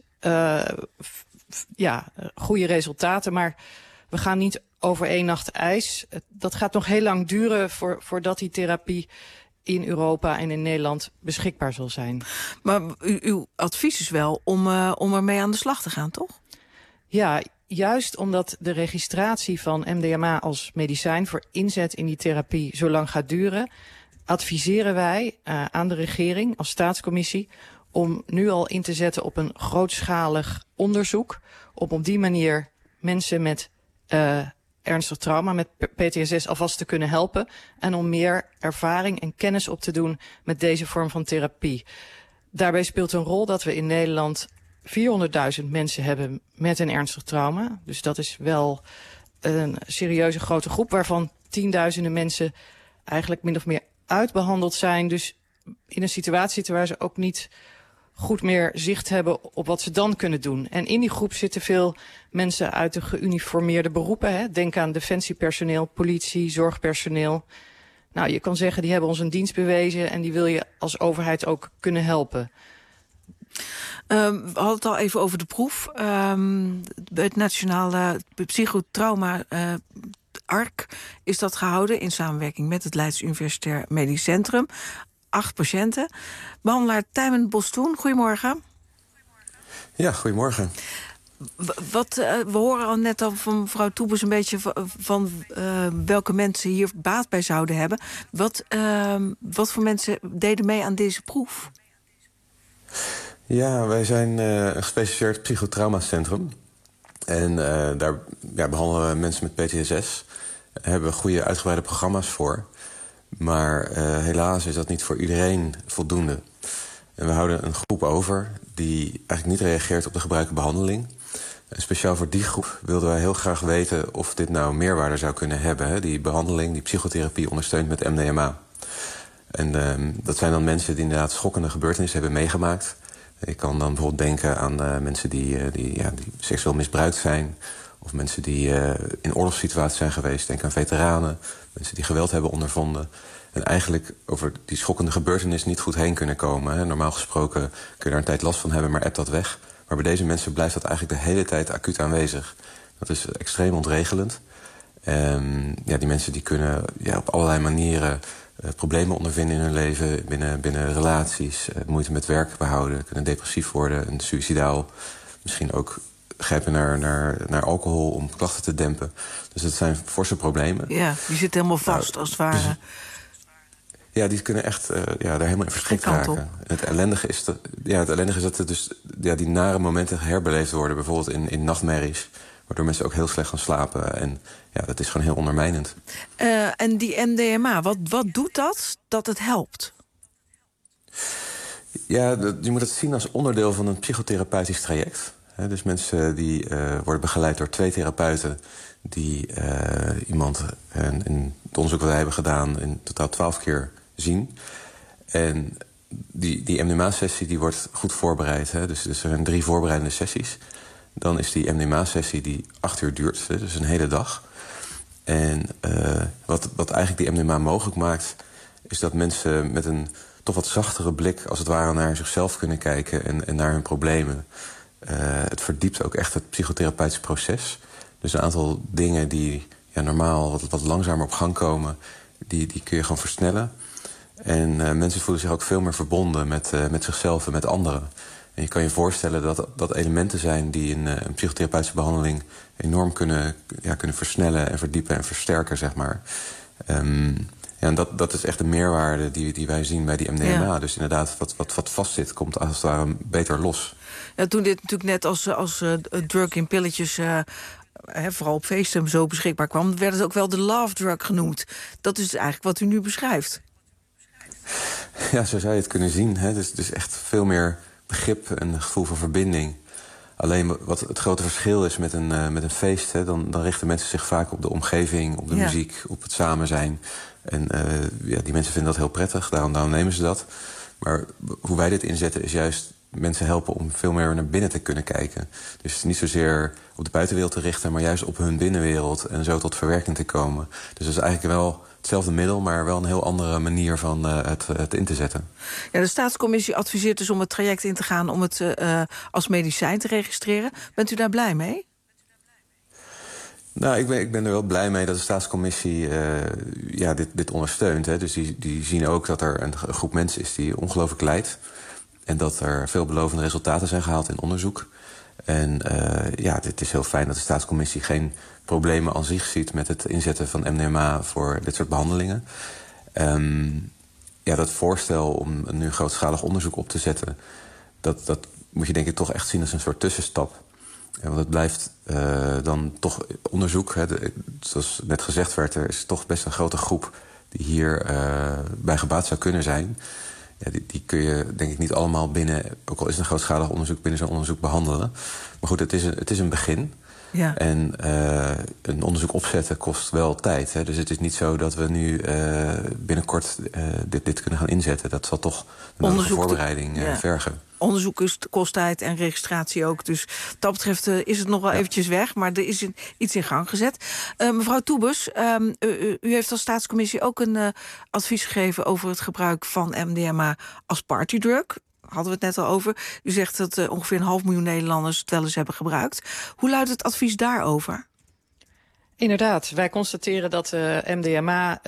goede resultaten. Maar we gaan niet over 1 nacht ijs. Dat gaat nog heel lang duren voordat die therapie in Europa en in Nederland beschikbaar zal zijn. Maar uw advies is wel om ermee aan de slag te gaan, toch? Ja, juist omdat de registratie van MDMA als medicijn voor inzet in die therapie zo lang gaat duren, adviseren wij aan de regering als staatscommissie om nu al in te zetten op een grootschalig onderzoek, om op die manier mensen met ernstig trauma, met PTSS alvast te kunnen helpen en om meer ervaring en kennis op te doen met deze vorm van therapie. Daarbij speelt een rol dat we in Nederland 400.000 mensen hebben met een ernstig trauma. Dus dat is wel een serieuze grote groep, waarvan 10.000 mensen eigenlijk min of meer uitbehandeld zijn. Dus in een situatie zitten waar ze ook niet goed meer zicht hebben op wat ze dan kunnen doen. En in die groep zitten veel mensen uit de geuniformeerde beroepen. Hè. Denk aan defensiepersoneel, politie, zorgpersoneel. Nou, je kan zeggen, die hebben ons een dienst bewezen en die wil je als overheid ook kunnen helpen. We hadden het al even over de proef. Het Nationale Psychotrauma ARC is dat gehouden in samenwerking met het Leids Universitair Medisch Centrum. 8 patiënten. Behandelaar Tijmen Bostoen, goedemorgen. Ja, goedemorgen. We horen al net al van mevrouw Toebes een beetje van welke mensen hier baat bij zouden hebben. Wat voor mensen deden mee aan deze proef? Ja, wij zijn een gespecialiseerd psychotraumacentrum. En daar behandelen we mensen met PTSS. Daar hebben we goede uitgebreide programma's voor. Maar helaas is dat niet voor iedereen voldoende. En we houden een groep over die eigenlijk niet reageert op de gebruikte behandeling. En speciaal voor die groep wilden wij heel graag weten of dit nou meerwaarde zou kunnen hebben. Hè? Die behandeling, die psychotherapie ondersteunt met MDMA. En dat zijn dan mensen die inderdaad schokkende gebeurtenissen hebben meegemaakt. Ik kan dan bijvoorbeeld denken aan mensen die seksueel misbruikt zijn, of mensen die in oorlogssituaties zijn geweest. Denk aan veteranen, mensen die geweld hebben ondervonden. En eigenlijk over die schokkende gebeurtenis niet goed heen kunnen komen. Hè. Normaal gesproken kun je daar een tijd last van hebben, maar appt dat weg. Maar bij deze mensen blijft dat eigenlijk de hele tijd acuut aanwezig. Dat is extreem ontregelend. Die mensen die kunnen op allerlei manieren problemen ondervinden in hun leven, binnen relaties, moeite met werk behouden, kunnen depressief worden, suïcidaal, misschien ook grijpen naar alcohol om klachten te dempen. Dus dat zijn forse problemen. Ja, die zitten helemaal vast als het ware. Ja, die kunnen echt daar helemaal in verstrikt raken. Het ellendige is dat er dus die nare momenten herbeleefd worden, bijvoorbeeld in nachtmerries, waardoor mensen ook heel slecht gaan slapen. En ja, dat is gewoon heel ondermijnend. En die MDMA, wat doet dat het helpt? Ja, je moet het zien als onderdeel van een psychotherapeutisch traject. Dus mensen die worden begeleid door 2 therapeuten die iemand in het onderzoek wat wij hebben gedaan in totaal 12 keer zien. En die MDMA-sessie die wordt goed voorbereid. Hè? Dus er zijn 3 voorbereidende sessies. dan is die MDMA-sessie die 8 uur duurt. Dus een hele dag. En wat eigenlijk die MDMA mogelijk maakt, is dat mensen met een toch wat zachtere blik als het ware naar zichzelf kunnen kijken en naar hun problemen. Het verdiept ook echt het psychotherapeutisch proces. Dus een aantal dingen die normaal wat langzamer op gang komen, die kun je gewoon versnellen. En mensen voelen zich ook veel meer verbonden met zichzelf en met anderen. En je kan je voorstellen dat elementen zijn die een psychotherapeutische behandeling enorm kunnen versnellen en verdiepen en versterken, zeg maar. En dat is echt de meerwaarde die wij zien bij die MDMA. Ja. Dus inderdaad, wat vastzit, komt als het ware beter los. Ja, toen dit natuurlijk net als drug in pilletjes, vooral op feesten zo beschikbaar kwam, werd het ook wel de love drug genoemd. Dat is eigenlijk wat u nu beschrijft. Ja, zo zou je het kunnen zien. Hè? Dus echt veel meer begrip en een gevoel van verbinding. Alleen wat het grote verschil is met een feest, hè, dan richten mensen zich vaak op de omgeving, op de muziek, op het samen zijn. En die mensen vinden dat heel prettig, daarom nemen ze dat. Maar hoe wij dit inzetten is juist mensen helpen om veel meer naar binnen te kunnen kijken. Dus niet zozeer op de buitenwereld te richten, maar juist op hun binnenwereld en zo tot verwerking te komen. Dus dat is eigenlijk wel hetzelfde middel, maar wel een heel andere manier van het in te zetten. Ja, de Staatscommissie adviseert dus om het traject in te gaan om het als medicijn te registreren. Bent u daar blij mee? Nou, ik ben er wel blij mee dat de Staatscommissie dit ondersteunt. Hè. Dus die zien ook dat er een groep mensen is die ongelooflijk lijdt. En dat er veelbelovende resultaten zijn gehaald in onderzoek. En het is heel fijn dat de Staatscommissie geen problemen aan zich ziet met het inzetten van MDMA voor dit soort behandelingen. Dat voorstel om een nu grootschalig onderzoek op te zetten, dat moet je denk ik toch echt zien als een soort tussenstap. Want het blijft dan toch onderzoek. Hè, zoals net gezegd werd, er is toch best een grote groep die hier bij gebaat zou kunnen zijn. Ja, die kun je denk ik niet allemaal binnen, ook al is het een grootschalig onderzoek, binnen zo'n onderzoek behandelen. Maar goed, het is een begin. Ja. En een onderzoek opzetten kost wel tijd. Hè? Dus het is niet zo dat we nu binnenkort dit kunnen gaan inzetten. Dat zal toch een voorbereiding vergen. Onderzoek kost tijd en registratie ook. Dus wat dat betreft is het nog wel eventjes weg. Maar er is iets in gang gezet. Mevrouw Toebes, u heeft als Staatscommissie ook een advies gegeven over het gebruik van MDMA als partydrug. Hadden we het net al over. U zegt dat ongeveer 500.000 Nederlanders het wel eens hebben gebruikt. Hoe luidt het advies daarover? Inderdaad, wij constateren dat MDMA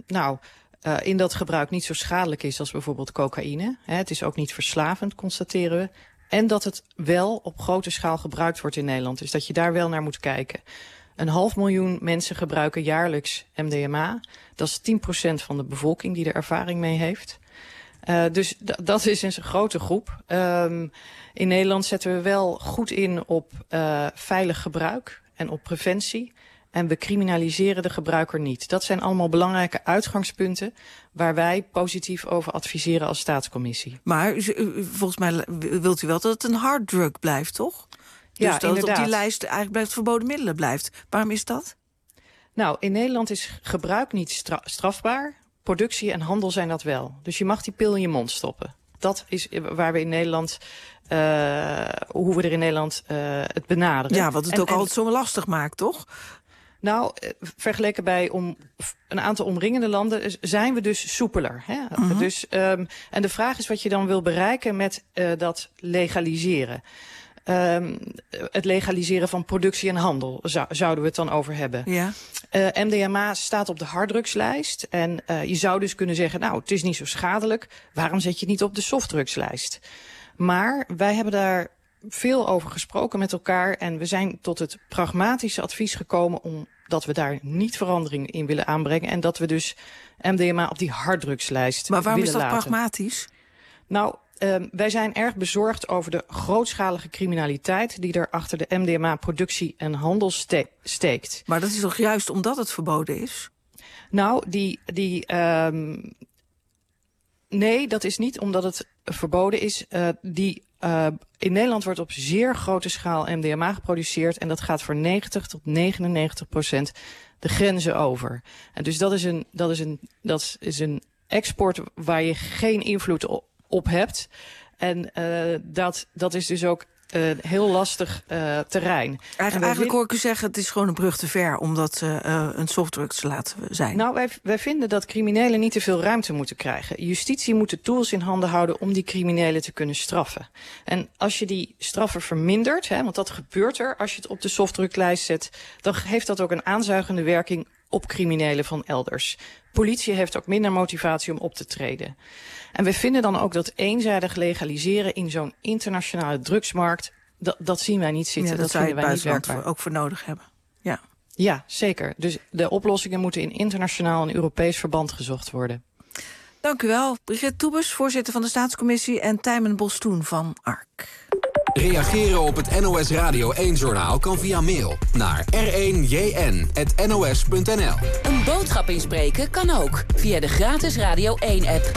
in dat gebruik niet zo schadelijk is als bijvoorbeeld cocaïne. Het is ook niet verslavend, constateren we. En dat het wel op grote schaal gebruikt wordt in Nederland. Dus dat je daar wel naar moet kijken. 500.000 mensen gebruiken jaarlijks MDMA. Dat is 10% van de bevolking die er ervaring mee heeft. Dus dat is een grote groep. In Nederland zetten we wel goed in op veilig gebruik en op preventie. En we criminaliseren de gebruiker niet. Dat zijn allemaal belangrijke uitgangspunten waar wij positief over adviseren als Staatscommissie. Maar volgens mij wilt u wel dat het een harddrug blijft, toch? Dus dat het op die lijst eigenlijk blijft verboden middelen blijft. Waarom is dat? Nou, in Nederland is gebruik niet strafbaar. Productie en handel zijn dat wel. Dus je mag die pil in je mond stoppen. Dat is waar we in Nederland, hoe we er in Nederland het benaderen. Ja, wat het ook altijd zo lastig maakt, toch? Nou, vergeleken bij een aantal omringende landen zijn we dus soepeler. Hè? Dus, en de vraag is wat je dan wil bereiken met dat legaliseren. Het legaliseren van productie en handel zouden we het dan over hebben. Ja. MDMA staat op de harddrugslijst. En je zou dus kunnen zeggen, nou, het is niet zo schadelijk. Waarom zet je het niet op de softdrugslijst? Maar wij hebben daar veel over gesproken met elkaar. En we zijn tot het pragmatische advies gekomen omdat we daar niet verandering in willen aanbrengen. En dat we dus MDMA op die harddrugslijst willen laten. Maar waarom is dat pragmatisch? Nou, wij zijn erg bezorgd over de grootschalige criminaliteit die er achter de MDMA-productie en handel steekt. Maar dat is toch juist omdat het verboden is? Nou, nee, dat is niet omdat het verboden is. In Nederland wordt op zeer grote schaal MDMA geproduceerd en dat gaat voor 90 tot 99% de grenzen over. En dus dat is een export waar je geen invloed op hebt. En dat is dus ook heel lastig terrein. Eigenlijk hoor ik u zeggen, het is gewoon een brug te ver om dat een softdrug te laten zijn. Nou, wij vinden dat criminelen niet te veel ruimte moeten krijgen. Justitie moet de tools in handen houden om die criminelen te kunnen straffen. En als je die straffen vermindert, want dat gebeurt er als je het op de softdruglijst zet, dan heeft dat ook een aanzuigende werking op criminelen van elders. Politie heeft ook minder motivatie om op te treden. En we vinden dan ook dat eenzijdig legaliseren in zo'n internationale drugsmarkt, dat zien wij niet zitten. Ja, dat vinden wij niet werkbaar. Ook voor nodig hebben. Ja, zeker. Dus de oplossingen moeten in internationaal en Europees verband gezocht worden. Dank u wel. Brigitte Toebes, voorzitter van de Staatscommissie, en Tijmen Bostoen van ARK. Reageren op het NOS Radio 1-journaal kan via mail naar r1jn@nos.nl. Een boodschap inspreken kan ook via de gratis Radio 1-app.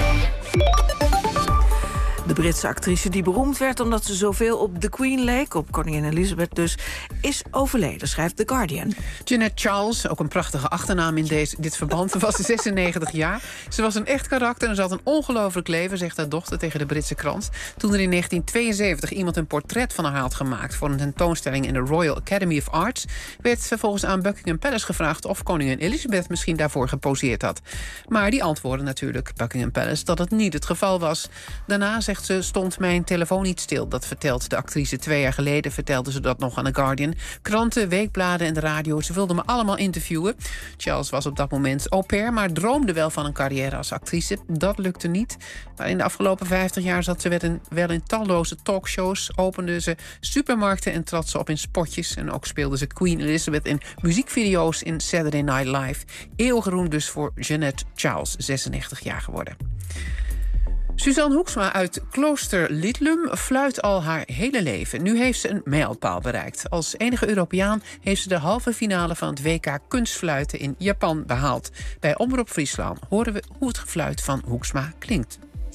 De Britse actrice die beroemd werd omdat ze zoveel op The Queen leek, op koningin Elizabeth dus, is overleden, schrijft The Guardian. Jeanette Charles, ook een prachtige achternaam in dit verband, was 96 jaar. Ze was een echt karakter en ze had een ongelooflijk leven, zegt haar dochter tegen de Britse krant. Toen er in 1972 iemand een portret van haar had gemaakt voor een tentoonstelling in de Royal Academy of Arts, werd vervolgens aan Buckingham Palace gevraagd of koningin Elizabeth misschien daarvoor geposeerd had. Maar die antwoordde natuurlijk, Buckingham Palace, dat het niet het geval was. Daarna, zegt ze, stond mijn telefoon niet stil. Dat vertelt de actrice 2 jaar geleden, vertelde ze dat nog aan The Guardian. Kranten, weekbladen en de radio, ze wilden me allemaal interviewen. Charles was op dat moment au pair, maar droomde wel van een carrière als actrice. Dat lukte niet. Maar in de afgelopen 50 jaar zat ze wel in talloze talkshows, opende ze supermarkten en trad ze op in spotjes. En ook speelde ze Queen Elizabeth in muziekvideo's in Saturday Night Live. Eeuwgeroemd dus voor Jeanette Charles, 96 jaar geworden. Suzanne Hoeksma uit Klooster Lidlum fluit al haar hele leven. Nu heeft ze een mijlpaal bereikt. Als enige Europeaan heeft ze de halve finale van het WK kunstfluiten in Japan behaald. Bij Omroep Friesland horen we hoe het gefluit van Hoeksma klinkt.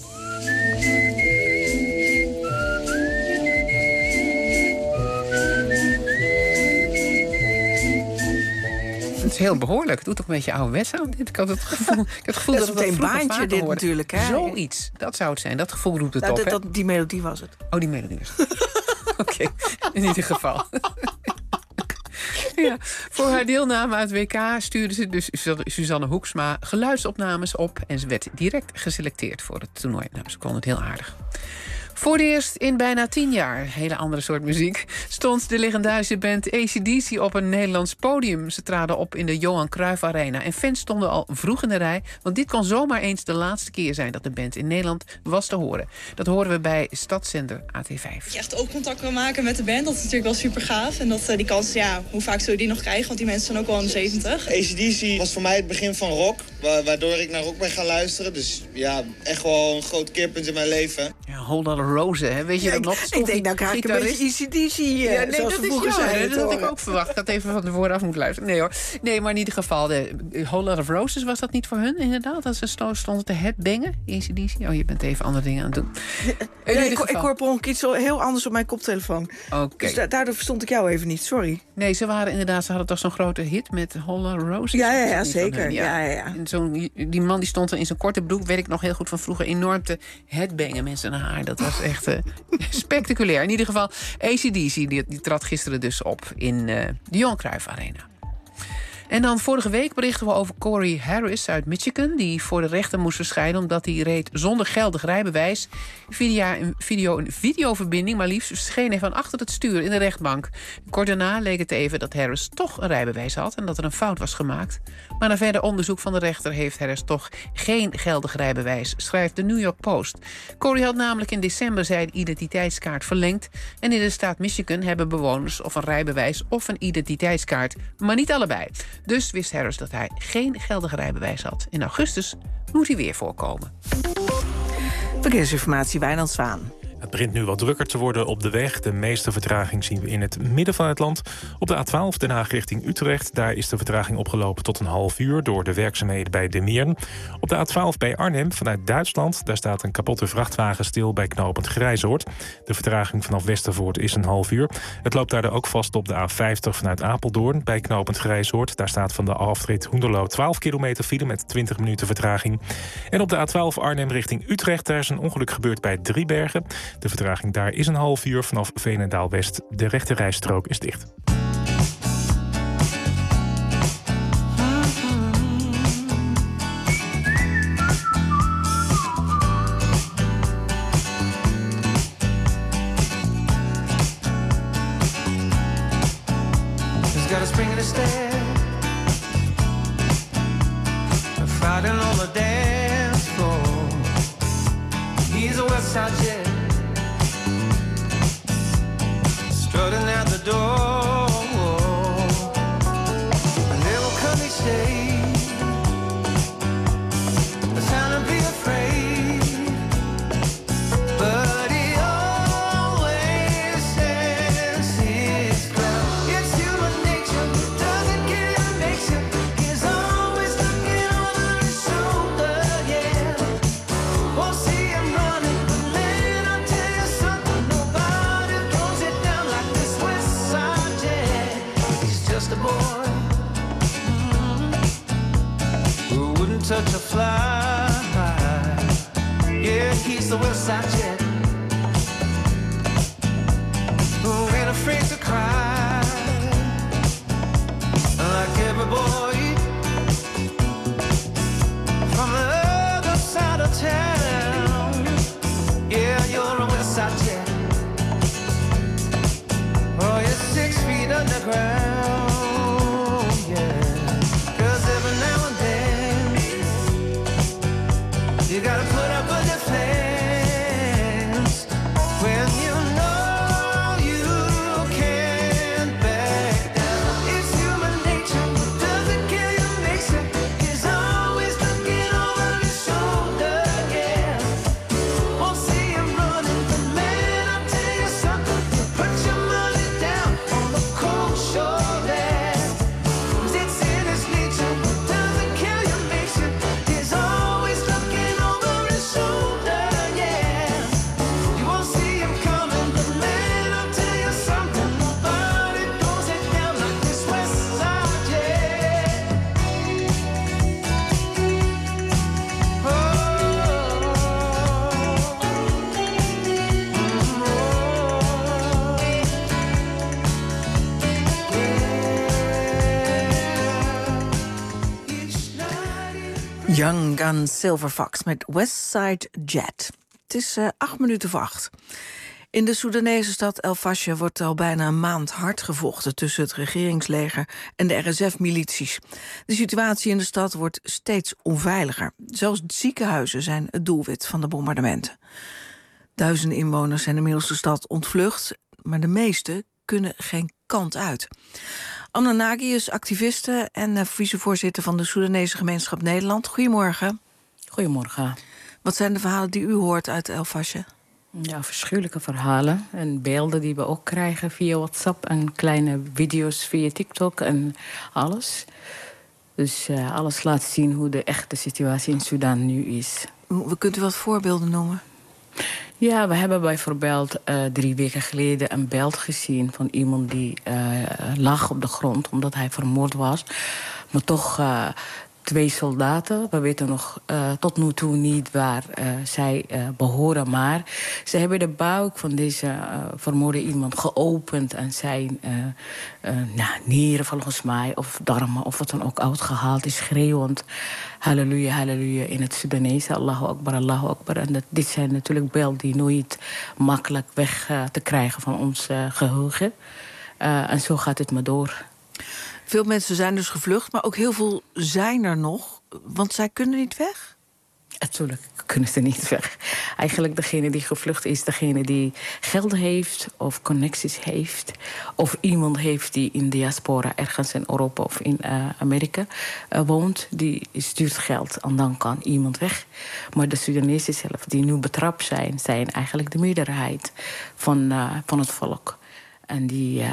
Het is heel behoorlijk. Het doet toch een beetje ouderwets aan dit. Ik had het gevoel dat het een baantje dit hoorde. natuurlijk, hè? Zoiets. Dat zou het zijn. Dat gevoel roept het op. Die melodie was het. Oh, die melodie was het. Oké, in ieder geval. Ja, voor haar deelname aan het WK stuurde ze dus Suzanne Hoeksma geluidsopnames op en ze werd direct geselecteerd voor het toernooi. Nou, ze kon het heel aardig. Voor het eerst in bijna 10 jaar, hele andere soort muziek, stond de legendarische band AC/DC op een Nederlands podium. Ze traden op in de Johan Cruijff Arena en fans stonden al vroeg in de rij, want dit kon zomaar eens de laatste keer zijn dat de band in Nederland was te horen. Dat horen we bij stadszender AT5. Dat je echt oogcontact kan maken met de band, dat is natuurlijk wel super gaaf. En dat die kans, hoe vaak zul je die nog krijgen, want die mensen zijn ook al in de 70. AC/DC was voor mij het begin van rock, waardoor ik naar rock ben gaan luisteren. Dus ja, echt wel een groot keerpunt in mijn leven. Ja, Whole Lotta Rose, hè? Weet je dat nog? Ik denk, nou krijg ik een beetje AC/DC. Nee, dat is jammer. Dat had ik ook verwacht. Ik had even van tevoren af moeten luisteren. Nee hoor. Nee, maar in ieder geval, de Whole Lotta Roses, was dat niet voor hun inderdaad? Dat ze stonden te headbangen, AC/DC? Oh, je bent even andere dingen aan het doen. Ik hoor per ongeluk iets heel anders op mijn koptelefoon. Oké. Dus daardoor verstond ik jou even niet, sorry. Nee, ze hadden toch zo'n grote hit met Whole Lotta Roses? Ja, zeker. Ja. En die man die stond er in zijn korte broek, weet ik nog heel goed van vroeger, enorm te headbangen met zijn haar. Dat was echt spectaculair. In ieder geval, AC/DC die trad gisteren dus op in de Johan Cruijff Arena. En dan vorige week berichten we over Corey Harris uit Michigan, die voor de rechter moest verschijnen omdat hij reed zonder geldig rijbewijs. Via een videoverbinding maar liefst verscheen hij van achter het stuur in de rechtbank. Kort daarna leek het even dat Harris toch een rijbewijs had en dat er een fout was gemaakt. Maar na verder onderzoek van de rechter heeft Harris toch geen geldig rijbewijs, schrijft de New York Post. Corey had namelijk in december zijn identiteitskaart verlengd en in de staat Michigan hebben bewoners of een rijbewijs of een identiteitskaart, maar niet allebei. Dus wist Harris dat hij geen geldige rijbewijs had. In augustus moet hij weer voorkomen. Verkeersinformatie, Wijnand Zwaan. Het begint nu wat drukker te worden op de weg. De meeste vertraging zien we in het midden van het land. Op de A12 Den Haag richting Utrecht. Daar is de vertraging opgelopen tot een half uur door de werkzaamheden bij De Meern. Op de A12 bij Arnhem vanuit Duitsland. Daar staat een kapotte vrachtwagen stil bij knooppunt Grijzoord. De vertraging vanaf Westervoort is een half uur. Het loopt daardoor ook vast op de A50 vanuit Apeldoorn bij knooppunt Grijzoord. Daar staat van de afrit Hoenderloo 12 kilometer file met 20 minuten vertraging. En op de A12 Arnhem richting Utrecht. Daar is een ongeluk gebeurd bij Driebergen. De vertraging daar is een half uur vanaf Veenendaal-West. De rechte rijstrook is dicht. Got a spring in the step, fighting on the dance floor. He's a West Side Jet, strutting out the door. A little curly shade, the sound of be afraid, but he always stands his ground. It's human nature, doesn't care, makes him. He's always looking over his shoulder, yeah. Won't see him running, but man, I'll tell you something. Nobody throws it down like this West Side Jet. He's just a boy who wouldn't touch a fly. Yeah, he's the West Side Jet, who ain't afraid to cry like every boy from the other side of town. Yeah, you're a West Side Jet. Oh, you're 6 feet underground. Yeah, 'cause every now and then you gotta put up a defense when you know you can't back down. It's human nature, doesn't care, you makes it. He's always looking over his shoulder, yeah. Won't see him running, but man, I'll tell you something. Put your money down on the cold shoulder. 'Cause it's in his nature, doesn't care, you makes it. He's always looking over his shoulder, yeah. You won't see him coming, but man, I'll tell you something. Nobody throws it down like this West Side Jet. Young Gun Silver Fox met West Side Jet. Het is 8 minuten voor 8. In de Soedanese stad El Fasher wordt al bijna een maand hard gevochten tussen het regeringsleger en de RSF-milities. De situatie in de stad wordt steeds onveiliger. Zelfs ziekenhuizen zijn het doelwit van de bombardementen. Duizenden inwoners zijn inmiddels de stad ontvlucht, maar de meesten kunnen geen kant uit. Anna Nagy is activiste en vicevoorzitter van de Soedanese Gemeenschap Nederland. Goedemorgen. Goedemorgen. Wat zijn de verhalen die u hoort uit El Fasher? Ja, verschillende verhalen en beelden die we ook krijgen via WhatsApp en kleine video's via TikTok en alles. Dus alles laat zien hoe de echte situatie in Sudan nu is. Kunt u wat voorbeelden noemen? Ja, we hebben bijvoorbeeld 3 weken geleden een beeld gezien van iemand die lag op de grond omdat hij vermoord was. Maar toch 2 soldaten, we weten nog tot nu toe niet waar zij behoren. Maar ze hebben de buik van deze vermoorde iemand geopend en zijn nieren volgens mij of darmen of wat dan ook uitgehaald is, schreeuwend halleluja, halleluja in het Sudanese, Allahu Akbar, Allahu Akbar. En dit zijn natuurlijk beelden die nooit makkelijk weg te krijgen van ons geheugen. En zo gaat het maar door. Veel mensen zijn dus gevlucht, maar ook heel veel zijn er nog. Want zij kunnen niet weg? Natuurlijk kunnen ze niet weg. Eigenlijk degene die gevlucht is, degene die geld heeft of connecties heeft. Of iemand heeft die in diaspora ergens in Europa of in Amerika woont. Die stuurt geld en dan kan iemand weg. Maar de Sudanezen zelf die nu betrapt zijn eigenlijk de meerderheid van het volk. En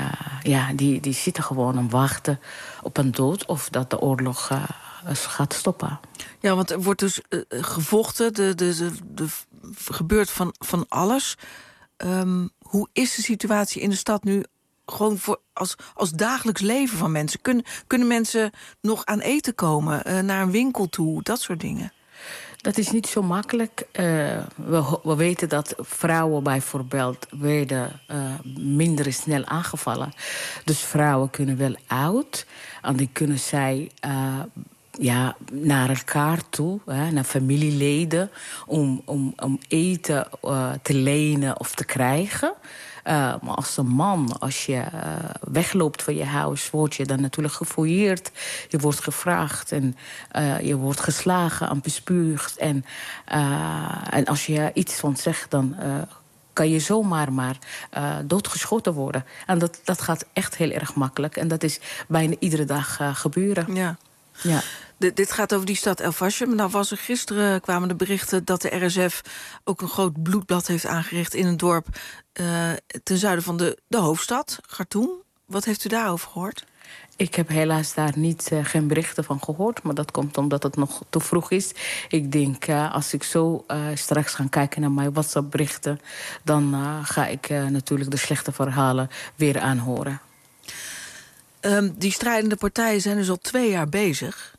die zitten gewoon en wachten op een dood of dat de oorlog gaat stoppen. Ja, want er wordt dus gevochten, er gebeurt van alles. Hoe is de situatie in de stad nu gewoon als dagelijks leven van mensen? Kunnen mensen nog aan eten komen, naar een winkel toe, dat soort dingen? Dat is niet zo makkelijk. We weten dat vrouwen bijvoorbeeld werden minder snel aangevallen. Dus vrouwen kunnen wel oud. En dan kunnen zij naar elkaar toe, naar familieleden, om eten te lenen of te krijgen. Maar als een man, als je wegloopt van je huis, word je dan natuurlijk gefouilleerd. Je wordt gevraagd en je wordt geslagen en bespuugd. En als je iets van zegt, dan kan je zomaar doodgeschoten worden. En dat gaat echt heel erg makkelijk. En dat is bijna iedere dag gebeuren. Ja. Ja. Dit gaat over die stad El Fasher. Maar nou gisteren kwamen de berichten dat de RSF ook een groot bloedbad heeft aangericht in een dorp ten zuiden van de hoofdstad, Khartoum. Wat heeft u daarover gehoord? Ik heb helaas daar geen berichten van gehoord. Maar dat komt omdat het nog te vroeg is. Ik denk, als ik zo straks ga kijken naar mijn WhatsApp-berichten, dan ga ik natuurlijk de slechte verhalen weer aanhoren. Die strijdende partijen zijn dus al 2 jaar bezig.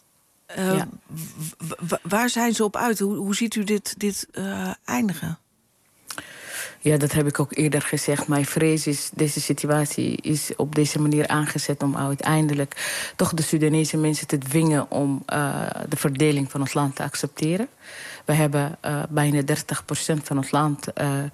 Waar zijn ze op uit? Hoe ziet u dit eindigen? Ja, dat heb ik ook eerder gezegd. Mijn vrees is, deze situatie is op deze manier aangezet om uiteindelijk toch de Sudanese mensen te dwingen om de verdeling van het land te accepteren. We hebben bijna 30% van het land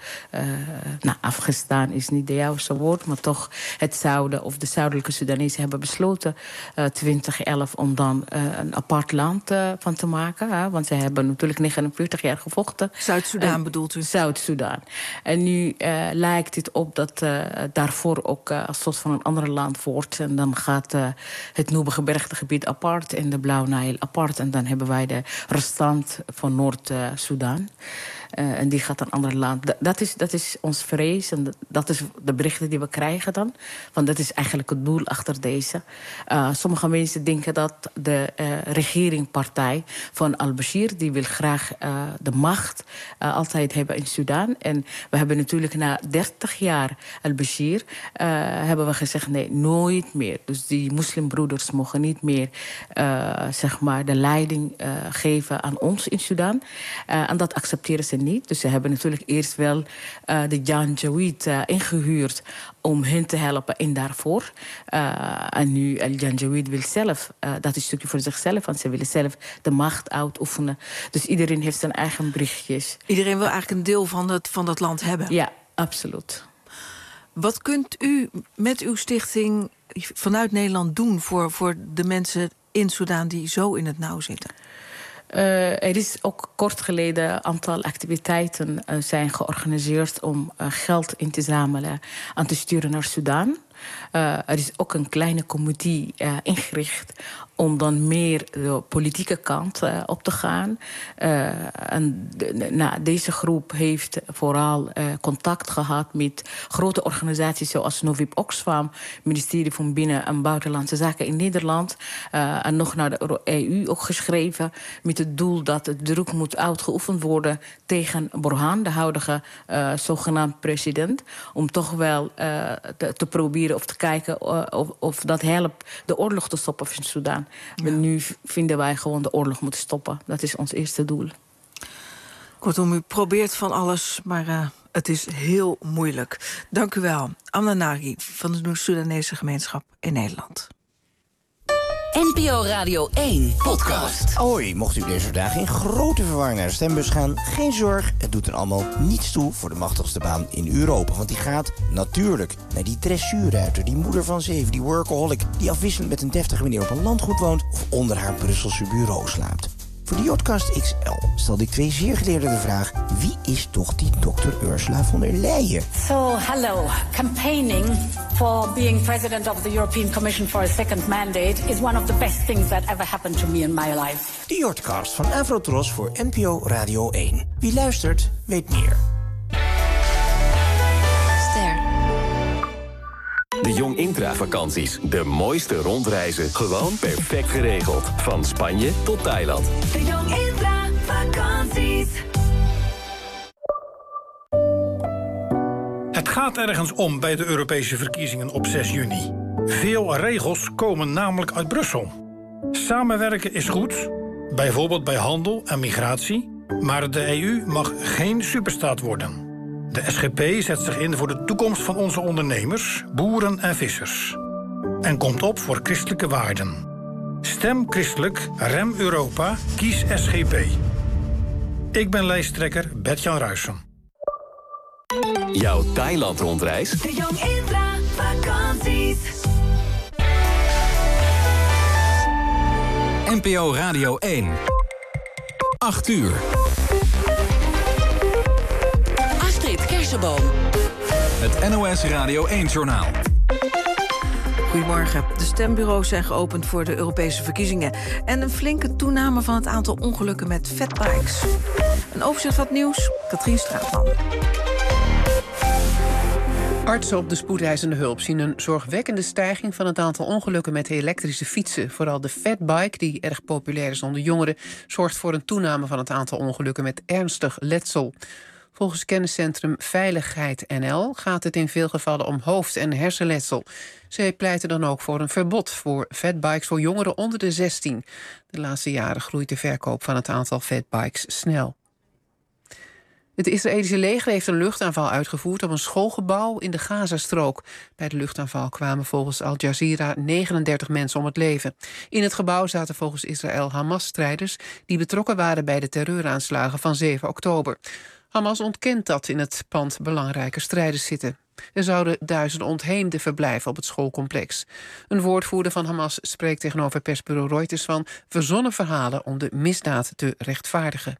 afgestaan, is niet de juiste woord, maar toch het zuiden of de zuidelijke Sudanezen hebben besloten 2011 om dan een apart land van te maken. Want ze hebben natuurlijk 49 jaar gevochten. Zuid-Soedan bedoelt u? Zuid-Soedan. En nu lijkt het op dat daarvoor ook als soort van een ander land wordt. En dan gaat het Nuba-gebergte gebied apart en de Blauw-Nijl apart. En dan hebben wij de restant van Noord-Soedan. En die gaat een ander land. Dat is ons vrees. En dat is de berichten die we krijgen dan. Want dat is eigenlijk het doel achter deze. Sommige mensen denken dat de regeringpartij van al-Bashir, die wil graag de macht altijd hebben in Sudan. En we hebben natuurlijk na 30 jaar al-Bashir hebben we gezegd nee, nooit meer. Dus die moslimbroeders mogen niet meer de leiding geven aan ons in Sudan. En dat accepteren ze niet. Dus ze hebben natuurlijk eerst wel de Janjaweed ingehuurd om hen te helpen in daarvoor. En nu Al-Janjaweed wil zelf, dat is een stukje voor zichzelf, want ze willen zelf de macht uitoefenen. Dus iedereen heeft zijn eigen berichtjes. Iedereen wil eigenlijk een deel van dat land hebben? Ja, absoluut. Wat kunt u met uw stichting vanuit Nederland doen voor de mensen in Sudan die zo in het nauw zitten? Er is ook kort geleden een aantal activiteiten zijn georganiseerd om geld in te zamelen en te sturen naar Sudan. Er is ook een kleine comité ingericht om dan meer de politieke kant op te gaan. Deze groep heeft vooral contact gehad met grote organisaties zoals Novib Oxfam, ministerie van Binnen- en Buitenlandse Zaken in Nederland. En nog naar de EU ook geschreven met het doel dat de druk moet uitgeoefend worden tegen Burhan, de huidige zogenaamd president. Om toch wel te proberen of te kijken of dat helpt de oorlog te stoppen in Sudan. Ja. Nu vinden wij gewoon de oorlog moeten stoppen. Dat is ons eerste doel. Kortom, u probeert van alles, maar het is heel moeilijk. Dank u wel. Amna Nagi van de Soedanese gemeenschap in Nederland. NPO Radio 1 podcast. Hoi, mocht u deze dagen in grote verwarring naar de stembus gaan, geen zorg. Het doet er allemaal niets toe voor de machtigste baan in Europa. Want die gaat natuurlijk naar die dressuurruiter, die moeder van 7, die workaholic, die afwisselend met een deftige meneer op een landgoed woont of onder haar Brusselse bureau slaapt. Voor de Jodcast XL stelde ik 2 zeer geleerden de vraag: wie is toch die Dr. Ursula von der Leyen? So, hello. Campaigning for being president of the European Commission for a second mandate is one of the best things that ever happened to me in my life. De Jodcast van Avrotros voor NPO Radio 1. Wie luistert, weet meer. De Jong Intra-vakanties. De mooiste rondreizen. Gewoon perfect geregeld. Van Spanje tot Thailand. De Jong Intra-vakanties. Het gaat ergens om bij de Europese verkiezingen op 6 juni. Veel regels komen namelijk uit Brussel. Samenwerken is goed, bijvoorbeeld bij handel en migratie. Maar de EU mag geen superstaat worden. De SGP zet zich in voor de toekomst van onze ondernemers, boeren en vissers. En komt op voor christelijke waarden. Stem christelijk, rem Europa, kies SGP. Ik ben lijsttrekker Bert-Jan Ruijsen. Jouw Thailand-rondreis? De Jong Indra vakanties. NPO Radio 1. 8 uur. Astrid Kersenboom. Het NOS Radio 1-journaal. Goedemorgen. De stembureaus zijn geopend voor de Europese verkiezingen. En een flinke toename van het aantal ongelukken met fatbikes. Een overzicht van het nieuws, Katrien Straatman. Artsen op de spoedeisende hulp zien een zorgwekkende stijging van het aantal ongelukken met elektrische fietsen. Vooral de fatbike, die erg populair is onder jongeren, zorgt voor een toename van het aantal ongelukken met ernstig letsel. Volgens kenniscentrum Veiligheid NL gaat het in veel gevallen om hoofd- en hersenletsel. Zij pleiten dan ook voor een verbod voor fatbikes voor jongeren onder de 16. De laatste jaren groeit de verkoop van het aantal fatbikes snel. Het Israëlische leger heeft een luchtaanval uitgevoerd op een schoolgebouw in de Gazastrook. Bij de luchtaanval kwamen volgens Al Jazeera 39 mensen om het leven. In het gebouw zaten volgens Israël Hamas-strijders die betrokken waren bij de terreuraanslagen van 7 oktober. Hamas ontkent dat in het pand belangrijke strijders zitten. Er zouden duizenden ontheemden verblijven op het schoolcomplex. Een woordvoerder van Hamas spreekt tegenover persbureau Reuters van verzonnen verhalen om de misdaad te rechtvaardigen.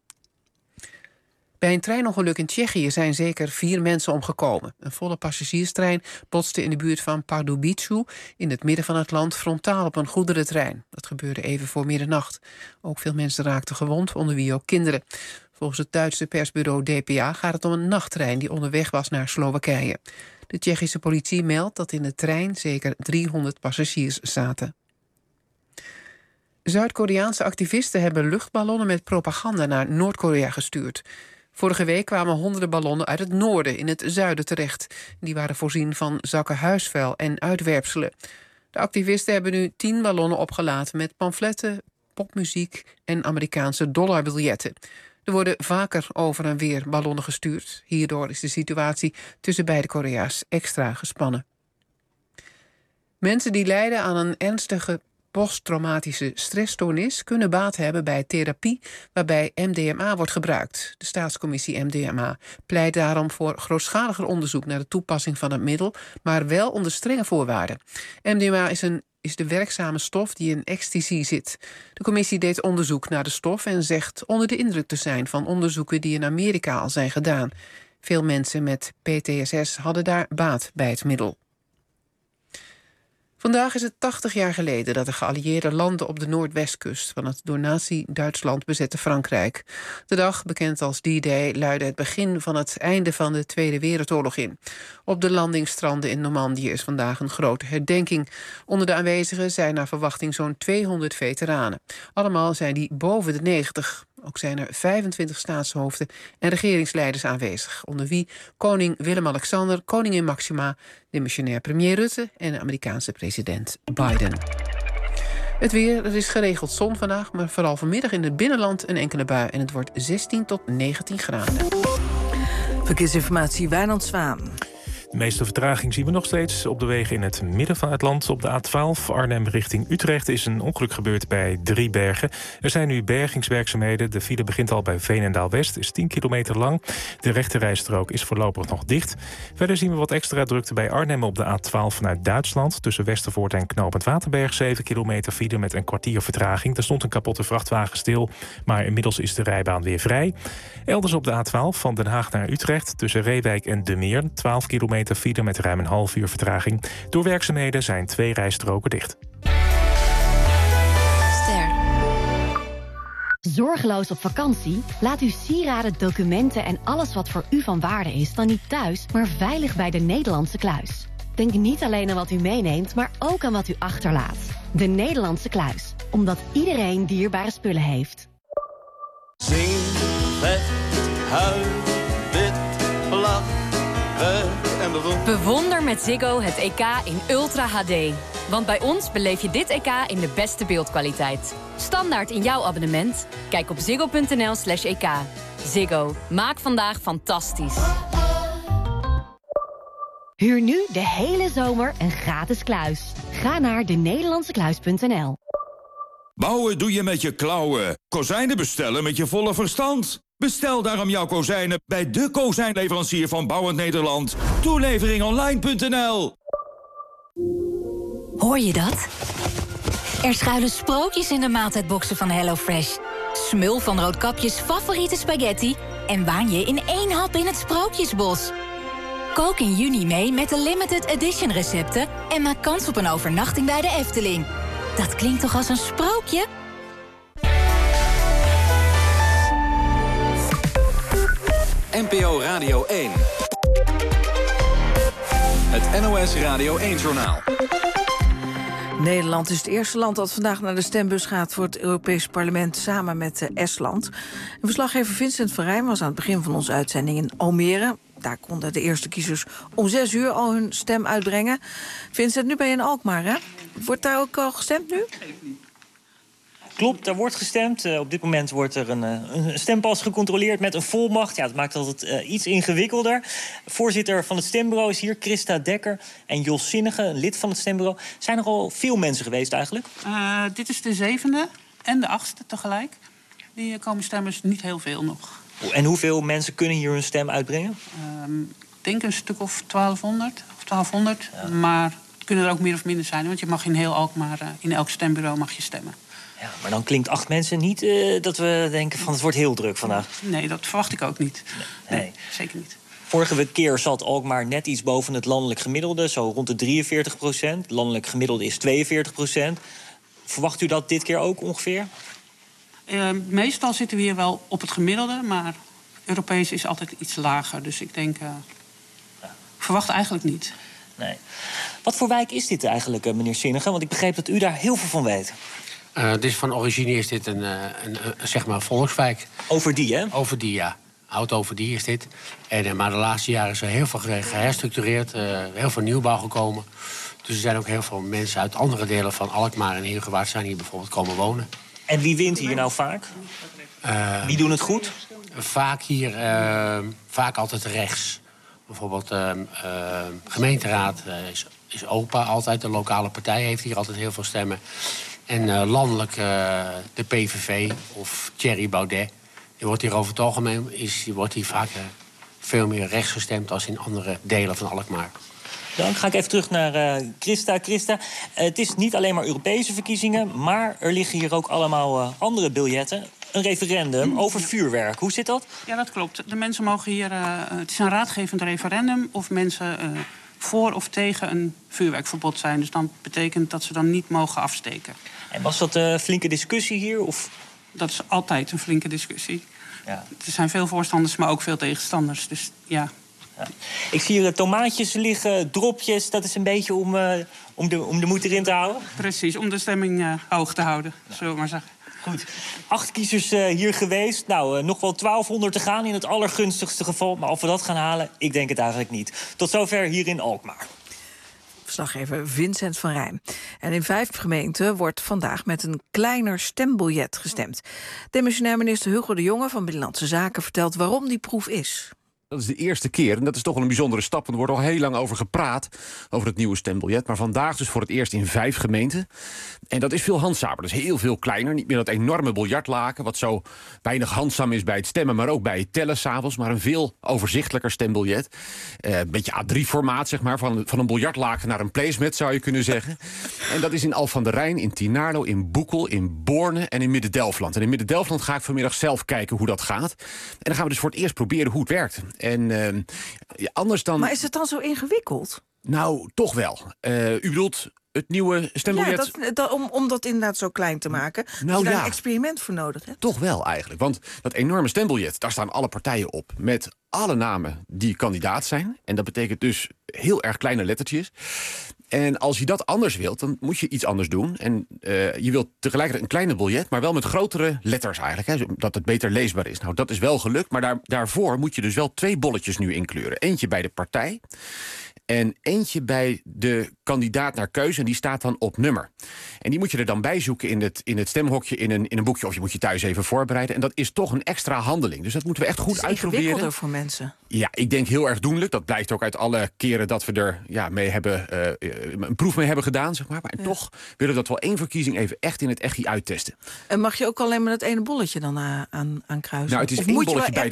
Bij een treinongeluk in Tsjechië zijn zeker 4 mensen omgekomen. Een volle passagierstrein botste in de buurt van Pardubice in het midden van het land frontaal op een goederentrein. Dat gebeurde even voor middernacht. Ook veel mensen raakten gewond, onder wie ook kinderen. Volgens het Duitse persbureau DPA gaat het om een nachttrein die onderweg was naar Slowakije. De Tsjechische politie meldt dat in de trein zeker 300 passagiers zaten. Zuid-Koreaanse activisten hebben luchtballonnen met propaganda naar Noord-Korea gestuurd. Vorige week kwamen honderden ballonnen uit het noorden in het zuiden terecht. Die waren voorzien van zakken huisvuil en uitwerpselen. De activisten hebben nu 10 ballonnen opgelaten met pamfletten, popmuziek en Amerikaanse dollarbiljetten. Er worden vaker over en weer ballonnen gestuurd. Hierdoor is de situatie tussen beide Korea's extra gespannen. Mensen die lijden aan een ernstige posttraumatische stressstoornis kunnen baat hebben bij therapie waarbij MDMA wordt gebruikt. De staatscommissie MDMA pleit daarom voor grootschaliger onderzoek naar de toepassing van het middel, maar wel onder strenge voorwaarden. MDMA is de werkzame stof die in ecstasy zit. De commissie deed onderzoek naar de stof en zegt onder de indruk te zijn van onderzoeken die in Amerika al zijn gedaan. Veel mensen met PTSS hadden daar baat bij het middel. Vandaag is het 80 jaar geleden dat de geallieerden landden op de noordwestkust van het door Nazi-Duitsland bezette Frankrijk. De dag, bekend als D-Day, luidde het begin van het einde van de Tweede Wereldoorlog in. Op de landingsstranden in Normandië is vandaag een grote herdenking. Onder de aanwezigen zijn naar verwachting zo'n 200 veteranen. Allemaal zijn die boven de 90. Ook zijn er 25 staatshoofden en regeringsleiders aanwezig, onder wie koning Willem-Alexander, koningin Maxima, demissionair premier Rutte en de Amerikaanse president Biden. Het weer, er is geregeld zon vandaag, maar vooral vanmiddag in het binnenland een enkele bui en het wordt 16 tot 19 graden. Verkeersinformatie, Wijnand Zwaan. De meeste vertraging zien we nog steeds op de wegen in het midden van het land. Op de A12 Arnhem richting Utrecht is een ongeluk gebeurd bij Driebergen. Er zijn nu bergingswerkzaamheden. De file begint al bij Veenendaal-West, is 10 kilometer lang. De rechterrijstrook is voorlopig nog dicht. Verder zien we wat extra drukte bij Arnhem op de A12 vanuit Duitsland. Tussen Westervoort en Knopend Waterberg 7 kilometer file met een kwartier vertraging. Er stond een kapotte vrachtwagen stil, maar inmiddels is de rijbaan weer vrij. Elders op de A12 van Den Haag naar Utrecht tussen Reewijk en De Meer 12 kilometer file met ruim een half uur vertraging. Door werkzaamheden zijn 2 rijstroken dicht. Ster. Zorgeloos op vakantie? Laat uw sieraden, documenten en alles wat voor u van waarde is dan niet thuis, maar veilig bij de Nederlandse Kluis. Denk niet alleen aan wat u meeneemt, maar ook aan wat u achterlaat. De Nederlandse Kluis. Omdat iedereen dierbare spullen heeft. Zing, vet, huil, wit, lach. Bewonder met Ziggo het EK in Ultra HD. Want bij ons beleef je dit EK in de beste beeldkwaliteit. Standaard in jouw abonnement? Kijk op ziggo.nl/EK. Ziggo. Maak vandaag fantastisch. Huur nu de hele zomer een gratis kluis. Ga naar denederlandsekluis.nl. Bouwen doe je met je klauwen. Kozijnen bestellen met je volle verstand. Bestel daarom jouw kozijnen bij de kozijnleverancier van Bouwend Nederland. Toeleveringonline.nl. Hoor je dat? Er schuilen sprookjes in de maaltijdboxen van HelloFresh. Smul van Roodkapjes favoriete spaghetti en waan je in 1 hap in het Sprookjesbos. Kook in juni mee met de limited edition recepten en maak kans op een overnachting bij de Efteling. Dat klinkt toch als een sprookje? NPO Radio 1. Het NOS Radio 1-journaal. Nederland is het eerste land dat vandaag naar de stembus gaat voor het Europees Parlement samen met Estland. Verslaggever Vincent van Rijn was aan het begin van onze uitzending in Almere. Daar konden de eerste kiezers om 6 uur al hun stem uitbrengen. Vincent, nu ben je in Alkmaar, hè? Wordt daar ook al gestemd nu? Klopt, daar wordt gestemd. Op dit moment wordt er een stempas gecontroleerd met een volmacht. Ja, dat maakt altijd iets ingewikkelder. Voorzitter van het stembureau is hier, Christa Dekker. En Jos Zinnige, een lid van het stembureau. Zijn er al veel mensen geweest eigenlijk? Dit is de 7e en de 8e tegelijk. Die komen stemmen, dus niet heel veel nog. En hoeveel mensen kunnen hier hun stem uitbrengen? Ik denk een stuk of 1200. Ja. Maar het kunnen er ook meer of minder zijn. Want je mag in heel Alkmaar, in elk stembureau mag je stemmen. Ja, maar dan klinkt 8 mensen niet dat we denken van het wordt heel druk vandaag. Nee, dat verwacht ik ook niet. Nee, zeker niet. Vorige keer zat Alkmaar net iets boven het landelijk gemiddelde. Zo rond de 43%. Het landelijk gemiddelde is 42%. Verwacht u dat dit keer ook ongeveer? Meestal zitten we hier wel op het gemiddelde. Maar Europees is altijd iets lager. Dus ik denk, verwacht eigenlijk niet. Nee. Wat voor wijk is dit eigenlijk, meneer Zinnige? Want ik begreep dat u daar heel veel van weet. Dus van origine is dit een zeg maar volkswijk. Overdie, hè? Overdie, ja. Oud Overdie is dit. Maar de laatste jaren is er heel veel geherstructureerd. Heel veel nieuwbouw gekomen. Dus er zijn ook heel veel mensen uit andere delen van Alkmaar en Heergewaard zijn hier bijvoorbeeld komen wonen. En wie wint hier nou vaak? Wie doen het goed? Vaak hier, vaak altijd rechts. Bijvoorbeeld gemeenteraad is OPA altijd. De lokale partij heeft hier altijd heel veel stemmen. En landelijk de PVV of Thierry Baudet. Die wordt hier over het algemeen wordt hier vaak veel meer rechts gestemd als in andere delen van Alkmaar. Dan ga ik even terug naar Christa. Christa, het is niet alleen maar Europese verkiezingen, maar er liggen hier ook allemaal andere biljetten. Een referendum over vuurwerk. Hoe zit dat? Ja, dat klopt. De mensen mogen hier... het is een raadgevend referendum of mensen voor of tegen een vuurwerkverbod zijn. Dus dan betekent dat ze dan niet mogen afsteken. En was dat een flinke discussie hier? Of? Dat is altijd een flinke discussie. Ja. Er zijn veel voorstanders, maar ook veel tegenstanders. Dus ja. Ja. Ik zie hier tomaatjes liggen, dropjes. Dat is een beetje om de moed erin te houden? Precies, om de stemming hoog te houden, zullen we maar zeggen. Goed. 8 kiezers hier geweest. Nou, nog wel 1200 te gaan in het allergunstigste geval. Maar of we dat gaan halen, ik denk het eigenlijk niet. Tot zover hier in Alkmaar. Verslaggever Vincent van Rijn. En in 5 gemeenten wordt vandaag met een kleiner stembiljet gestemd. Demissionair minister Hugo de Jonge van Binnenlandse Zaken vertelt waarom die proef is. Dat is de eerste keer en dat is toch wel een bijzondere stap. Want er wordt al heel lang over gepraat, over het nieuwe stembiljet. Maar vandaag dus voor het eerst in 5 gemeenten. En dat is veel handzamer, dus heel veel kleiner. Niet meer dat enorme biljartlaken, wat zo weinig handzaam is bij het stemmen, maar ook bij het tellen 's avonds. Maar een veel overzichtelijker stembiljet. Een beetje A3-formaat, zeg maar. Van een biljartlaken naar een placemat, zou je kunnen zeggen. En dat is in Alphen aan den Rijn, in Tinarlo, in Boekel, in Borne en in Midden-Delfland. En in Midden-Delfland ga ik vanmiddag zelf kijken hoe dat gaat. En dan gaan we dus voor het eerst proberen hoe het werkt. En anders dan... Maar is het dan zo ingewikkeld? Nou, toch wel. U bedoelt het nieuwe stembiljet? Ja, om dat inderdaad zo klein te maken. Nou, daar een experiment voor nodig hebt. Toch wel eigenlijk. Want dat enorme stembiljet, daar staan alle partijen op. Met alle namen die kandidaat zijn. En dat betekent dus heel erg kleine lettertjes. En als je dat anders wilt, dan moet je iets anders doen. En je wilt tegelijkertijd een kleine biljet, maar wel met grotere letters eigenlijk. Hè, zodat het beter leesbaar is. Nou, dat is wel gelukt, maar daarvoor moet je dus wel 2 bolletjes nu inkleuren. Eentje bij de partij en eentje bij de kandidaat naar keuze en die staat dan op nummer. En die moet je er dan bij zoeken in het stemhokje in een boekje, of je moet je thuis even voorbereiden. En dat is toch een extra handeling. Dus dat moeten we echt goed uitproberen. Het is ingewikkelder voor mensen. Ja, ik denk heel erg doenlijk. Dat blijkt ook uit alle keren dat we er mee hebben, een proef mee hebben gedaan, zeg maar. Maar toch willen we dat wel 1 verkiezing even echt in het echt uittesten. En mag je ook alleen maar dat ene bolletje dan aan kruisen? Nou, het is of 1 moet je bolletje wel bij de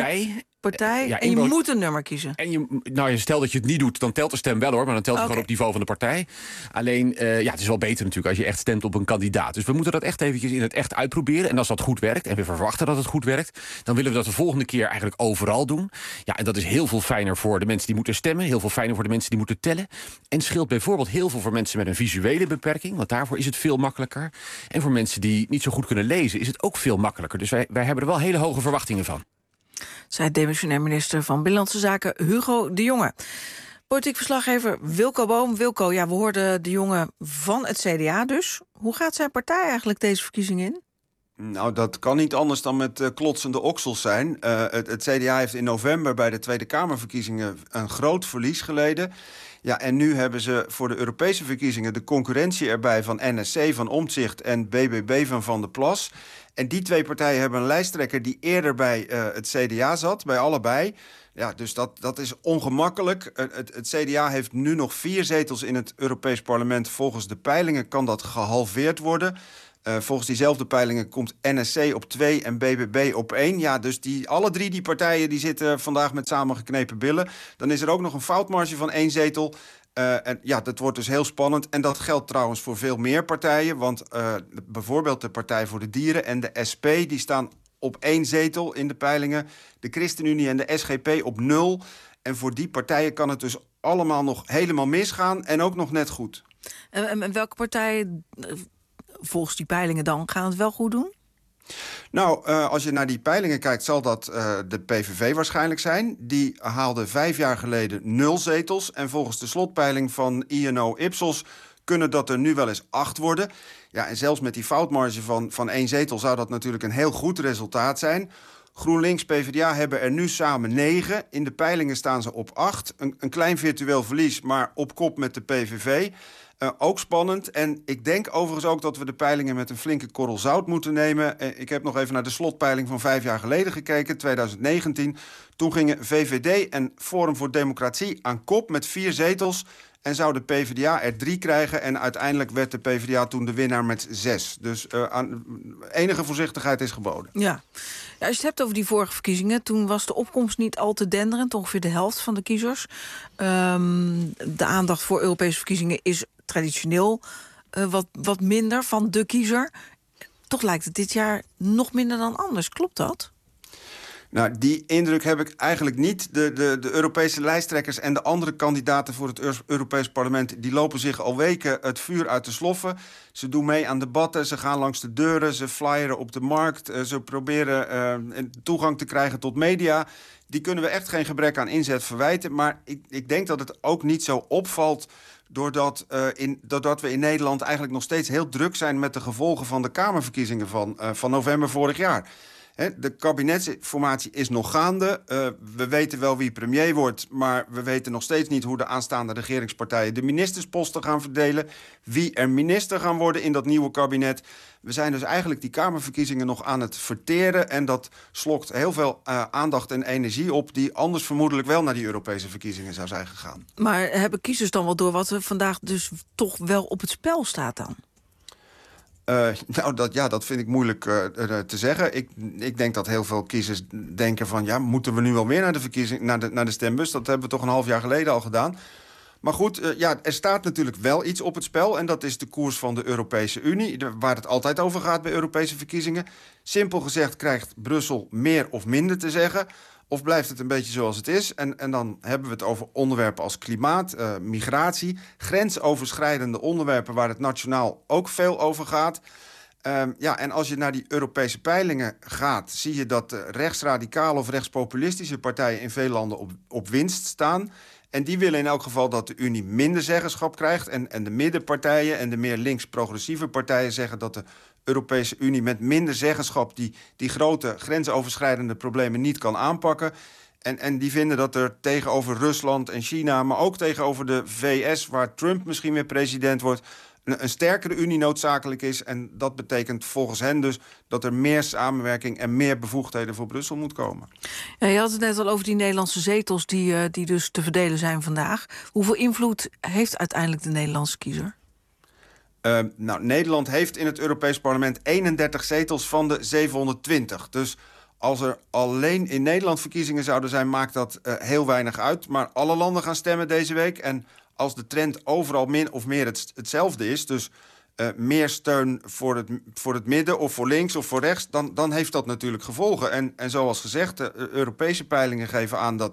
partij Ja, en je moet een nummer kiezen? En stel dat je het niet doet, dan telt de stem wel hoor. Maar dan telt het gewoon op niveau van de partij. Alleen, het is wel beter natuurlijk als je echt stemt op een kandidaat. Dus we moeten dat echt eventjes in het echt uitproberen. En als dat goed werkt, en we verwachten dat het goed werkt, dan willen we dat de volgende keer eigenlijk overal doen. Ja, en dat is heel veel fijner voor de mensen die moeten stemmen. Heel veel fijner voor de mensen die moeten tellen. En scheelt bijvoorbeeld heel veel voor mensen met een visuele beperking. Want daarvoor is het veel makkelijker. En voor mensen die niet zo goed kunnen lezen, is het ook veel makkelijker. Dus wij hebben er wel hele hoge verwachtingen van. Zei demissionair minister van Binnenlandse Zaken Hugo de Jonge. Politiek verslaggever Wilco Boom. Wilco, we hoorden de Jonge van het CDA dus. Hoe gaat zijn partij eigenlijk deze verkiezing in? Nou, dat kan niet anders dan met klotsende oksels zijn. Het CDA heeft in november bij de Tweede Kamerverkiezingen een groot verlies geleden. Ja, en nu hebben ze voor de Europese verkiezingen de concurrentie erbij van NSC van Omtzigt en BBB van Van der Plas. En die 2 partijen hebben een lijsttrekker die eerder bij het CDA zat, bij allebei. Ja, dus dat is ongemakkelijk. Het CDA heeft nu nog 4 zetels in het Europees Parlement. Volgens de peilingen kan dat gehalveerd worden. Volgens diezelfde peilingen komt NSC op 2 en BBB op 1. Ja, dus alle 3 die partijen die zitten vandaag met samengeknepen billen. Dan is er ook nog een foutmarge van 1 zetel. Dat wordt dus heel spannend. En dat geldt trouwens voor veel meer partijen. Want bijvoorbeeld de Partij voor de Dieren en de SP... die staan op 1 zetel in de peilingen. De ChristenUnie en de SGP op 0. En voor die partijen kan het dus allemaal nog helemaal misgaan. En ook nog net goed. En welke partijen, volgens die peilingen dan, gaan het wel goed doen? Nou, als je naar die peilingen kijkt, zal dat de PVV waarschijnlijk zijn. Die haalde 5 jaar geleden 0 zetels. En volgens de slotpeiling van INO Ipsos kunnen dat er nu wel eens 8 worden. Ja, en zelfs met die foutmarge van 1 zetel zou dat natuurlijk een heel goed resultaat zijn. GroenLinks, PvdA hebben er nu samen 9. In de peilingen staan ze op 8. Een klein virtueel verlies, maar op kop met de PVV. Ook spannend. En ik denk overigens ook dat we de peilingen met een flinke korrel zout moeten nemen. Ik heb nog even naar de slotpeiling van 5 jaar geleden gekeken, 2019. Toen gingen VVD en Forum voor Democratie aan kop met 4 zetels. En zou de PvdA er 3 krijgen. En uiteindelijk werd de PvdA toen de winnaar met 6. Dus enige voorzichtigheid is geboden. Ja. Als je het hebt over die vorige verkiezingen, toen was de opkomst niet al te denderend. Ongeveer de helft van de kiezers. De aandacht voor Europese verkiezingen is traditioneel wat minder van de kiezer. Toch lijkt het dit jaar nog minder dan anders. Klopt dat? Nou, die indruk heb ik eigenlijk niet. De Europese lijsttrekkers en de andere kandidaten voor het Europees Parlement, die lopen zich al weken het vuur uit de sloffen. Ze doen mee aan debatten, ze gaan langs de deuren, ze flyeren op de markt, ze proberen toegang te krijgen tot media. Die kunnen we echt geen gebrek aan inzet verwijten. Maar ik denk dat het ook niet zo opvalt doordat we in Nederland eigenlijk nog steeds heel druk zijn met de gevolgen van de Kamerverkiezingen van november vorig jaar. De kabinetsformatie is nog gaande. We weten wel wie premier wordt, maar we weten nog steeds niet hoe de aanstaande regeringspartijen de ministersposten gaan verdelen. Wie er minister gaan worden in dat nieuwe kabinet. We zijn dus eigenlijk die Kamerverkiezingen nog aan het verteren. En dat slokt heel veel aandacht en energie op die anders vermoedelijk wel naar die Europese verkiezingen zou zijn gegaan. Maar hebben kiezers dan wel door wat er vandaag dus toch wel op het spel staat dan? Dat vind ik moeilijk te zeggen. Ik denk dat heel veel kiezers denken van, moeten we nu wel weer naar de verkiezing, naar de stembus? Dat hebben we toch een half jaar geleden al gedaan. Maar goed, er staat natuurlijk wel iets op het spel. En dat is de koers van de Europese Unie, waar het altijd over gaat bij Europese verkiezingen. Simpel gezegd krijgt Brussel meer of minder te zeggen. Of blijft het een beetje zoals het is? En dan hebben we het over onderwerpen als klimaat, migratie, grensoverschrijdende onderwerpen waar het nationaal ook veel over gaat. En als je naar die Europese peilingen gaat, zie je dat de rechtsradicale of rechtspopulistische partijen in veel landen op winst staan. En die willen in elk geval dat de Unie minder zeggenschap krijgt. En de middenpartijen en de meer links-progressieve partijen zeggen dat de Europese Unie met minder zeggenschap die grote grensoverschrijdende problemen niet kan aanpakken. En die vinden dat er tegenover Rusland en China, maar ook tegenover de VS, waar Trump misschien weer president wordt, een sterkere Unie noodzakelijk is. En dat betekent volgens hen dus dat er meer samenwerking en meer bevoegdheden voor Brussel moet komen. Ja, je had het net al over die Nederlandse zetels die dus te verdelen zijn vandaag. Hoeveel invloed heeft uiteindelijk de Nederlandse kiezer? Nederland heeft in het Europees Parlement 31 zetels van de 720. Dus als er alleen in Nederland verkiezingen zouden zijn, maakt dat heel weinig uit. Maar alle landen gaan stemmen deze week. En als de trend overal min of meer hetzelfde is, dus meer steun voor het midden of voor links of voor rechts, dan heeft dat natuurlijk gevolgen. En zoals gezegd, de Europese peilingen geven aan dat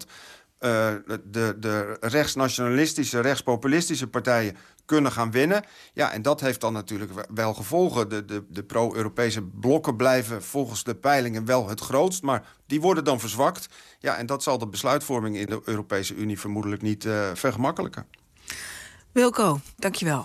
de rechtsnationalistische, rechtspopulistische partijen kunnen gaan winnen. Ja, en dat heeft dan natuurlijk wel gevolgen. De pro-Europese blokken blijven volgens de peilingen wel het grootst, maar die worden dan verzwakt. Ja, en dat zal de besluitvorming in de Europese Unie vermoedelijk niet vergemakkelijken. Wilco, dankjewel.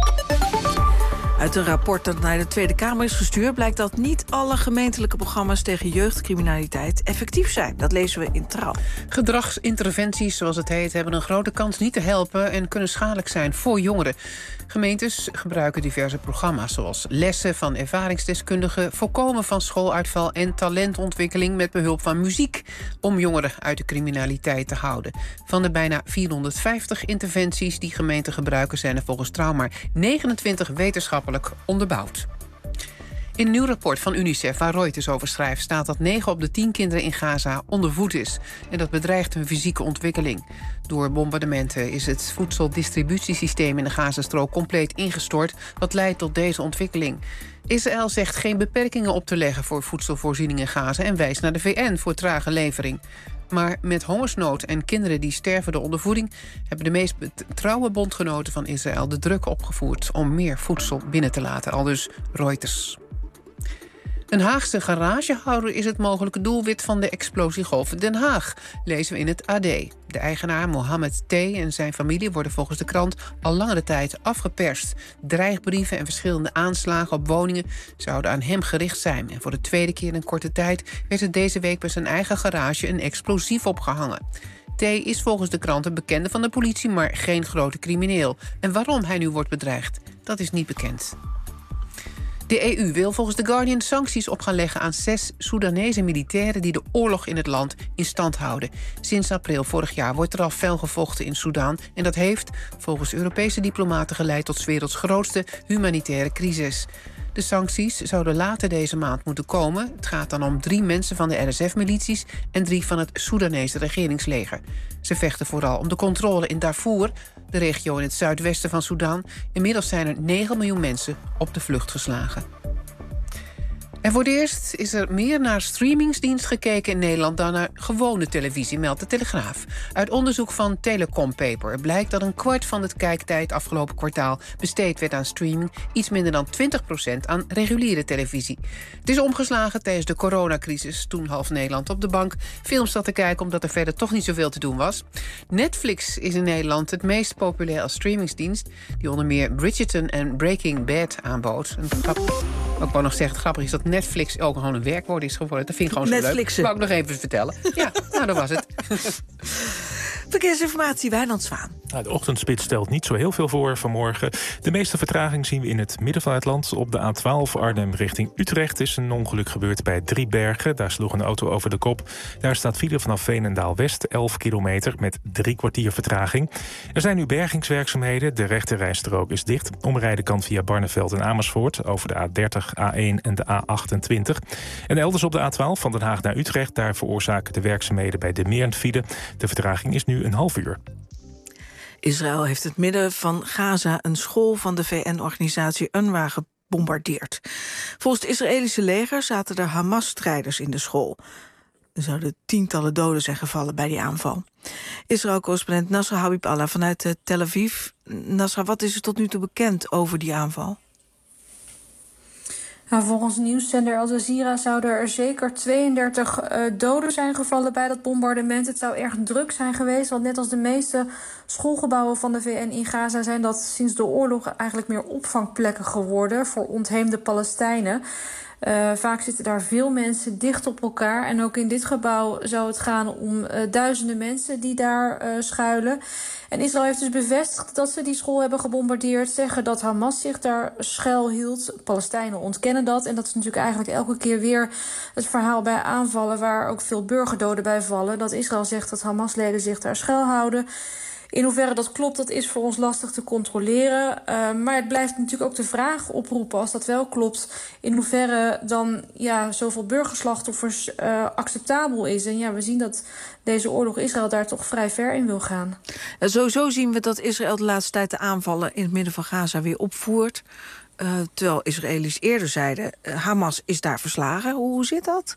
Uit een rapport dat naar de Tweede Kamer is gestuurd blijkt dat niet alle gemeentelijke programma's tegen jeugdcriminaliteit effectief zijn. Dat lezen we in Trouw. Gedragsinterventies, zoals het heet, hebben een grote kans niet te helpen en kunnen schadelijk zijn voor jongeren. Gemeentes gebruiken diverse programma's zoals lessen van ervaringsdeskundigen, voorkomen van schooluitval en talentontwikkeling met behulp van muziek om jongeren uit de criminaliteit te houden. Van de bijna 450 interventies die gemeenten gebruiken zijn er volgens Trouw maar 29 wetenschappelijk onderbouwd. In een nieuw rapport van UNICEF, waar Reuters over schrijft, staat dat 9 op de 10 kinderen in Gaza ondervoed is. En dat bedreigt hun fysieke ontwikkeling. Door bombardementen is het voedseldistributiesysteem in de Gazastrook compleet ingestort, wat leidt tot deze ontwikkeling. Israël zegt geen beperkingen op te leggen voor voedselvoorziening in Gaza en wijst naar de VN voor trage levering. Maar met hongersnood en kinderen die sterven door ondervoeding hebben de meest trouwe bondgenoten van Israël de druk opgevoerd om meer voedsel binnen te laten, aldus Reuters. Een Haagse garagehouder is het mogelijke doelwit van de explosiegolf Den Haag, lezen we in het AD. De eigenaar Mohammed T. en zijn familie worden volgens de krant al langere tijd afgeperst. Dreigbrieven en verschillende aanslagen op woningen zouden aan hem gericht zijn. En voor de tweede keer in korte tijd werd er deze week bij zijn eigen garage een explosief opgehangen. T. is volgens de krant een bekende van de politie, maar geen grote crimineel. En waarom hij nu wordt bedreigd, dat is niet bekend. De EU wil volgens The Guardian sancties op gaan leggen aan 6 Soedanese militairen die de oorlog in het land in stand houden. Sinds april vorig jaar wordt er al fel gevochten in Soedan en dat heeft volgens Europese diplomaten geleid tot 's werelds grootste humanitaire crisis. De sancties zouden later deze maand moeten komen. Het gaat dan om 3 mensen van de RSF-milities en 3 van het Soedanese regeringsleger. Ze vechten vooral om de controle in Darfur, de regio in het zuidwesten van Soedan. Inmiddels zijn er 9 miljoen mensen op de vlucht geslagen. En voor het eerst is er meer naar streamingsdienst gekeken in Nederland dan naar gewone televisie, meldt de Telegraaf. Uit onderzoek van Telecom Paper blijkt dat een kwart van de kijktijd afgelopen kwartaal besteed werd aan streaming, iets minder dan 20% aan reguliere televisie. Het is omgeslagen tijdens de coronacrisis, toen half Nederland op de bank films zat te kijken omdat er verder toch niet zoveel te doen was. Netflix is in Nederland het meest populair als streamingsdienst, die onder meer Bridgerton en Breaking Bad aanbood. Ik wou nog zeggen, het grappige is dat Netflix ook gewoon een werkwoord is geworden. Dat vind ik gewoon zo leuk. Dat wou ik nog even vertellen. Ja, nou, dat was het. Verkeersinformatie, Wijnand Zwaan. De ochtendspits stelt niet zo heel veel voor vanmorgen. De meeste vertraging zien we in het midden van het land. Op de A12 Arnhem richting Utrecht is een ongeluk gebeurd bij Driebergen. Daar sloeg een auto over de kop. Daar staat file vanaf Veenendaal-West, 11 kilometer met 3 kwartier vertraging. Er zijn nu bergingswerkzaamheden. De rechterrijstrook is dicht. Omrijden kan via Barneveld en Amersfoort over de A30, A1 en de A28. En elders op de A12 van Den Haag naar Utrecht. Daar veroorzaken de werkzaamheden bij de Meern file. De vertraging is nu een half uur. Israël heeft het midden van Gaza een school van de VN-organisatie UNRWA gebombardeerd. Volgens het Israëlische leger zaten er Hamas-strijders in de school. Er zouden tientallen doden zijn gevallen bij die aanval. Israël-correspondent Nasra Habib-Allah vanuit Tel Aviv. Nasra, wat is er tot nu toe bekend over die aanval? Nou, volgens nieuwszender Al Jazeera zouden er zeker 32 doden zijn gevallen bij dat bombardement. Het zou erg druk zijn geweest, want net als de meeste schoolgebouwen van de VN in Gaza zijn dat sinds de oorlog eigenlijk meer opvangplekken geworden voor ontheemde Palestijnen. Vaak zitten daar veel mensen dicht op elkaar. En ook in dit gebouw zou het gaan om duizenden mensen die daar schuilen. En Israël heeft dus bevestigd dat ze die school hebben gebombardeerd. Zeggen dat Hamas zich daar schuilhield. Palestijnen ontkennen dat. En dat is natuurlijk eigenlijk elke keer weer het verhaal bij aanvallen waar ook veel burgerdoden bij vallen. Dat Israël zegt dat Hamas-leden zich daar schuilhouden. In hoeverre dat klopt, dat is voor ons lastig te controleren. Maar het blijft natuurlijk ook de vraag oproepen, als dat wel klopt, in hoeverre dan zoveel burgerslachtoffers acceptabel is. En we zien dat deze oorlog Israël daar toch vrij ver in wil gaan. Sowieso zien we dat Israël de laatste tijd de aanvallen in het midden van Gaza weer opvoert. Terwijl Israëli's eerder zeiden, Hamas is daar verslagen. Hoe zit dat?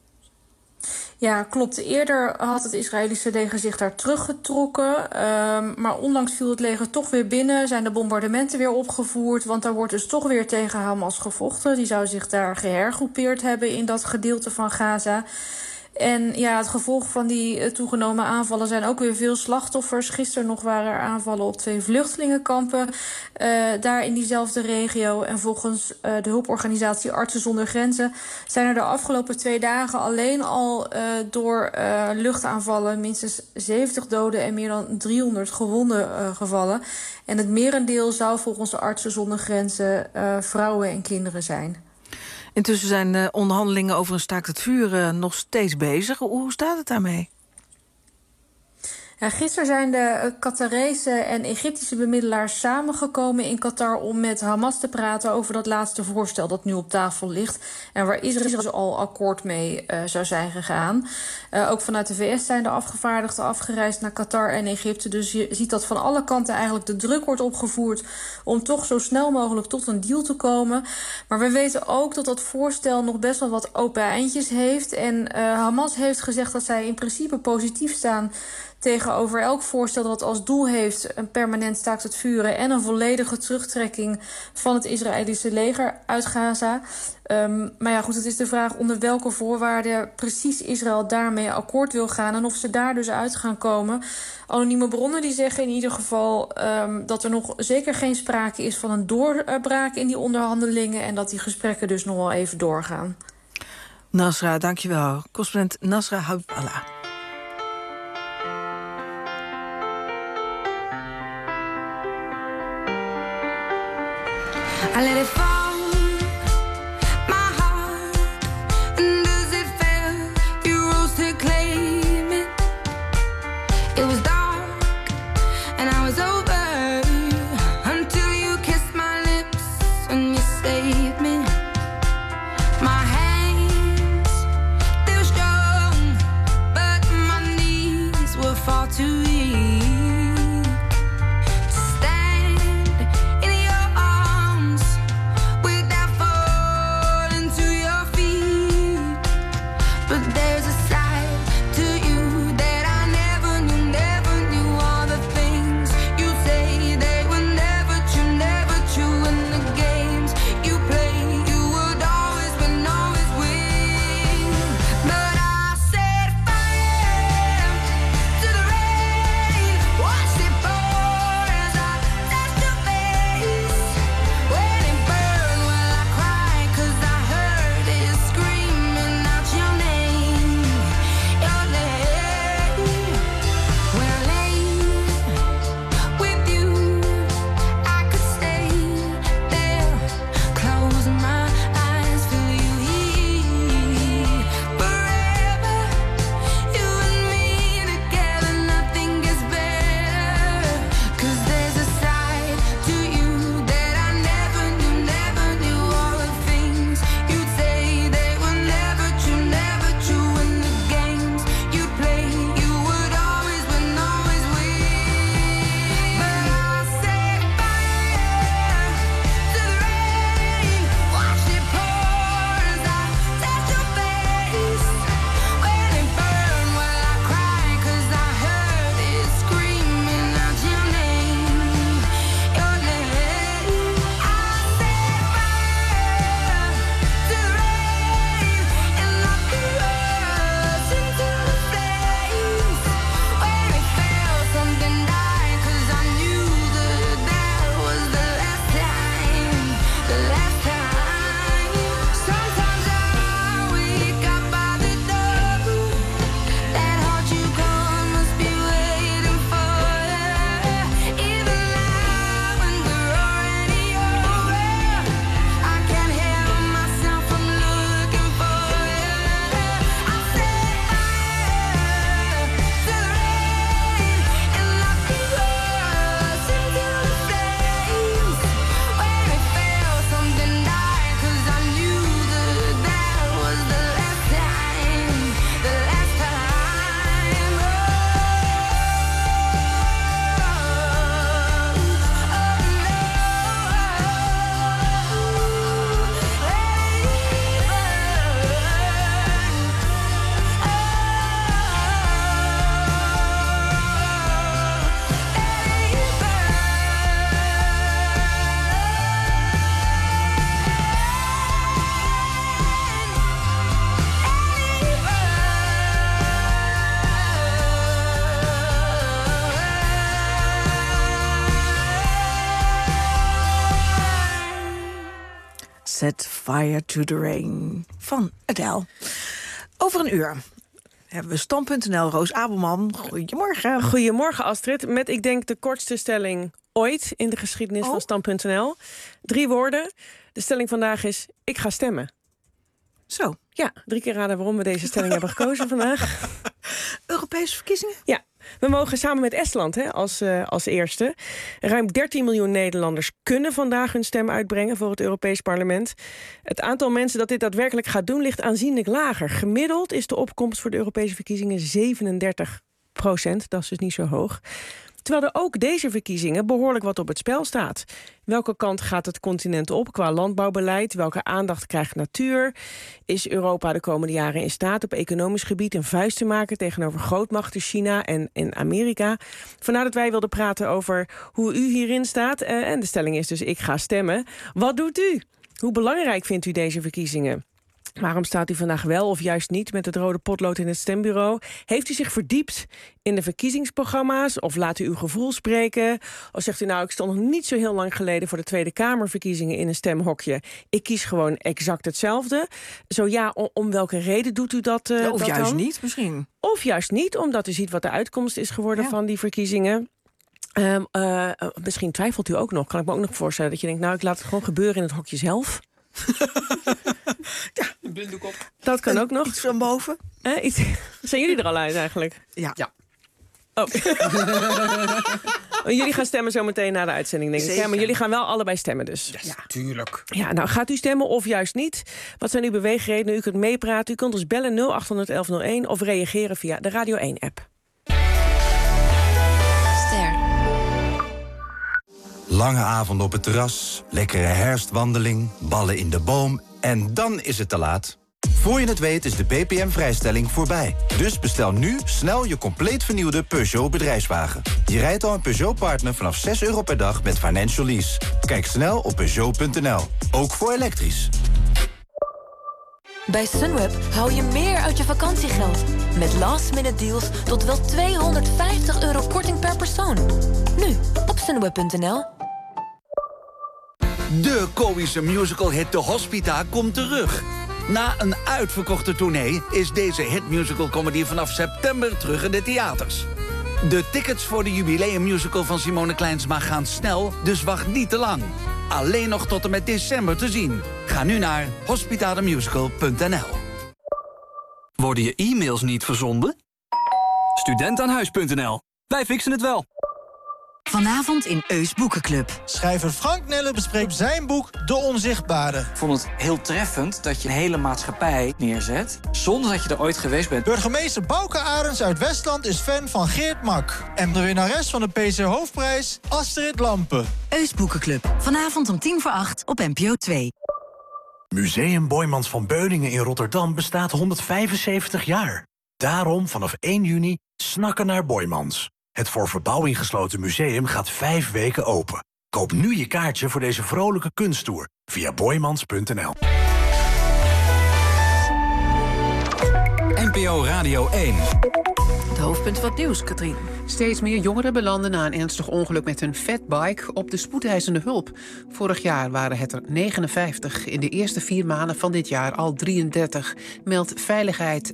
Ja, klopt. Eerder had het Israëlische leger zich daar teruggetrokken. Maar onlangs viel het leger toch weer binnen. Zijn de bombardementen weer opgevoerd. Want daar wordt dus toch weer tegen Hamas gevochten. Die zou zich daar gehergroepeerd hebben in dat gedeelte van Gaza. En het gevolg van die toegenomen aanvallen zijn ook weer veel slachtoffers. Gisteren nog waren er aanvallen op 2 vluchtelingenkampen daar in diezelfde regio. En volgens de hulporganisatie Artsen zonder Grenzen zijn er de afgelopen 2 dagen alleen al door luchtaanvallen minstens 70 doden en meer dan 300 gewonden gevallen. En het merendeel zou volgens de Artsen zonder Grenzen vrouwen en kinderen zijn. Intussen zijn de onderhandelingen over een staakt het vuren nog steeds bezig. Hoe staat het daarmee? Ja, gisteren zijn de Qatarese en Egyptische bemiddelaars samengekomen in Qatar om met Hamas te praten over dat laatste voorstel dat nu op tafel ligt en waar Israël al akkoord mee zou zijn gegaan. Ook vanuit de VS zijn de afgevaardigden afgereisd naar Qatar en Egypte. Dus je ziet dat van alle kanten eigenlijk de druk wordt opgevoerd om toch zo snel mogelijk tot een deal te komen. Maar we weten ook dat dat voorstel nog best wel wat open eindjes heeft. En Hamas heeft gezegd dat zij in principe positief staan tegenover elk voorstel dat als doel heeft een permanent staakt het vuren en een volledige terugtrekking van het Israëlische leger uit Gaza. Maar goed, het is de vraag onder welke voorwaarden precies Israël daarmee akkoord wil gaan en of ze daar dus uit gaan komen. Anonieme bronnen die zeggen in ieder geval dat er nog zeker geen sprake is van een doorbraak in die onderhandelingen en dat die gesprekken dus nog wel even doorgaan. Nasra, dankjewel. Correspondent Nasra Habibullah. I let it fall, my heart, and as it fell, you rose to claim it. It was dark, and I was over, until you kissed my lips and you saved me. My hands, they were strong, but my knees were far too weak. Set Fire to the Rain van Adele. Over een uur hebben we Stand.nl. Roos Abelman, goedemorgen. Goedemorgen, Astrid. Met, ik denk, de kortste stelling ooit in de geschiedenis van Stand.nl. 3 woorden. De stelling vandaag is, ik ga stemmen. Zo. Ja, 3 keer raden waarom we deze stelling hebben gekozen vandaag. Europese verkiezingen? Ja. We mogen samen met Estland als eerste. Ruim 13 miljoen Nederlanders kunnen vandaag hun stem uitbrengen voor het Europees Parlement. Het aantal mensen dat dit daadwerkelijk gaat doen ligt aanzienlijk lager. Gemiddeld is de opkomst voor de Europese verkiezingen 37%. Dat is dus niet zo hoog. Terwijl er ook deze verkiezingen behoorlijk wat op het spel staat. Welke kant gaat het continent op qua landbouwbeleid? Welke aandacht krijgt natuur? Is Europa de komende jaren in staat op economisch gebied een vuist te maken tegenover grootmachten China en Amerika? Vandaar dat wij wilden praten over hoe u hierin staat. En de stelling is dus, ik ga stemmen. Wat doet u? Hoe belangrijk vindt u deze verkiezingen? Waarom staat u vandaag wel of juist niet met het rode potlood in het stembureau? Heeft u zich verdiept in de verkiezingsprogramma's? Of laat u uw gevoel spreken? Of zegt u nou, ik stond nog niet zo heel lang geleden voor de Tweede Kamerverkiezingen in een stemhokje. Ik kies gewoon exact hetzelfde. Zo ja, om welke reden doet u dat? Of dat juist dan? niet misschien. Of juist niet, omdat u ziet wat de uitkomst is geworden van die verkiezingen. Misschien twijfelt u ook nog. Kan ik me ook nog voorstellen dat je denkt, nou, ik laat het gewoon gebeuren in het hokje zelf. Een blinddoek op. Dat kan ook nog. Iets van boven. Zijn jullie er al uit eigenlijk? Ja. Oh. Jullie gaan stemmen zo meteen na de uitzending, denk ik. Ja, maar jullie gaan wel allebei stemmen dus. Ja, tuurlijk. Ja, nou, gaat u stemmen of juist niet? Wat zijn uw beweegredenen? U kunt meepraten. U kunt ons bellen 0800 1101 of reageren via de Radio 1-app. Lange avond op het terras, lekkere herfstwandeling, ballen in de boom en dan is het te laat. Voor je het weet is de BPM-vrijstelling voorbij. Dus bestel nu snel je compleet vernieuwde Peugeot bedrijfswagen. Je rijdt al een Peugeot-partner vanaf €6 per dag met financial lease. Kijk snel op Peugeot.nl, ook voor elektrisch. Bij Sunweb hou je meer uit je vakantiegeld. Met last-minute deals tot wel €250 korting per persoon. Nu, op sunweb.nl. De komische musicalhit De Hospita komt terug. Na een uitverkochte tournee is deze hitmusicalcomedy vanaf september terug in de theaters. De tickets voor de jubileummusical van Simone Kleinsma gaan snel, dus wacht niet te lang. Alleen nog tot en met december te zien. Ga nu naar hospitademusical.nl. Worden je e-mails niet verzonden? Studentaanhuis.nl. Wij fixen het wel. Vanavond in Eus Boekenclub. Schrijver Frank Nelle bespreekt zijn boek De Onzichtbare. Ik vond het heel treffend dat je een hele maatschappij neerzet, zonder dat je er ooit geweest bent. Burgemeester Bouke Arends uit Westland is fan van Geert Mak. En de winnares van de PC Hoofdprijs, Astrid Lampen. Eus Boekenclub. Vanavond om 7:50 op NPO 2. Museum Boijmans van Beuningen in Rotterdam bestaat 175 jaar. Daarom vanaf 1 juni snakken naar Boijmans. Het voor verbouwing gesloten museum gaat 5 weken open. Koop nu je kaartje voor deze vrolijke kunsttour via boijmans.nl. NPO Radio 1. Het hoofdpunt van het nieuws, Katrien. Steeds meer jongeren belanden na een ernstig ongeluk met hun fatbike op de spoedeisende hulp. Vorig jaar waren het er 59. In de eerste 4 maanden van dit jaar al 33. Meldt Veiligheid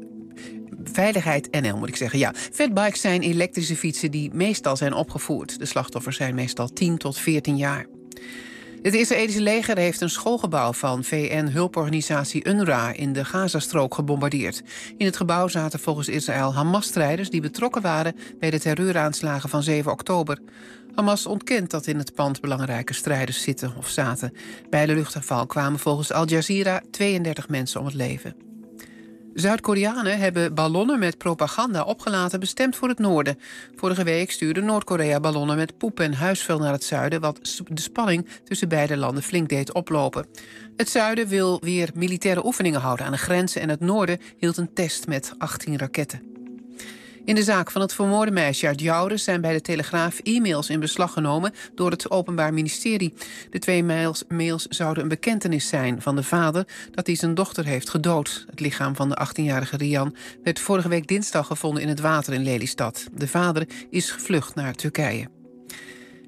NL, moet ik zeggen. Ja, fatbikes zijn elektrische fietsen die meestal zijn opgevoerd. De slachtoffers zijn meestal 10 tot 14 jaar. Het Israëlische leger heeft een schoolgebouw van VN-hulporganisatie UNRWA in de Gazastrook gebombardeerd. In het gebouw zaten volgens Israël Hamas-strijders die betrokken waren bij de terreuraanslagen van 7 oktober. Hamas ontkent dat in het pand belangrijke strijders zitten of zaten. Bij de luchtaanval kwamen volgens Al Jazeera 32 mensen om het leven. Zuid-Koreanen hebben ballonnen met propaganda opgelaten bestemd voor het noorden. Vorige week stuurde Noord-Korea ballonnen met poep en huisvuil naar het zuiden, wat de spanning tussen beide landen flink deed oplopen. Het zuiden wil weer militaire oefeningen houden aan de grenzen en het noorden hield een test met 18 raketten. In de zaak van het vermoorde meisje uit Joure zijn bij de Telegraaf e-mails in beslag genomen door het Openbaar Ministerie. De 2 mails zouden een bekentenis zijn van de vader dat hij zijn dochter heeft gedood. Het lichaam van de 18-jarige Rian werd vorige week dinsdag gevonden in het water in Lelystad. De vader is gevlucht naar Turkije.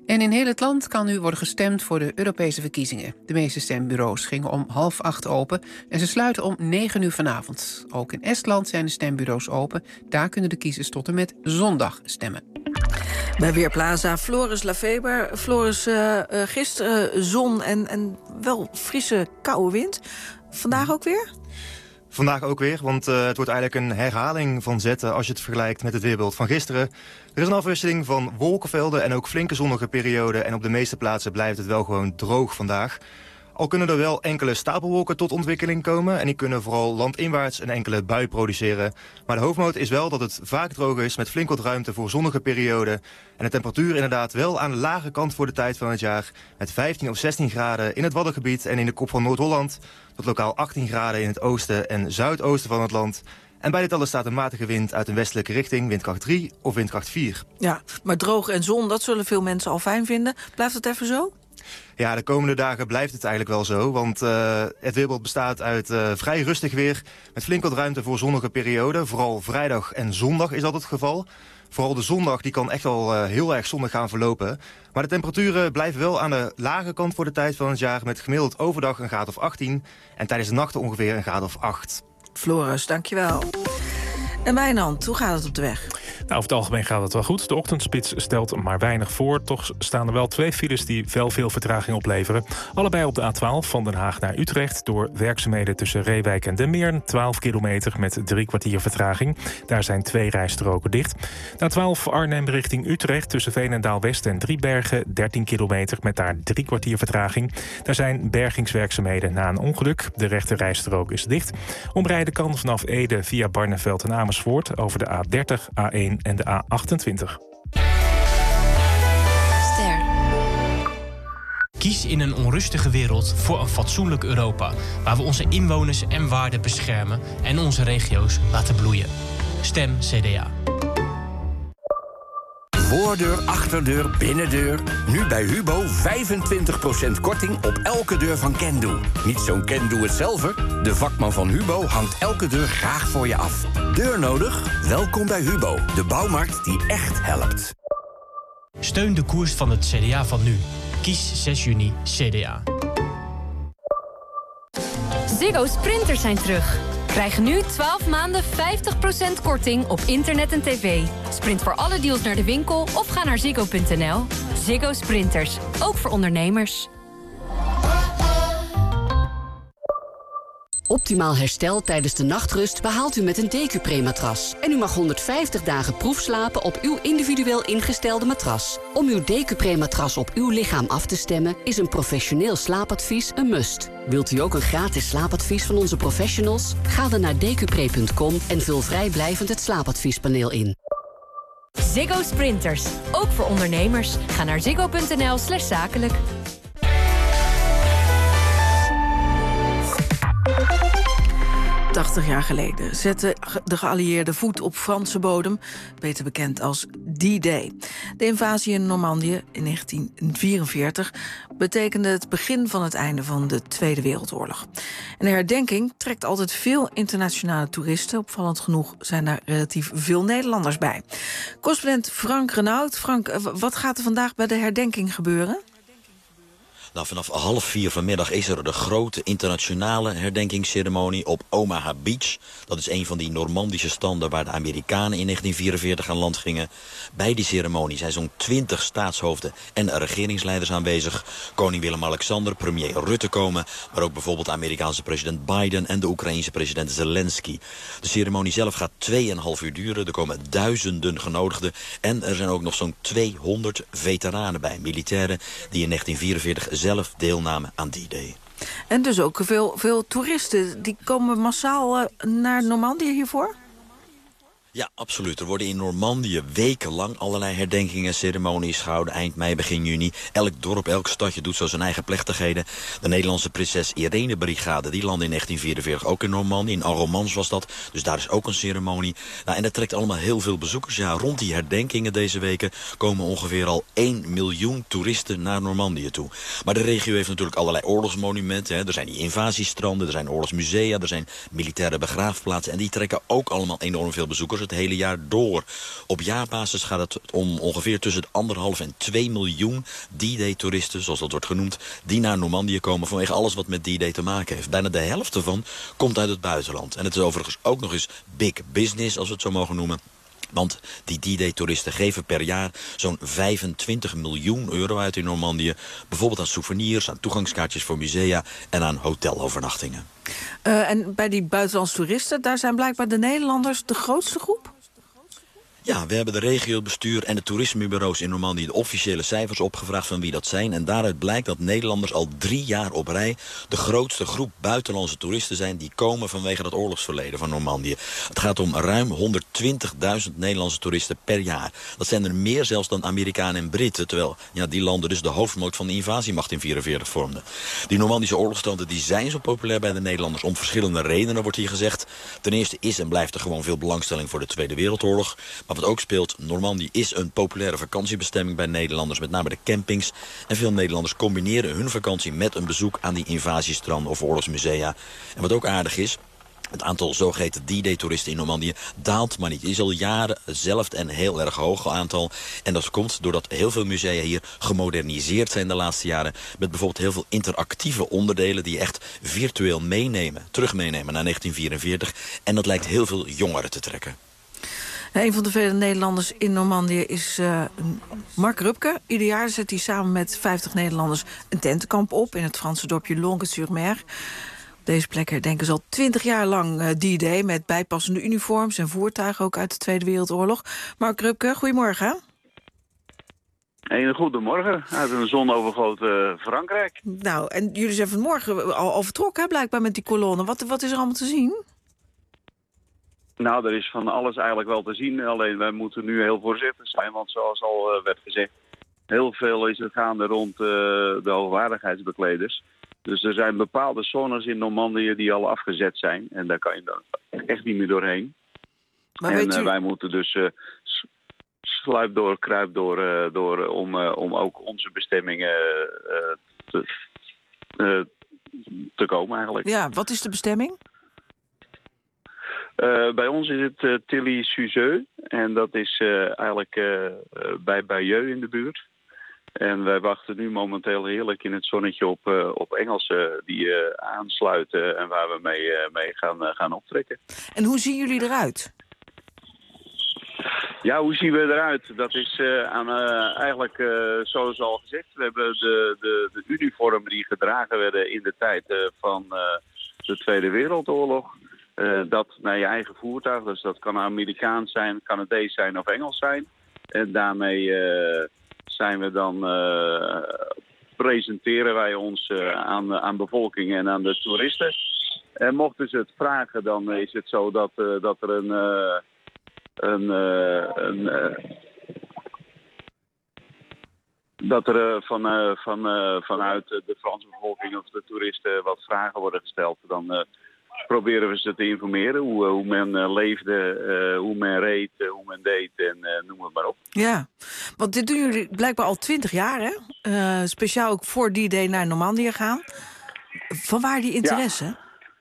En in heel het land kan nu worden gestemd voor de Europese verkiezingen. De meeste stembureaus gingen om 7:30 open en ze sluiten om 9:00 vanavond. Ook in Estland zijn de stembureaus open. Daar kunnen de kiezers tot en met zondag stemmen. Bij Weerplaza, Floris Lafeber. Floris, gisteren zon en wel frisse, koude wind. Vandaag ook weer? Vandaag ook weer, want het wordt eigenlijk een herhaling van zetten als je het vergelijkt met het weerbeeld van gisteren. Er is een afwisseling van wolkenvelden en ook flinke zonnige perioden. En op de meeste plaatsen blijft het wel gewoon droog vandaag. Al kunnen er wel enkele stapelwolken tot ontwikkeling komen. En die kunnen vooral landinwaarts een enkele bui produceren. Maar de hoofdmoot is wel dat het vaak droog is met flink wat ruimte voor zonnige perioden. En de temperatuur inderdaad wel aan de lage kant voor de tijd van het jaar. Met 15 of 16 graden in het Waddengebied en in de kop van Noord-Holland. Tot lokaal 18 graden in het oosten en zuidoosten van het land. En bij dit alles staat een matige wind uit een westelijke richting, windkracht 3 of windkracht 4. Ja, maar droog en zon, dat zullen veel mensen al fijn vinden. Blijft het even zo? Ja, de komende dagen blijft het eigenlijk wel zo. Want het weerbeeld bestaat uit vrij rustig weer. Met flink wat ruimte voor zonnige perioden. Vooral vrijdag en zondag is dat het geval. Vooral de zondag die kan echt wel heel erg zonnig gaan verlopen. Maar de temperaturen blijven wel aan de lage kant voor de tijd van het jaar. Met gemiddeld overdag een graad of 18. En tijdens de nachten ongeveer een graad of 8. Floris, dankjewel. En Wijnand, hoe gaat het op de weg? Nou, over het algemeen gaat het wel goed. De ochtendspits stelt maar weinig voor. Toch staan er wel 2 files die wel veel vertraging opleveren. Allebei op de A12 van Den Haag naar Utrecht. Door werkzaamheden tussen Reewijk en De Meern. 12 kilometer met 3 kwartier vertraging. Daar zijn 2 rijstroken dicht. De A12 Arnhem richting Utrecht tussen Veenendaal-West en Driebergen. 13 kilometer met daar 3 kwartier vertraging. Daar zijn bergingswerkzaamheden na een ongeluk. De rechte rijstrook is dicht. Omrijden kan vanaf Ede via Barneveld en Amersfoort over de A30, A1 en de A28. Kies in een onrustige wereld voor een fatsoenlijk Europa, waar we onze inwoners en waarden beschermen en onze regio's laten bloeien. Stem CDA. Voordeur, achterdeur, binnendeur. Nu bij Hubo 25% korting op elke deur van Kendoe. Niet zo'n Kendoe-het-zelver. De vakman van Hubo hangt elke deur graag voor je af. Deur nodig? Welkom bij Hubo, de bouwmarkt die echt helpt. Steun de koers van het CDA van nu. Kies 6 juni CDA. Ziggo Sprinters zijn terug. Krijg nu 12 maanden 50% korting op internet en tv. Sprint voor alle deals naar de winkel of ga naar ziggo.nl. Ziggo Sprinters, ook voor ondernemers. Optimaal herstel tijdens de nachtrust behaalt u met een Decupre-matras. En u mag 150 dagen proefslapen op uw individueel ingestelde matras. Om uw Decupre-matras op uw lichaam af te stemmen is een professioneel slaapadvies een must. Wilt u ook een gratis slaapadvies van onze professionals? Ga dan naar decupre.com en vul vrijblijvend het slaapadviespaneel in. Ziggo Sprinters, ook voor ondernemers. Ga naar ziggo.nl/zakelijk. ...80 jaar geleden zetten de geallieerden voet op Franse bodem... beter bekend als D-Day. De invasie in Normandië in 1944 betekende het begin van het einde van de Tweede Wereldoorlog. En de herdenking trekt altijd veel internationale toeristen. Opvallend genoeg zijn daar relatief veel Nederlanders bij. Correspondent Frank Renaud. Frank, wat gaat er vandaag bij de herdenking gebeuren? Nou, vanaf 3:30 vanmiddag is er de grote internationale herdenkingsceremonie op Omaha Beach. Dat is een van die Normandische standen waar de Amerikanen in 1944 aan land gingen. Bij die ceremonie zijn zo'n 20 staatshoofden en regeringsleiders aanwezig. Koning Willem-Alexander, premier Rutte komen, maar ook bijvoorbeeld de Amerikaanse president Biden en de Oekraïense president Zelensky. De ceremonie zelf gaat 2,5 uur duren. Er komen duizenden genodigden en er zijn ook nog zo'n 200 veteranen bij, militairen die in 1944 zelf deelnamen aan D-Day. En dus ook veel toeristen. Die komen massaal naar Normandië hiervoor? Ja, absoluut. Er worden in Normandië wekenlang allerlei herdenkingen, ceremonies gehouden. Eind mei, begin juni. Elk dorp, elk stadje doet zo zijn eigen plechtigheden. De Nederlandse prinses Irene Brigade, die landde in 1944 ook in Normandië. In Arromans was dat. Dus daar is ook een ceremonie. Nou, en dat trekt allemaal heel veel bezoekers. Ja, rond die herdenkingen deze weken komen ongeveer al 1 miljoen toeristen naar Normandië toe. Maar de regio heeft natuurlijk allerlei oorlogsmonumenten. Hè. Er zijn die invasiestranden, er zijn oorlogsmusea, er zijn militaire begraafplaatsen. En die trekken ook allemaal enorm veel bezoekers. dwars het hele jaar door. Op jaarbasis gaat het om ongeveer tussen 1,5 en 2 miljoen D-Day-toeristen, zoals dat wordt genoemd, die naar Normandië komen vanwege alles wat met D-Day te maken heeft. Bijna de helft ervan komt uit het buitenland. En het is overigens ook nog eens big business, als we het zo mogen noemen. Want die D-Day-toeristen geven per jaar zo'n 25 miljoen euro uit in Normandië. Bijvoorbeeld aan souvenirs, aan toegangskaartjes voor musea en aan hotelovernachtingen. En bij die buitenlandse toeristen, daar zijn blijkbaar de Nederlanders de grootste groep? Ja, we hebben de regiobestuur en de toerismebureaus in Normandië de officiële cijfers opgevraagd van wie dat zijn. En daaruit blijkt dat Nederlanders al 3 jaar op rij de grootste groep buitenlandse toeristen zijn die komen vanwege dat oorlogsverleden van Normandië. Het gaat om ruim 120.000 Nederlandse toeristen per jaar. Dat zijn er meer zelfs dan Amerikanen en Britten, terwijl die landen dus de hoofdmoot van de invasiemacht in 1944 vormden. Die Normandische oorlogsstanden die zijn zo populair bij de Nederlanders om verschillende redenen, wordt hier gezegd. Ten eerste is en blijft er gewoon veel belangstelling voor de Tweede Wereldoorlog. Maar wat ook speelt, Normandië is een populaire vakantiebestemming bij Nederlanders, met name de campings. En veel Nederlanders combineren hun vakantie met een bezoek aan die invasiestranden of oorlogsmusea. En wat ook aardig is, het aantal zogeheten D-Day-toeristen in Normandië daalt maar niet. Het is al jaren hetzelfde en heel erg hoog aantal. En dat komt doordat heel veel musea hier gemoderniseerd zijn de laatste jaren. Met bijvoorbeeld heel veel interactieve onderdelen die je echt virtueel terug meenemen naar 1944. En dat lijkt heel veel jongeren te trekken. Een van de vele Nederlanders in Normandië is Mark Rupke. Ieder jaar zet hij samen met 50 Nederlanders een tentenkamp op in het Franse dorpje Longues-sur-Mer. Op deze plek herdenken ze al 20 jaar lang D-Day met bijpassende uniforms en voertuigen, ook uit de Tweede Wereldoorlog. Mark Rupke, goedemorgen. Een goedemorgen uit een zonovergoten Frankrijk. Nou, en jullie zijn vanmorgen al vertrokken, hè, blijkbaar met die kolonne. Wat is er allemaal te zien? Nou, er is van alles eigenlijk wel te zien. Alleen wij moeten nu heel voorzichtig zijn. Want zoals al werd gezegd, heel veel is het gaande rond de hoogwaardigheidsbekleders. Dus er zijn bepaalde zones in Normandië die al afgezet zijn. En daar kan je dan echt niet meer doorheen. Maar en wij moeten dus sluip door, kruip door om ook onze bestemmingen te komen eigenlijk. Ja, wat is de bestemming? Bij ons is het Tilly-Suzeux en dat is eigenlijk bij Bayeux in de buurt. En wij wachten nu momenteel heerlijk in het zonnetje op Engelsen die aansluiten en waar we mee gaan optrekken. En hoe zien jullie eruit? Ja, hoe zien we eruit? Dat is eigenlijk zoals al gezegd. We hebben de uniformen die gedragen werden in de tijd van de Tweede Wereldoorlog. Dat naar je eigen voertuig, dus dat kan Amerikaans zijn, Canadees zijn of Engels zijn. En daarmee zijn we dan, presenteren wij ons aan bevolking en aan de toeristen. En mochten ze het vragen, dan is het zo dat er vanuit de Franse bevolking of de toeristen wat vragen worden gesteld. Dan proberen we ze te informeren hoe men leefde, hoe men reed, hoe men deed en noem het maar op. Ja, want dit doen jullie blijkbaar al 20 jaar, hè? Speciaal ook voor D-Day naar Normandië gaan. Vanwaar die interesse?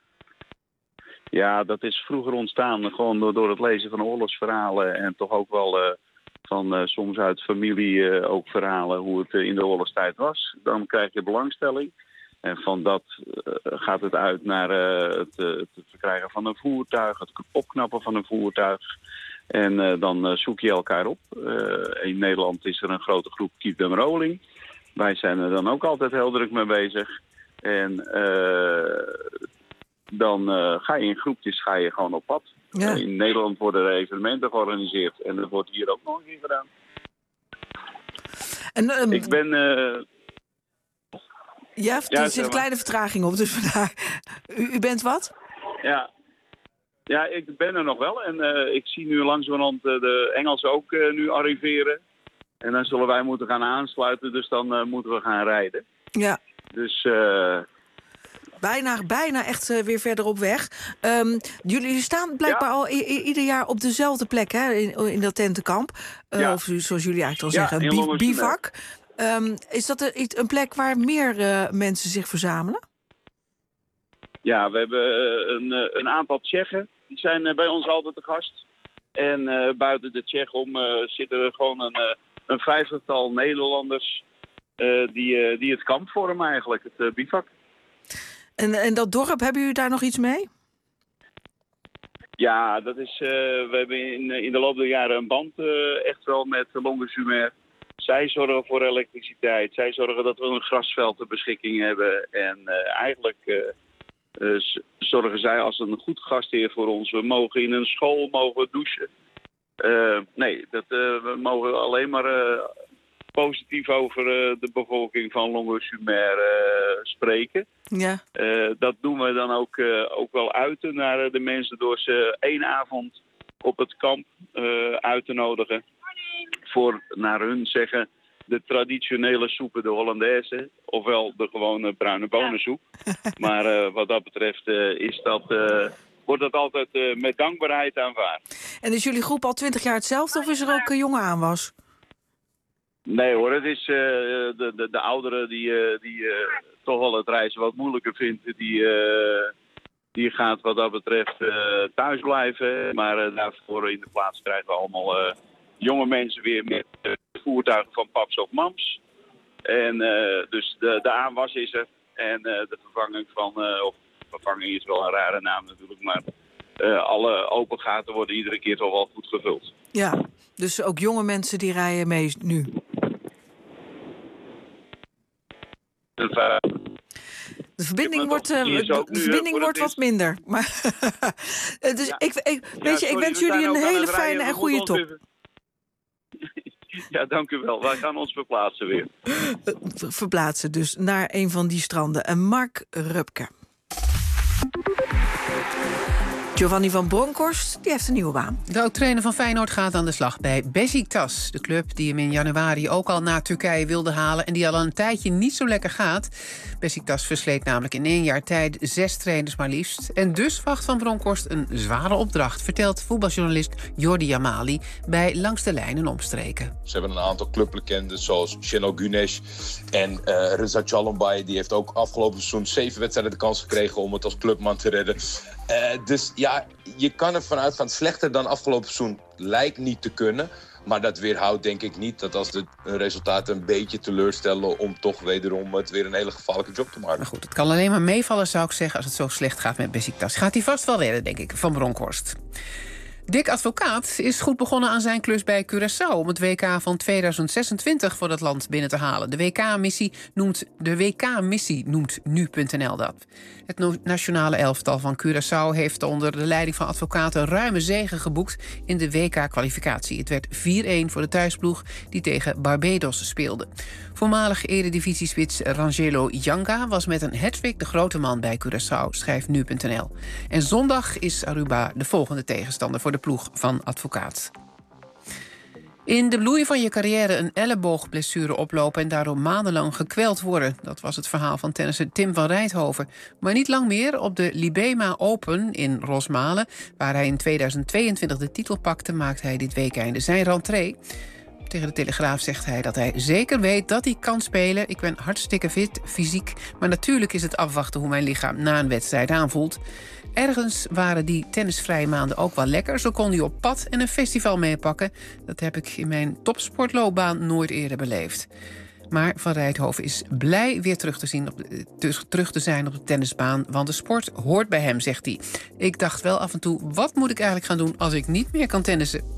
Ja, dat is vroeger ontstaan gewoon door het lezen van oorlogsverhalen en toch ook wel van soms uit familie ook verhalen hoe het in de oorlogstijd was. Dan krijg je belangstelling. En van dat gaat het uit naar het verkrijgen van een voertuig, het opknappen van een voertuig. En dan zoek je elkaar op. In Nederland is er een grote groep Keep Them Rolling. Wij zijn er dan ook altijd heel druk mee bezig. En dan ga je in groepjes gewoon op pad. Ja. In Nederland worden er evenementen georganiseerd. En dat wordt hier ook nog een keer gedaan. En, ik ben... Ja, er zit een kleine vertraging op, dus vandaar. U bent wat? Ja, ik ben er nog wel. En ik zie nu langzamerhand de Engelsen ook nu arriveren. En dan zullen wij moeten gaan aansluiten, dus dan moeten we gaan rijden. Ja. Dus... Bijna echt weer verder op weg. Jullie staan blijkbaar al ieder jaar op dezelfde plek, hè, in dat tentenkamp. Of zoals jullie eigenlijk al zeggen, een bivak. Is dat een plek waar meer mensen zich verzamelen? Ja, we hebben een aantal Tsjechen. Die zijn bij ons altijd te gast. En buiten de Tsjech om zitten er gewoon een 50-tal Nederlanders die het kamp vormen eigenlijk, het bivak. En dat dorp, hebben jullie daar nog iets mee? Ja, dat is, we hebben in de loop der jaren een band echt wel met Longe-sur-Mer. Zij zorgen voor elektriciteit. Zij zorgen dat we een grasveld ter beschikking hebben. En eigenlijk zorgen zij als een goed gastheer voor ons. We mogen in een school douchen. We mogen alleen maar positief over de bevolking van Longe-sur-Mer spreken. Ja. Dat doen we dan ook wel uiten naar de mensen door ze 1 avond op het kamp uit te nodigen. Voor, naar hun zeggen, de traditionele soepen, de Hollandaise. Ofwel de gewone bruine bonensoep. Maar wat dat betreft wordt dat altijd met dankbaarheid aanvaard. En is jullie groep al 20 jaar hetzelfde of is er ook jonge aanwas? Nee hoor, het is de ouderen die toch wel het reizen wat moeilijker vindt. Die gaat wat dat betreft thuis blijven. Maar daarvoor in de plaats krijgen we allemaal jonge mensen weer met voertuigen van paps of mams. En dus de aanwas is er. En de vervanging vervanging is wel een rare naam natuurlijk, maar alle open gaten worden iedere keer toch wel goed gevuld. Ja, dus ook jonge mensen die rijden mee nu. De verbinding wordt wat minder. Maar dus ja. Ik wens jullie een hele fijne en goede top. Ja, dank u wel. Wij gaan ons verplaatsen weer. Verplaatsen dus naar een van die stranden. En Mark Rupke. Giovanni van Bronckhorst, die heeft een nieuwe baan. De oud-trainer van Feyenoord gaat aan de slag bij Beşiktaş. De club die hem in januari ook al naar Turkije wilde halen en die al een tijdje niet zo lekker gaat. Beşiktaş versleet namelijk in 1 jaar tijd 6 trainers maar liefst. En dus wacht Van Bronckhorst een zware opdracht, vertelt voetbaljournalist Jordi Amali bij Langs de Lijn en Omstreken. Ze hebben een aantal clublegenden zoals Şenol Güneş en Rıza Çalınbay. Die heeft ook afgelopen seizoen 7 wedstrijden de kans gekregen om het als clubman te redden. Dus ja, je kan er vanuit gaan. Slechter dan afgelopen seizoen lijkt niet te kunnen. Maar dat weerhoudt denk ik niet dat als de resultaten een beetje teleurstellen om toch wederom het weer een hele gevaarlijke job te maken. Maar goed, het kan alleen maar meevallen, zou ik zeggen, als het zo slecht gaat met Beşiktaş. Gaat hij vast wel redden, denk ik, Van Bronckhorst. Dick Advocaat is goed begonnen aan zijn klus bij Curaçao om het WK van 2026 voor dat land binnen te halen. De WK-missie noemt nu.nl dat. Het nationale elftal van Curaçao heeft onder de leiding van Advocaat een ruime zege geboekt in de WK-kwalificatie. Het werd 4-1 voor de thuisploeg die tegen Barbados speelde. Voormalig eredivisiespits Rangelo Janga was met een hattrick de grote man bij Curaçao, schrijft nu.nl. En zondag is Aruba de volgende tegenstander voor de ploeg van Advocaat. In de bloei van je carrière een elleboogblessure oplopen en daardoor maandenlang gekweld worden. Dat was het verhaal van tennisser Tim van Rijthoven. Maar niet lang meer. Op de Libema Open in Rosmalen, waar hij in 2022 de titel pakte, maakte hij dit weekende zijn rentree. Tegen de Telegraaf zegt hij dat hij zeker weet dat hij kan spelen. Ik ben hartstikke fit, fysiek. Maar natuurlijk is het afwachten hoe mijn lichaam na een wedstrijd aanvoelt. Ergens waren die tennisvrije maanden ook wel lekker. Zo kon hij op pad en een festival meepakken. Dat heb ik in mijn topsportloopbaan nooit eerder beleefd. Maar Van Rijthoven is blij weer terug te zijn op de tennisbaan. Want de sport hoort bij hem, zegt hij. Ik dacht wel af en toe, wat moet ik eigenlijk gaan doen als ik niet meer kan tennissen?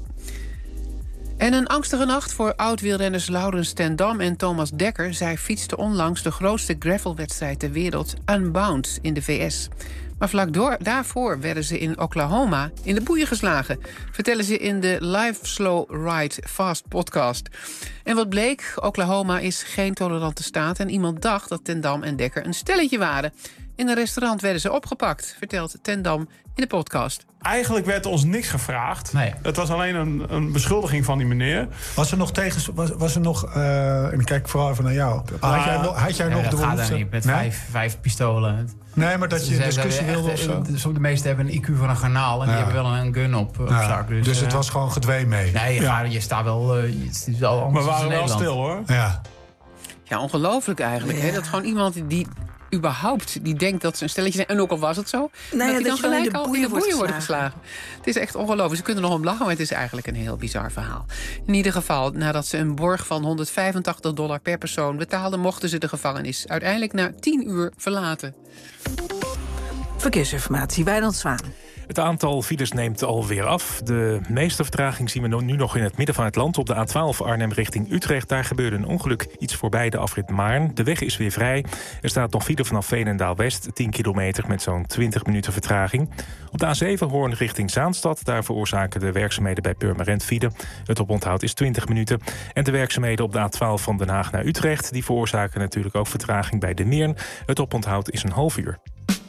En een angstige nacht voor oud-wielrenners Laurens ten Dam en Thomas Dekker. Zij fietsten onlangs de grootste gravelwedstrijd ter wereld, Unbound, in de VS. Maar vlak daarvoor werden ze in Oklahoma in de boeien geslagen, vertellen ze in de Live Slow Ride Fast podcast. En wat bleek, Oklahoma is geen tolerante staat en iemand dacht dat ten Dam en Dekker een stelletje waren. In een restaurant werden ze opgepakt, vertelt ten Dam in de podcast. Eigenlijk werd ons niks gevraagd. Nee. Het was alleen een beschuldiging van die meneer. Was er nog was er nog en ik kijk vooral even naar jou. Had jij nog dat gaat daar niet, met 5 pistolen. Nee, maar dat je discussie wilde of zo? Dus de meesten hebben een IQ van een garnaal en die hebben wel een gun op zak. Dus het was gewoon gedwee mee? Nee, je staat wel... het is al anders. We waren wel stil, hoor. Ja, ongelooflijk eigenlijk. Hè? Dat gewoon iemand die überhaupt die denkt dat ze een stelletje zijn. En ook al was het zo. Nou ja, dat dat je dan je gelijk wel al in de boeien wordt geslagen. Het is echt ongelooflijk. Ze kunnen er nog om lachen, maar het is eigenlijk een heel bizar verhaal. In ieder geval, nadat ze een borg van $185 per persoon betaalden, mochten ze de gevangenis uiteindelijk na 10 uur verlaten. Verkeersinformatie, Wijnand Zwaan. Het aantal files neemt alweer af. De meeste vertraging zien we nu nog in het midden van het land. Op de A12 Arnhem richting Utrecht. Daar gebeurde een ongeluk iets voorbij de afrit Maarn. De weg is weer vrij. Er staat nog file vanaf Veenendaal-West. 10 kilometer met zo'n 20 minuten vertraging. Op de A7 Hoorn richting Zaanstad. Daar veroorzaken de werkzaamheden bij Purmerend file. Het oponthoud is 20 minuten. En de werkzaamheden op de A12 van Den Haag naar Utrecht. Die veroorzaken natuurlijk ook vertraging bij De Meern. Het oponthoud is een half uur.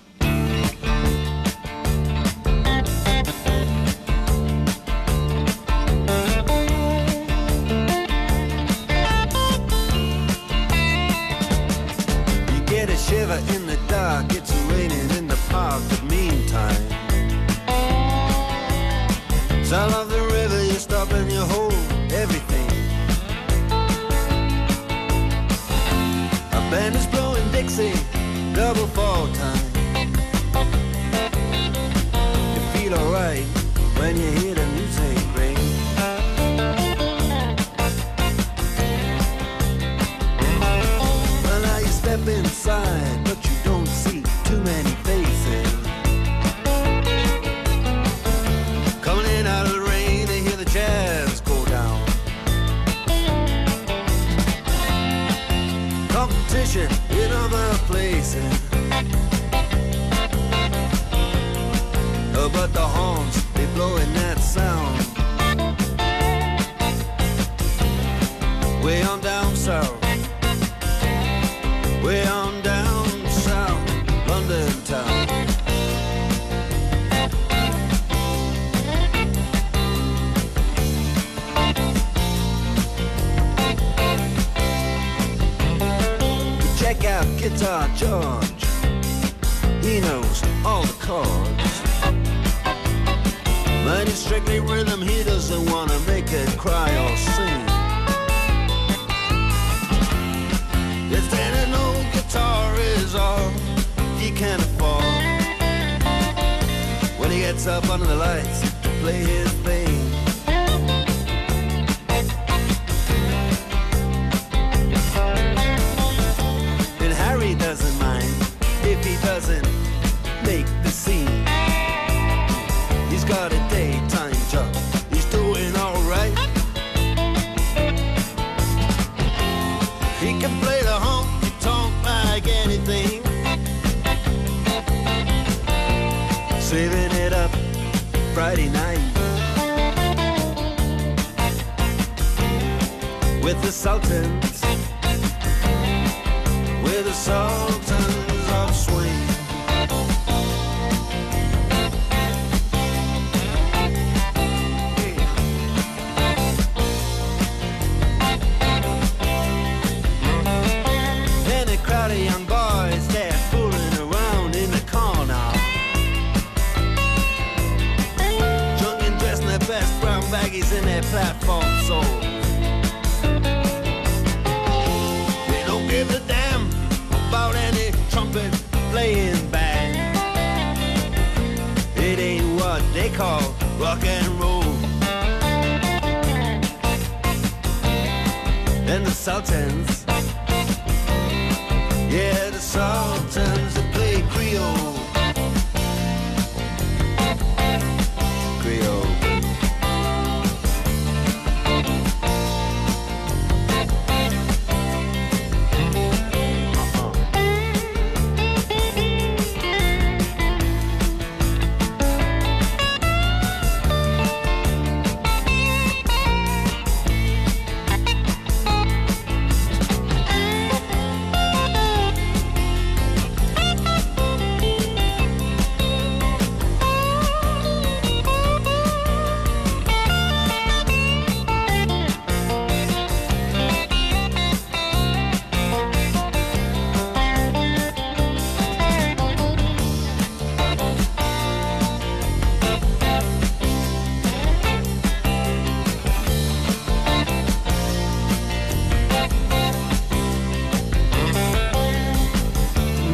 Shiver in the dark, it's raining in the park, but meantime sound of the river, you stop and you hold everything. A band is blowing Dixie, double fall time. You feel alright when you hear the music ring. Well, now you step inside, but you don't see too many faces. Coming in out of the rain to hear the jazz go down. Competition in other places. Oh, but the horns, they blowing that sound. Way on down south. Way on down south, London town. Check out Guitar George. He knows all the chords. But it's strictly rhythm, he doesn't wanna make it cry or sing. If then an old guitar is all he can afford, when he gets up under the lights to play his thing. And Harry doesn't mind if he doesn't make the scene. He's got a daytime job, he's doing alright. He can play the honky-tonk like anything, saving it up Friday night with the Sultans, with the Sultans of Swing. Crowd of young boys, they're fooling around in the corner, drunk and dressed in their best brown baggies in their platform soles. They don't give a damn about any trumpet playing band. It ain't what they call rock and roll. And the Sultans, yeah, the Sultans that play Creole. Creole.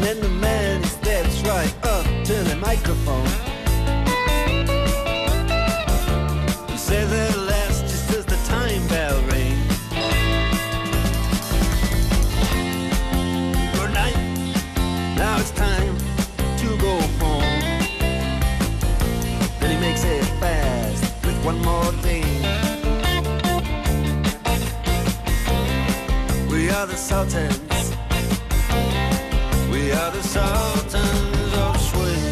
then the man steps right up to the microphone. He says at last, just as the time bell rings, good night, now it's time to go home. Then he makes it fast with one more thing. We are the Sultans. We are the Sultans of Swing.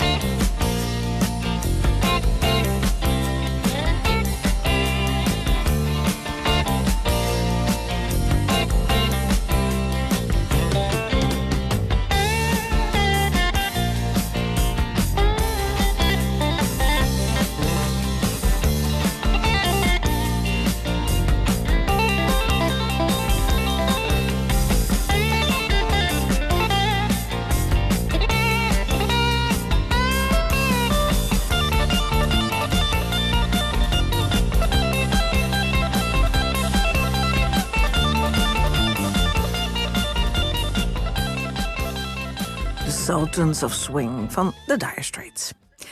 Sultans of Swing van The Dire Straits.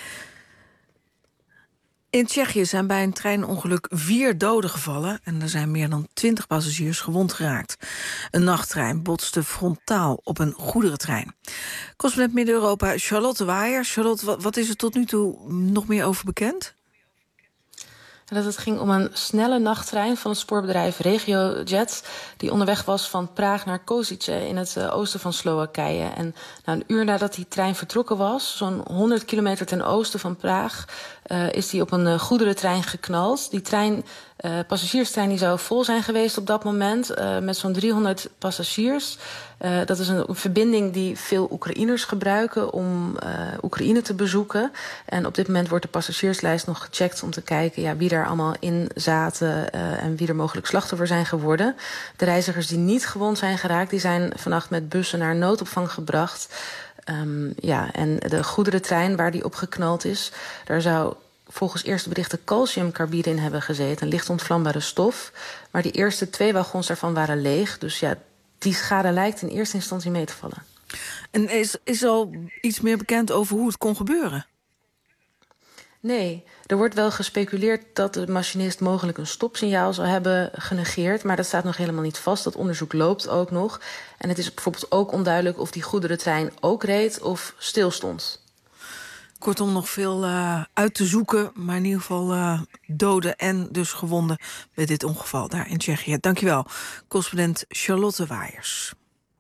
In Tsjechië zijn bij een treinongeluk 4 doden gevallen en er zijn meer dan 20 passagiers gewond geraakt. Een nachttrein botste frontaal op een goederentrein. Correspondent Midden-Europa Charlotte Waaier. Charlotte, wat is er tot nu toe nog meer over bekend? Dat het ging om een snelle nachttrein van het spoorbedrijf RegioJet, die onderweg was van Praag naar Košice in het oosten van Slowakije. En een uur nadat die trein vertrokken was, zo'n 100 kilometer ten oosten van Praag, is die op een goederentrein geknald. Die passagierstrein die zou vol zijn geweest op dat moment, met zo'n 300 passagiers. Dat is een verbinding die veel Oekraïners gebruiken om Oekraïne te bezoeken. En op dit moment wordt de passagierslijst nog gecheckt om te kijken wie daar allemaal in zaten en wie er mogelijk slachtoffer zijn geworden. De reizigers die niet gewond zijn geraakt, die zijn vannacht met bussen naar noodopvang gebracht. En de goederentrein waar die op geknald is, daar zou volgens eerste berichten calciumcarbide in hebben gezeten, een licht ontvlambare stof. Maar die eerste 2 wagons daarvan waren leeg. Dus die schade lijkt in eerste instantie mee te vallen. En is al iets meer bekend over hoe het kon gebeuren? Nee, er wordt wel gespeculeerd dat de machinist mogelijk een stopsignaal zou hebben genegeerd. Maar dat staat nog helemaal niet vast. Dat onderzoek loopt ook nog. En het is bijvoorbeeld ook onduidelijk of die goederentrein ook reed of stilstond. Kortom, nog veel uit te zoeken, maar in ieder geval doden en dus gewonden bij dit ongeval daar in Tsjechië. Dankjewel, correspondent Charlotte Waaiers.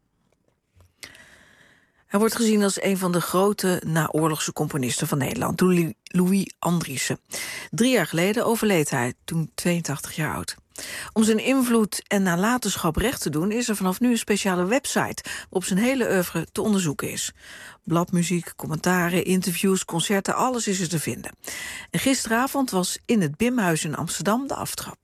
Hij wordt gezien als een van de grote naoorlogse componisten van Nederland, Louis Andriessen. 3 jaar geleden overleed hij, toen 82 jaar oud. Om zijn invloed en nalatenschap recht te doen is er vanaf nu een speciale website waarop zijn hele oeuvre te onderzoeken is. Bladmuziek, commentaren, interviews, concerten, alles is er te vinden. En gisteravond was in het Bimhuis in Amsterdam de aftrap.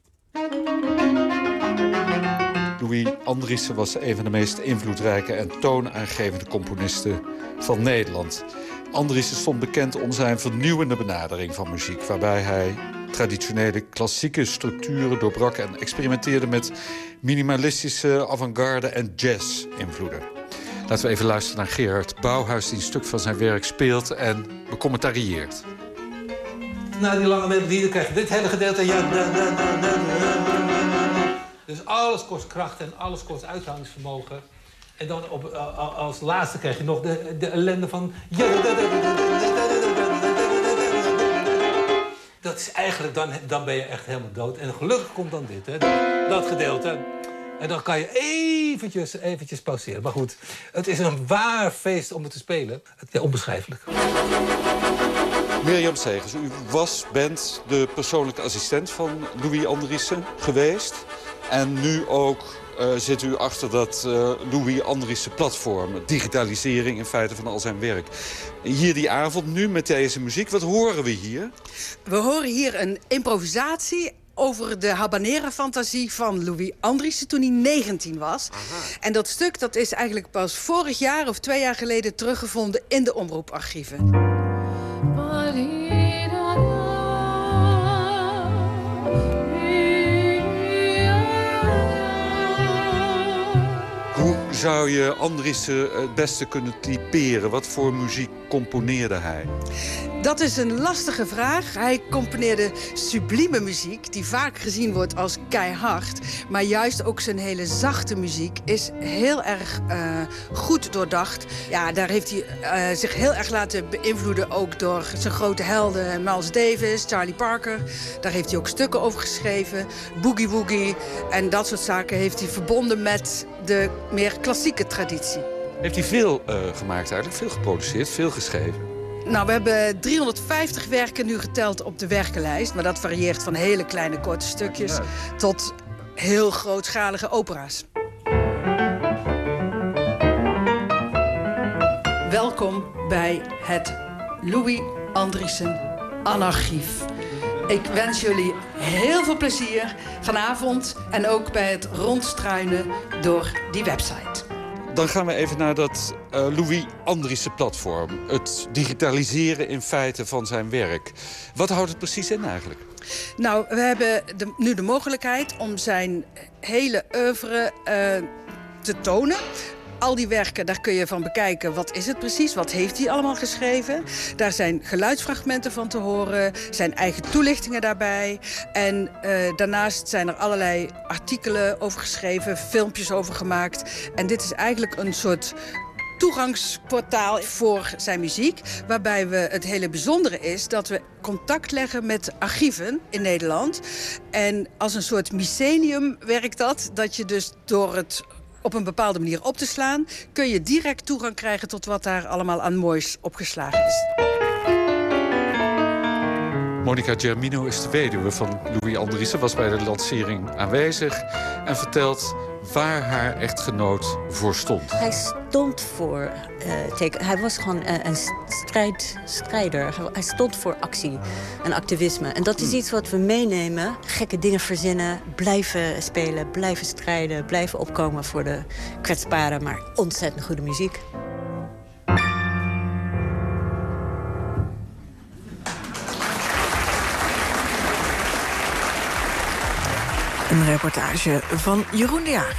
Louis Andriessen was een van de meest invloedrijke en toonaangevende componisten van Nederland. Andriessen stond bekend om zijn vernieuwende benadering van muziek, waarbij hij traditionele klassieke structuren doorbrak en experimenteerde met minimalistische, avant-garde en jazz-invloeden. Laten we even luisteren naar Gerard Bouwhuis, die een stuk van zijn werk speelt en becommentarieert. Na die lange melodie krijg je dit hele gedeelte. Dus alles kost kracht en alles kost uithoudingsvermogen. En dan als laatste krijg je nog de ellende van... Dat is eigenlijk, dan ben je echt helemaal dood. En gelukkig komt dan dit, hè, dat gedeelte. En dan kan je eventjes pauzeren. Maar goed, het is een waar feest om het te spelen. Ja, onbeschrijfelijk. Mirjam Segers, u bent de persoonlijke assistent van Louis Andriessen geweest. En nu ook zit u achter dat Louis Andriessen platform. Digitalisering in feite van al zijn werk. Hier die avond nu met deze muziek, wat horen we hier? We horen hier een improvisatie over de Habanera-fantasie van Louis Andriessen toen hij 19 was. Aha. En dat stuk dat is eigenlijk pas vorig jaar of 2 jaar geleden teruggevonden in de omroeparchieven. Hoe zou je Andriessen het beste kunnen typeren? Wat voor muziek componeerde hij? Dat is een lastige vraag. Hij componeerde sublieme muziek, die vaak gezien wordt als keihard. Maar juist ook zijn hele zachte muziek is heel erg goed doordacht. Ja, daar heeft hij zich heel erg laten beïnvloeden ook door zijn grote helden. Miles Davis, Charlie Parker. Daar heeft hij ook stukken over geschreven. Boogie Woogie en dat soort zaken heeft hij verbonden met de meer klassieke traditie. Heeft hij veel gemaakt eigenlijk? Veel geproduceerd, veel geschreven? Nou, we hebben 350 werken nu geteld op de werkenlijst. Maar dat varieert van hele kleine korte stukjes tot heel grootschalige opera's. Welkom bij het Louis Andriessen Anarchief. Ik wens jullie heel veel plezier vanavond en ook bij het rondstruinen door die website. Dan gaan we even naar dat Louis Andriessen platform. Het digitaliseren in feite van zijn werk. Wat houdt het precies in eigenlijk? Nou, we hebben nu de mogelijkheid om zijn hele oeuvre te tonen. Al die werken, daar kun je van bekijken wat is het precies, wat heeft hij allemaal geschreven. Daar zijn geluidsfragmenten van te horen, zijn eigen toelichtingen daarbij. En daarnaast zijn er allerlei artikelen over geschreven, filmpjes over gemaakt. En dit is eigenlijk een soort toegangsportaal voor zijn muziek. Waarbij het hele bijzondere is dat we contact leggen met archieven in Nederland. En als een soort mycelium werkt dat je dus door het op een bepaalde manier op te slaan, kun je direct toegang krijgen tot wat daar allemaal aan moois opgeslagen is. Monica Germino is de weduwe van Louis Andriessen, was bij de lancering aanwezig en vertelt waar haar echtgenoot voor stond. Hij stond voor hij was gewoon een strijder. Hij stond voor actie en activisme. En dat is iets wat we meenemen. Gekke dingen verzinnen, blijven spelen, blijven strijden, blijven opkomen voor de kwetsbare, maar ontzettend goede muziek. Een reportage van Jeroen de Jager.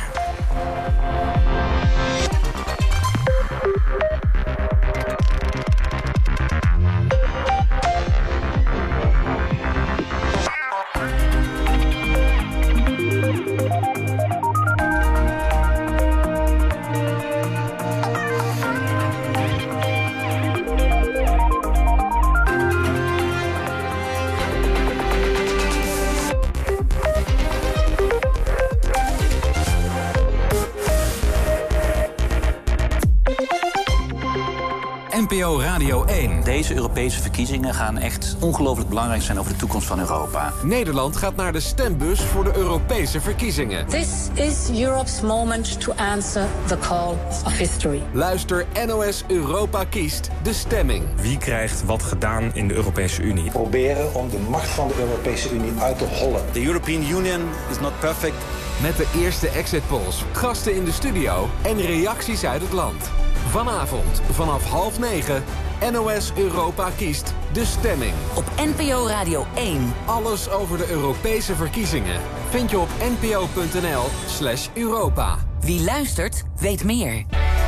NPO Radio 1. Deze Europese verkiezingen gaan echt ongelooflijk belangrijk zijn over de toekomst van Europa. Nederland gaat naar de stembus voor de Europese verkiezingen. This is Europe's moment to answer the call of history. Luister NOS Europa kiest de stemming. Wie krijgt wat gedaan in de Europese Unie? Proberen om de macht van de Europese Unie uit te hollen. The European Union is not perfect. Met de eerste exit polls, gasten in de studio en reacties uit het land. Vanavond vanaf 20:30 NOS Europa kiest de stemming. Op NPO Radio 1. Alles over de Europese verkiezingen vind je op npo.nl/Europa. Wie luistert, weet meer.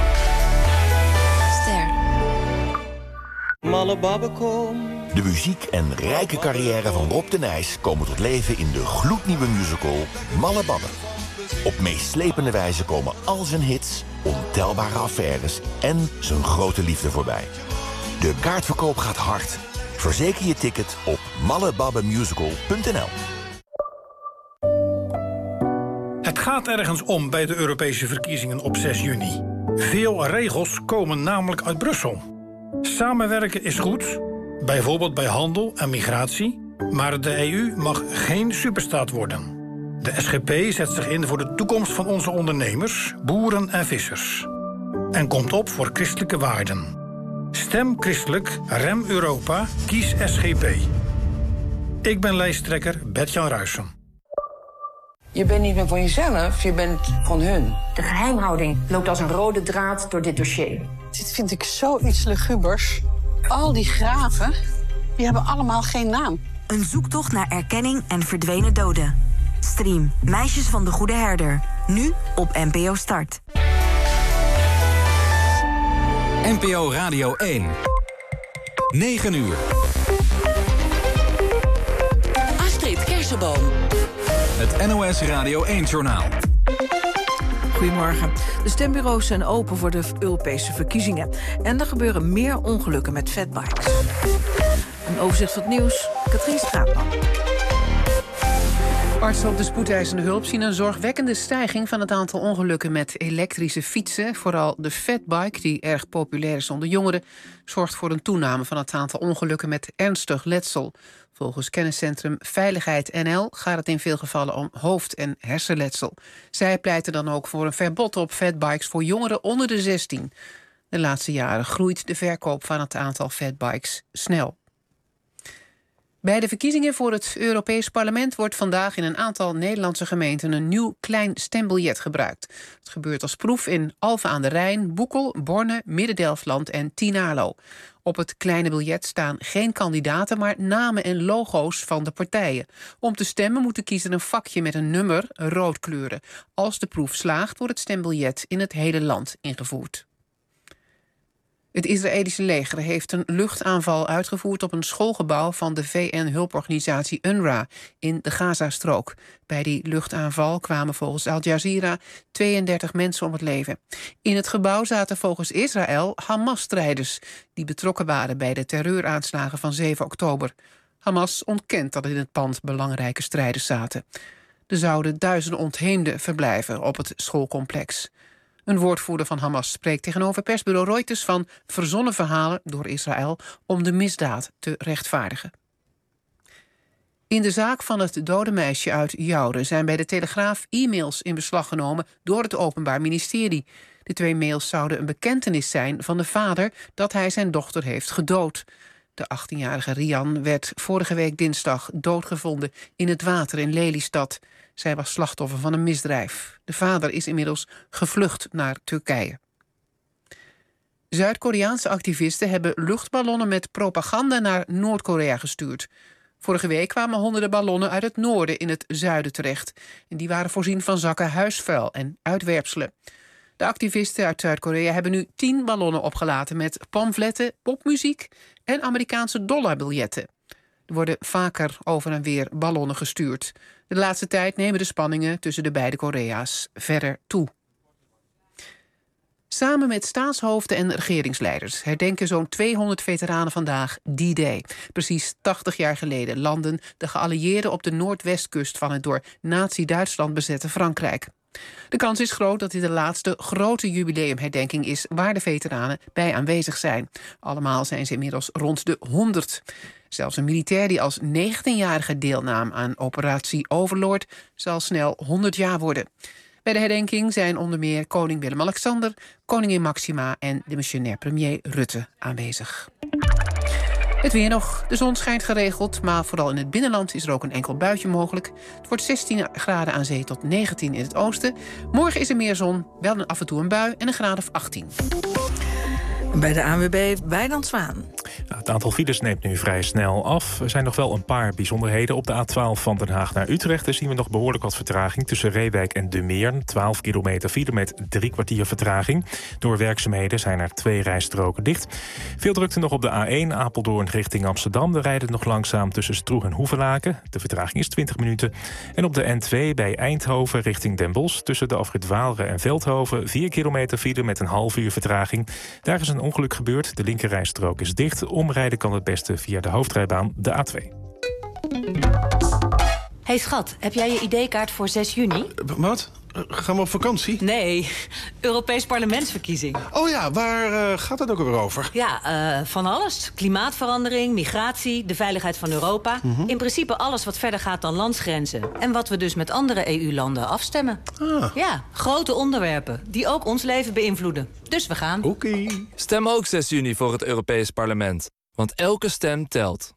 Ster. Malle babbekom. De muziek en rijke carrière van Rob de Nijs komen tot leven in de gloednieuwe musical Malle Babbe. Op meeslepende wijze komen al zijn hits, ontelbare affaires en zijn grote liefde voorbij. De kaartverkoop gaat hard. Verzeker je ticket op mallebabbemusical.nl. Het gaat ergens om bij de Europese verkiezingen op 6 juni. Veel regels komen namelijk uit Brussel. Samenwerken is goed, bijvoorbeeld bij handel en migratie, maar de EU mag geen superstaat worden. De SGP zet zich in voor de toekomst van onze ondernemers, boeren en vissers. En komt op voor christelijke waarden. Stem christelijk, rem Europa, kies SGP. Ik ben lijsttrekker Bert-Jan Ruijsen. Je bent niet meer van jezelf, je bent van hun. De geheimhouding loopt als een rode draad door dit dossier. Dit vind ik zoiets lugubers. Al die graven, die hebben allemaal geen naam. Een zoektocht naar erkenning en verdwenen doden. Stream Meisjes van de Goede Herder. Nu op NPO Start. NPO Radio 1. 9 uur. Astrid Kersenboom. Het NOS Radio 1-journaal. Goedemorgen. De stembureaus zijn open voor de Europese verkiezingen. En er gebeuren meer ongelukken met fatbikes. Een overzicht van het nieuws. Katrien Straatman. Artsen op de spoedeisende hulp zien een zorgwekkende stijging van het aantal ongelukken met elektrische fietsen. Vooral de fatbike, die erg populair is onder jongeren, zorgt voor een toename van het aantal ongelukken met ernstig letsel. Volgens kenniscentrum Veiligheid NL gaat het in veel gevallen om hoofd- en hersenletsel. Zij pleiten dan ook voor een verbod op fatbikes voor jongeren onder de 16. De laatste jaren groeit de verkoop van het aantal fatbikes snel. Bij de verkiezingen voor het Europees Parlement wordt vandaag in een aantal Nederlandse gemeenten een nieuw klein stembiljet gebruikt. Het gebeurt als proef in Alphen aan de Rijn, Boekel, Borne, Midden-Delfland en Tynaarlo. Op het kleine biljet staan geen kandidaten, maar namen en logo's van de partijen. Om te stemmen moet de kiezer een vakje met een nummer rood kleuren. Als de proef slaagt, wordt het stembiljet in het hele land ingevoerd. Het Israëlische leger heeft een luchtaanval uitgevoerd op een schoolgebouw van de VN-hulporganisatie UNRWA in de Gazastrook. Bij die luchtaanval kwamen volgens Al Jazeera 32 mensen om het leven. In het gebouw zaten volgens Israël Hamas-strijders die betrokken waren bij de terreuraanslagen van 7 oktober. Hamas ontkent dat in het pand belangrijke strijders zaten. Er zouden duizenden ontheemden verblijven op het schoolcomplex. Een woordvoerder van Hamas spreekt tegenover persbureau Reuters van verzonnen verhalen door Israël om de misdaad te rechtvaardigen. In de zaak van het dode meisje uit Joure zijn bij de Telegraaf e-mails in beslag genomen door het Openbaar Ministerie. De 2 mails zouden een bekentenis zijn van de vader dat hij zijn dochter heeft gedood. De 18-jarige Rian werd vorige week dinsdag doodgevonden in het water in Lelystad. Zij was slachtoffer van een misdrijf. De vader is inmiddels gevlucht naar Turkije. Zuid-Koreaanse activisten hebben luchtballonnen met propaganda naar Noord-Korea gestuurd. Vorige week kwamen honderden ballonnen uit het noorden in het zuiden terecht. En die waren voorzien van zakken huisvuil en uitwerpselen. De activisten uit Zuid-Korea hebben nu 10 ballonnen opgelaten met pamfletten, popmuziek en Amerikaanse dollarbiljetten. Er worden vaker over en weer ballonnen gestuurd. De laatste tijd nemen de spanningen tussen de beide Korea's verder toe. Samen met staatshoofden en regeringsleiders herdenken zo'n 200 veteranen vandaag D-Day. Precies 80 jaar geleden landden de geallieerden op de noordwestkust van het door Nazi-Duitsland bezette Frankrijk. De kans is groot dat dit de laatste grote jubileumherdenking is waar de veteranen bij aanwezig zijn. Allemaal zijn ze inmiddels rond de 100. Zelfs een militair die als 19-jarige deelnam aan operatie Overlord zal snel 100 jaar worden. Bij de herdenking zijn onder meer koning Willem-Alexander, koningin Maxima en de missionair premier Rutte aanwezig. Het weer nog. De zon schijnt geregeld, maar vooral in het binnenland is er ook een enkel buitje mogelijk. Het wordt 16 graden aan zee tot 19 in het oosten. Morgen is er meer zon, wel af en toe een bui en een graad of 18. Bij de ANWB Wijnand Zwaan. Het aantal files neemt nu vrij snel af. Er zijn nog wel een paar bijzonderheden. Op de A12 van Den Haag naar Utrecht daar zien we nog behoorlijk wat vertraging tussen Reewijk en De Meern. 12 kilometer file met 3 kwartier vertraging. Door werkzaamheden zijn er 2 rijstroken dicht. Veel drukte nog op de A1 Apeldoorn richting Amsterdam. We rijden nog langzaam tussen Stroeg en Hoevelaken. De vertraging is 20 minuten. En op de N2 bij Eindhoven richting Den Bosch tussen de afrit Waalre en Veldhoven 4 kilometer file met een half uur vertraging. Daar is een ongeluk gebeurd. De linkerrijstrook is dicht. Omrijden kan het beste via de hoofdrijbaan, de A2. Hey schat, heb jij je ID-kaart voor 6 juni? Wat? Gaan we op vakantie? Nee, Europees Parlementsverkiezing. Oh ja, waar gaat het ook weer over? Ja, van alles. Klimaatverandering, migratie, de veiligheid van Europa. In principe alles wat verder gaat dan landsgrenzen. En wat we dus met andere EU-landen afstemmen. Ja, grote onderwerpen die ook ons leven beïnvloeden. Dus we gaan. Oké. Stem ook 6 juni voor het Europees Parlement. Want elke stem telt.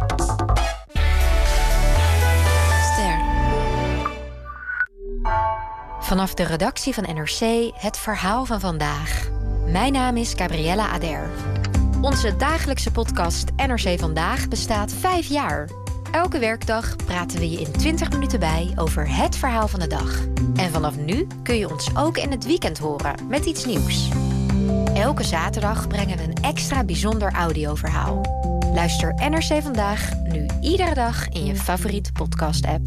Vanaf de redactie van NRC het verhaal van vandaag. Mijn naam is Gabriella Ader. Onze dagelijkse podcast NRC Vandaag bestaat 5 jaar. Elke werkdag praten we je in 20 minuten bij over het verhaal van de dag. En vanaf nu kun je ons ook in het weekend horen met iets nieuws. Elke Elke zaterdag brengen we een extra bijzonder audioverhaal. Luister NRC Vandaag nu iedere dag in je favoriete podcast-app.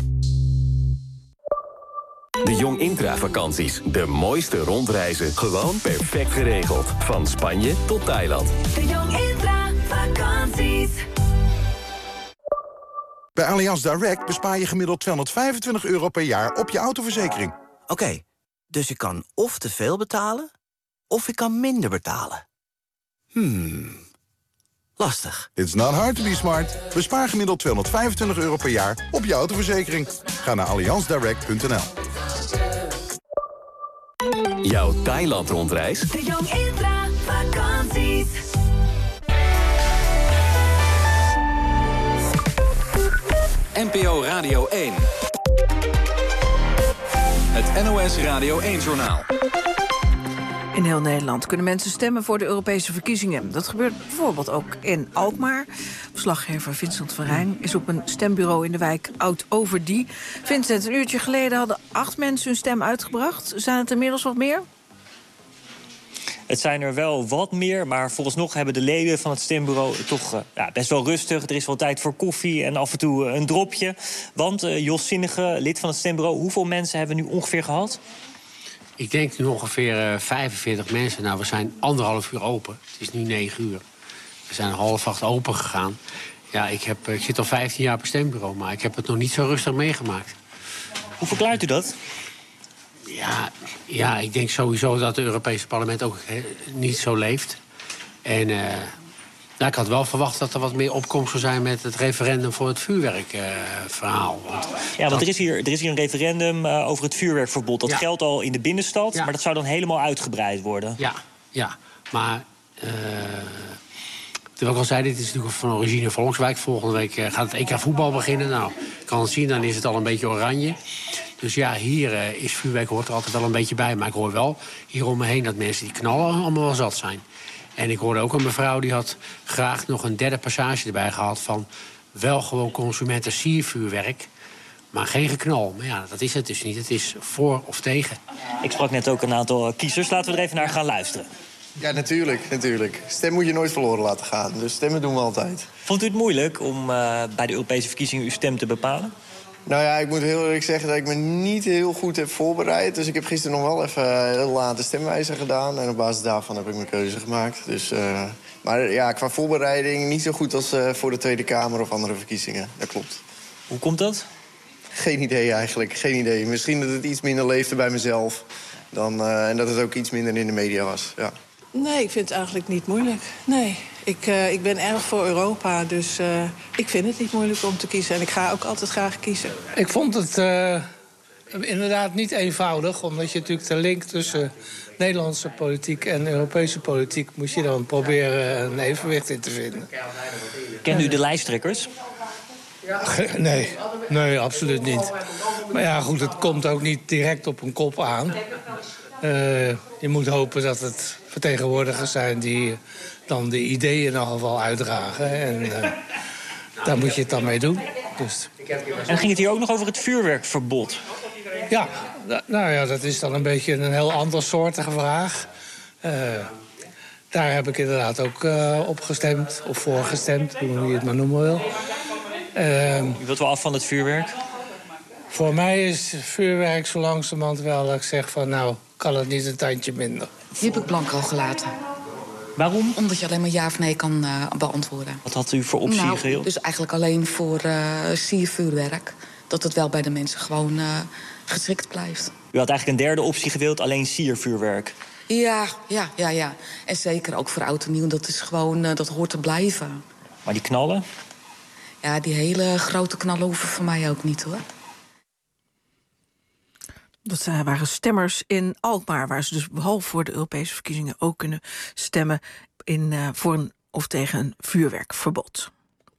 De Jong Intra-vakanties. De mooiste rondreizen. Gewoon perfect geregeld. Van Spanje tot Thailand. De Jong Intra-vakanties. Bij Allianz Direct bespaar je gemiddeld €225 per jaar op je autoverzekering. Oké, dus ik kan of te veel betalen, of ik kan minder betalen. Lastig. It's not hard to be smart. Bespaar gemiddeld €225 per jaar op je autoverzekering. Ga naar allianzdirect.nl. Jouw Thailand-rondreis? De Jong Intra-vakanties. NPO Radio 1. Het NOS Radio 1-journaal. In heel Nederland kunnen mensen stemmen voor de Europese verkiezingen. Dat gebeurt bijvoorbeeld ook in Alkmaar. Verslaggever Vincent van Rijn is op een stembureau in de wijk Oud-Overdie. Vincent, een uurtje geleden hadden 8 mensen hun stem uitgebracht. Zijn het inmiddels wat meer? Het zijn er wel wat meer, maar vooralsnog hebben de leden van het stembureau toch best wel rustig. Er is wel tijd voor koffie en af en toe een dropje. Want Jos Zinnige, lid van het stembureau, hoeveel mensen hebben we nu ongeveer gehad? Ik denk nu ongeveer 45 mensen. Nou, we zijn 1,5 uur open. Het is nu 9 uur. We zijn 7:30 open gegaan. Ja, ik zit al 15 jaar op een stembureau, maar ik heb het nog niet zo rustig meegemaakt. Hoe verklaart u dat? Ja, ik denk sowieso dat het Europese parlement ook niet zo leeft. En ik had wel verwacht dat er wat meer opkomst zou zijn met het referendum voor het vuurwerkverhaal. Want er is hier een referendum over het vuurwerkverbod. Dat geldt al in de binnenstad, maar dat zou dan helemaal uitgebreid worden. Ja. Maar terwijl ik al zei, dit is natuurlijk van origine Volkswijk. Volgende week gaat het EK voetbal beginnen. Nou, ik kan het zien, dan is het al een beetje oranje. Dus ja, hier is vuurwerk, hoort er altijd wel een beetje bij. Maar ik hoor wel hier om me heen dat mensen die knallen allemaal wel zat zijn. En ik hoorde ook een mevrouw die had graag nog een derde passage erbij gehad van wel gewoon consumenten siervuurwerk, maar geen geknal. Maar ja, dat is het dus niet. Het is voor of tegen. Ik sprak net ook een aantal kiezers. Laten we er even naar gaan luisteren. Ja, natuurlijk. Stem moet je nooit verloren laten gaan. Dus stemmen doen we altijd. Vond u het moeilijk om bij de Europese verkiezingen uw stem te bepalen? Nou ja, ik moet heel eerlijk zeggen dat ik me niet heel goed heb voorbereid. Dus ik heb gisteren nog wel even heel laat de stemwijzer gedaan. En op basis daarvan heb ik mijn keuze gemaakt. Dus, maar ja, qua voorbereiding niet zo goed als voor de Tweede Kamer of andere verkiezingen. Dat klopt. Hoe komt dat? Geen idee eigenlijk, geen idee. Misschien dat het iets minder leefde bij mezelf. En dat het ook iets minder in de media was, ja. Nee, ik vind het eigenlijk niet moeilijk. Nee, ik ben erg voor Europa, dus ik vind het niet moeilijk om te kiezen. En ik ga ook altijd graag kiezen. Ik vond het inderdaad niet eenvoudig, omdat je natuurlijk de link tussen Nederlandse politiek en Europese politiek moest je dan proberen een evenwicht in te vinden. Kent u de lijsttrekkers? Nee, absoluut niet. Maar ja, goed, het komt ook niet direct op een kop aan. Je moet hopen dat het vertegenwoordigers zijn die dan de ideeën in ieder geval uitdragen. En daar moet je het dan mee doen. Dus. En ging het hier ook nog over het vuurwerkverbod? Ja, dat is dan een beetje een heel andersoortige vraag. Daar heb ik inderdaad ook op gestemd, of voor gestemd, hoe je het maar noemen wil. U wilt wel af van het vuurwerk? Voor mij is vuurwerk zo langzamerhand wel dat ik zeg van nou, kan het niet een tandje minder. Die heb ik blanco gelaten. Waarom? Omdat je alleen maar ja of nee kan beantwoorden. Wat had u voor optie geheeld? Dus eigenlijk alleen voor siervuurwerk. Dat het wel bij de mensen gewoon geschikt blijft. U had eigenlijk een derde optie gewild, alleen siervuurwerk. Ja. En zeker ook voor oud en nieuw. Dat is gewoon, dat hoort te blijven. Maar die knallen? Ja, die hele grote knallen hoeven voor mij ook niet, hoor. Dat waren stemmers in Alkmaar, waar ze dus behalve voor de Europese verkiezingen ook kunnen stemmen voor een of tegen een vuurwerkverbod.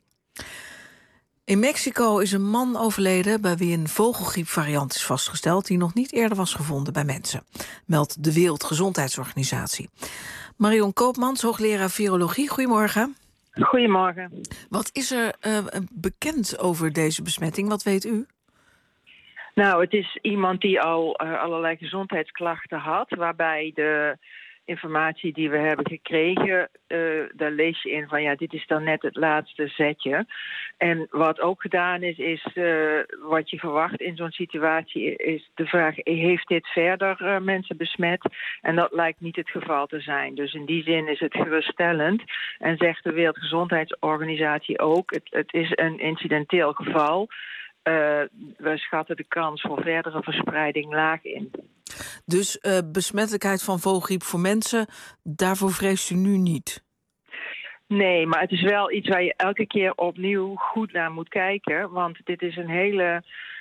In Mexico is een man overleden bij wie een vogelgriepvariant is vastgesteld die nog niet eerder was gevonden bij mensen, meldt de Wereldgezondheidsorganisatie. Marion Koopmans, hoogleraar virologie, goedemorgen. Goedemorgen. Wat is er bekend over deze besmetting? Wat weet u? Nou, het is iemand die al allerlei gezondheidsklachten had, waarbij de informatie die we hebben gekregen, daar lees je in van ja, dit is dan net het laatste zetje. En wat ook gedaan is wat je verwacht in zo'n situatie, is de vraag, heeft dit verder mensen besmet? En dat lijkt niet het geval te zijn. Dus in die zin is het geruststellend. En zegt de Wereldgezondheidsorganisatie ook, het is een incidenteel geval. We schatten de kans voor verdere verspreiding laag in. Dus besmettelijkheid van vogelgriep voor mensen, daarvoor vreest u nu niet? Nee, maar het is wel iets waar je elke keer opnieuw goed naar moet kijken. Want dit is een hele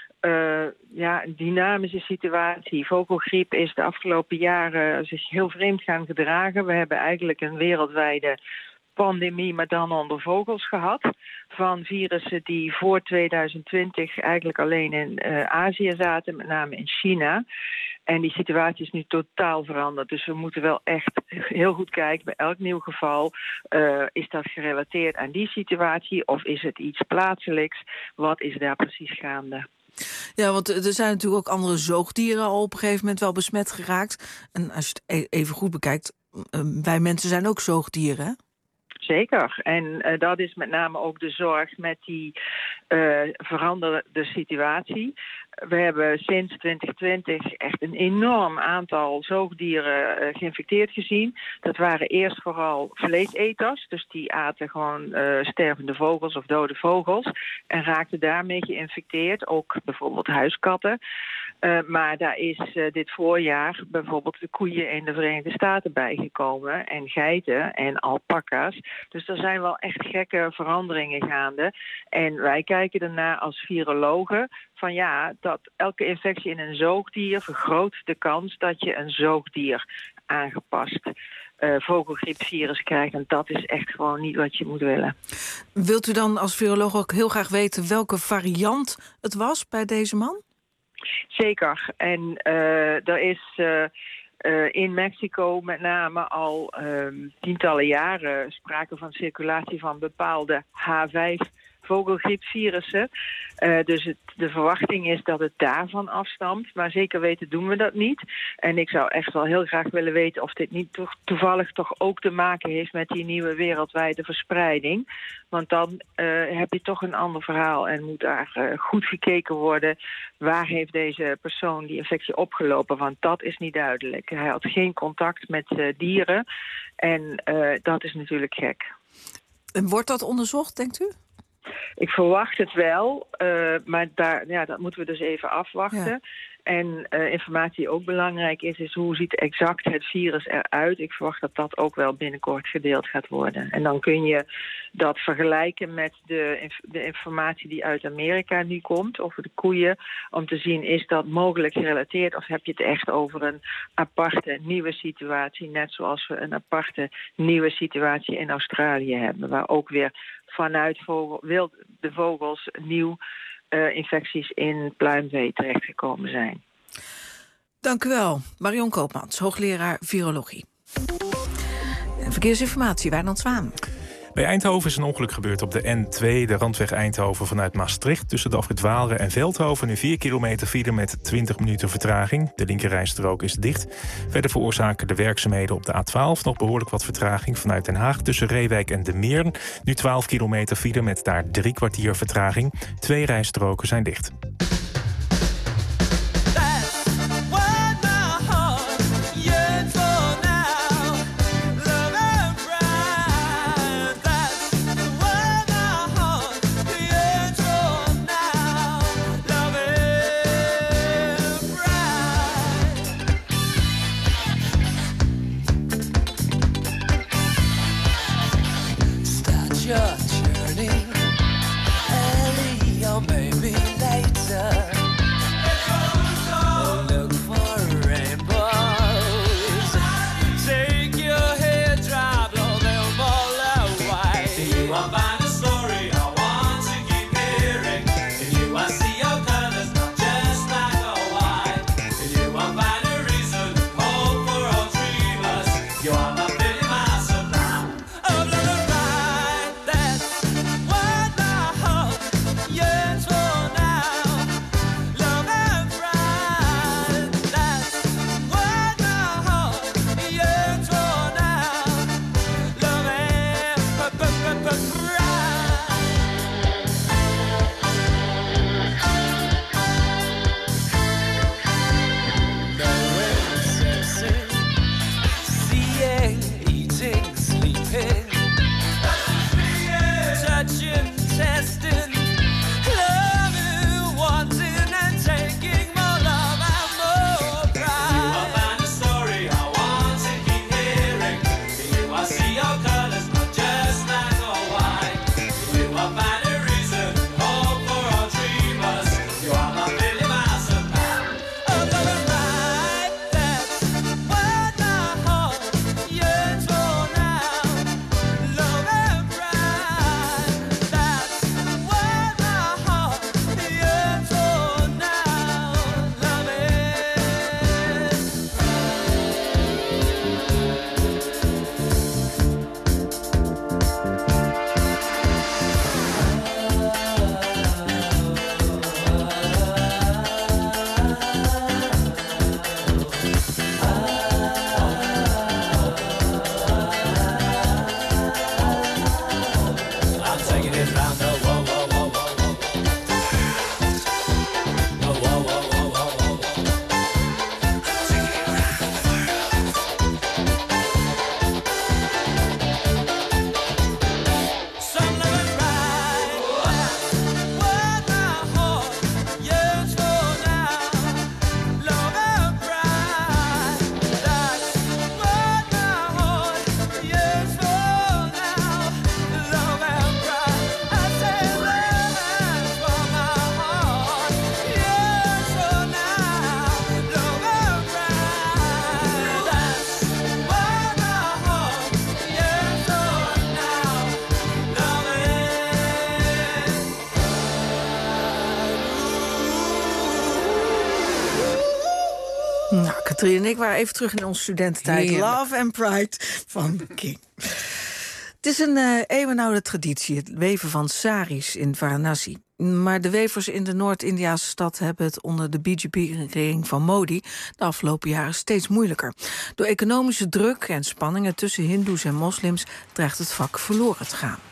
dynamische situatie. Vogelgriep is de afgelopen jaren zich heel vreemd gaan gedragen. We hebben eigenlijk een wereldwijde pandemie, maar dan onder vogels gehad. Van virussen die voor 2020 eigenlijk alleen in Azië zaten, met name in China. En die situatie is nu totaal veranderd. Dus we moeten wel echt heel goed kijken bij elk nieuw geval. Is dat gerelateerd aan die situatie of is het iets plaatselijks? Wat is daar precies gaande? Ja, want er zijn natuurlijk ook andere zoogdieren al op een gegeven moment wel besmet geraakt. En als je het even goed bekijkt, wij mensen zijn ook zoogdieren, hè? Zeker. En dat is met name ook de zorg met die veranderde situatie. We hebben sinds 2020 echt een enorm aantal zoogdieren geïnfecteerd gezien. Dat waren eerst vooral vleeseters, dus die aten gewoon stervende vogels of dode vogels en raakten daarmee geïnfecteerd, ook bijvoorbeeld huiskatten. Maar daar is dit voorjaar bijvoorbeeld de koeien in de Verenigde Staten bijgekomen en geiten en alpaca's. Dus er zijn wel echt gekke veranderingen gaande. En wij kijken ernaar als virologen van ja, dat elke infectie in een zoogdier vergroot de kans dat je een zoogdier aangepast vogelgriepvirus krijgt. En dat is echt gewoon niet wat je moet willen. Wilt u dan als viroloog ook heel graag weten welke variant het was bij deze man? Zeker. En er is in Mexico met name al tientallen jaren sprake van circulatie van bepaalde H5 vogelgriepvirussen. Dus de verwachting is dat het daarvan afstamt. Maar zeker weten doen we dat niet. En ik zou echt wel heel graag willen weten of dit niet toevallig toch ook te maken heeft met die nieuwe wereldwijde verspreiding. Want dan heb je toch een ander verhaal en moet daar goed gekeken worden. Waar heeft deze persoon die infectie opgelopen? Want dat is niet duidelijk. Hij had geen contact met dieren. En dat is natuurlijk gek. En wordt dat onderzocht, denkt u? Ik verwacht het wel, maar dat moeten we dus even afwachten. Ja. En informatie die ook belangrijk is hoe ziet exact het virus eruit. Ik verwacht dat dat ook wel binnenkort gedeeld gaat worden. En dan kun je dat vergelijken met de informatie die uit Amerika nu komt over de koeien. Om te zien, is dat mogelijk gerelateerd of heb je het echt over een aparte nieuwe situatie. Net zoals we een aparte nieuwe situatie in Australië hebben. Waar ook weer vanuit de vogels nieuw infecties in pluimvee terechtgekomen zijn. Dank u wel. Marion Koopmans, hoogleraar virologie. En verkeersinformatie, Wijnand Zwaan. Bij Eindhoven is een ongeluk gebeurd op de N2, de randweg Eindhoven vanuit Maastricht. Tussen de afrit Waalre en Veldhoven nu 4 kilometer file met 20 minuten vertraging. De linkerrijstrook is dicht. Verder veroorzaken de werkzaamheden op de A12 nog behoorlijk wat vertraging vanuit Den Haag. Tussen Reewijk en De Meern nu 12 kilometer file met daar 3 kwartier vertraging. 2 rijstroken zijn dicht. Maybe later. Katrien en ik waren even terug in onze studententijd. Heerlijk. Love and Pride van King. Het is een eeuwenoude traditie, het weven van saris in Varanasi. Maar de wevers in de Noord-Indiase stad hebben het onder de BJP-regering van Modi de afgelopen jaren steeds moeilijker. Door economische druk en spanningen tussen hindoes en moslims dreigt het vak verloren te gaan.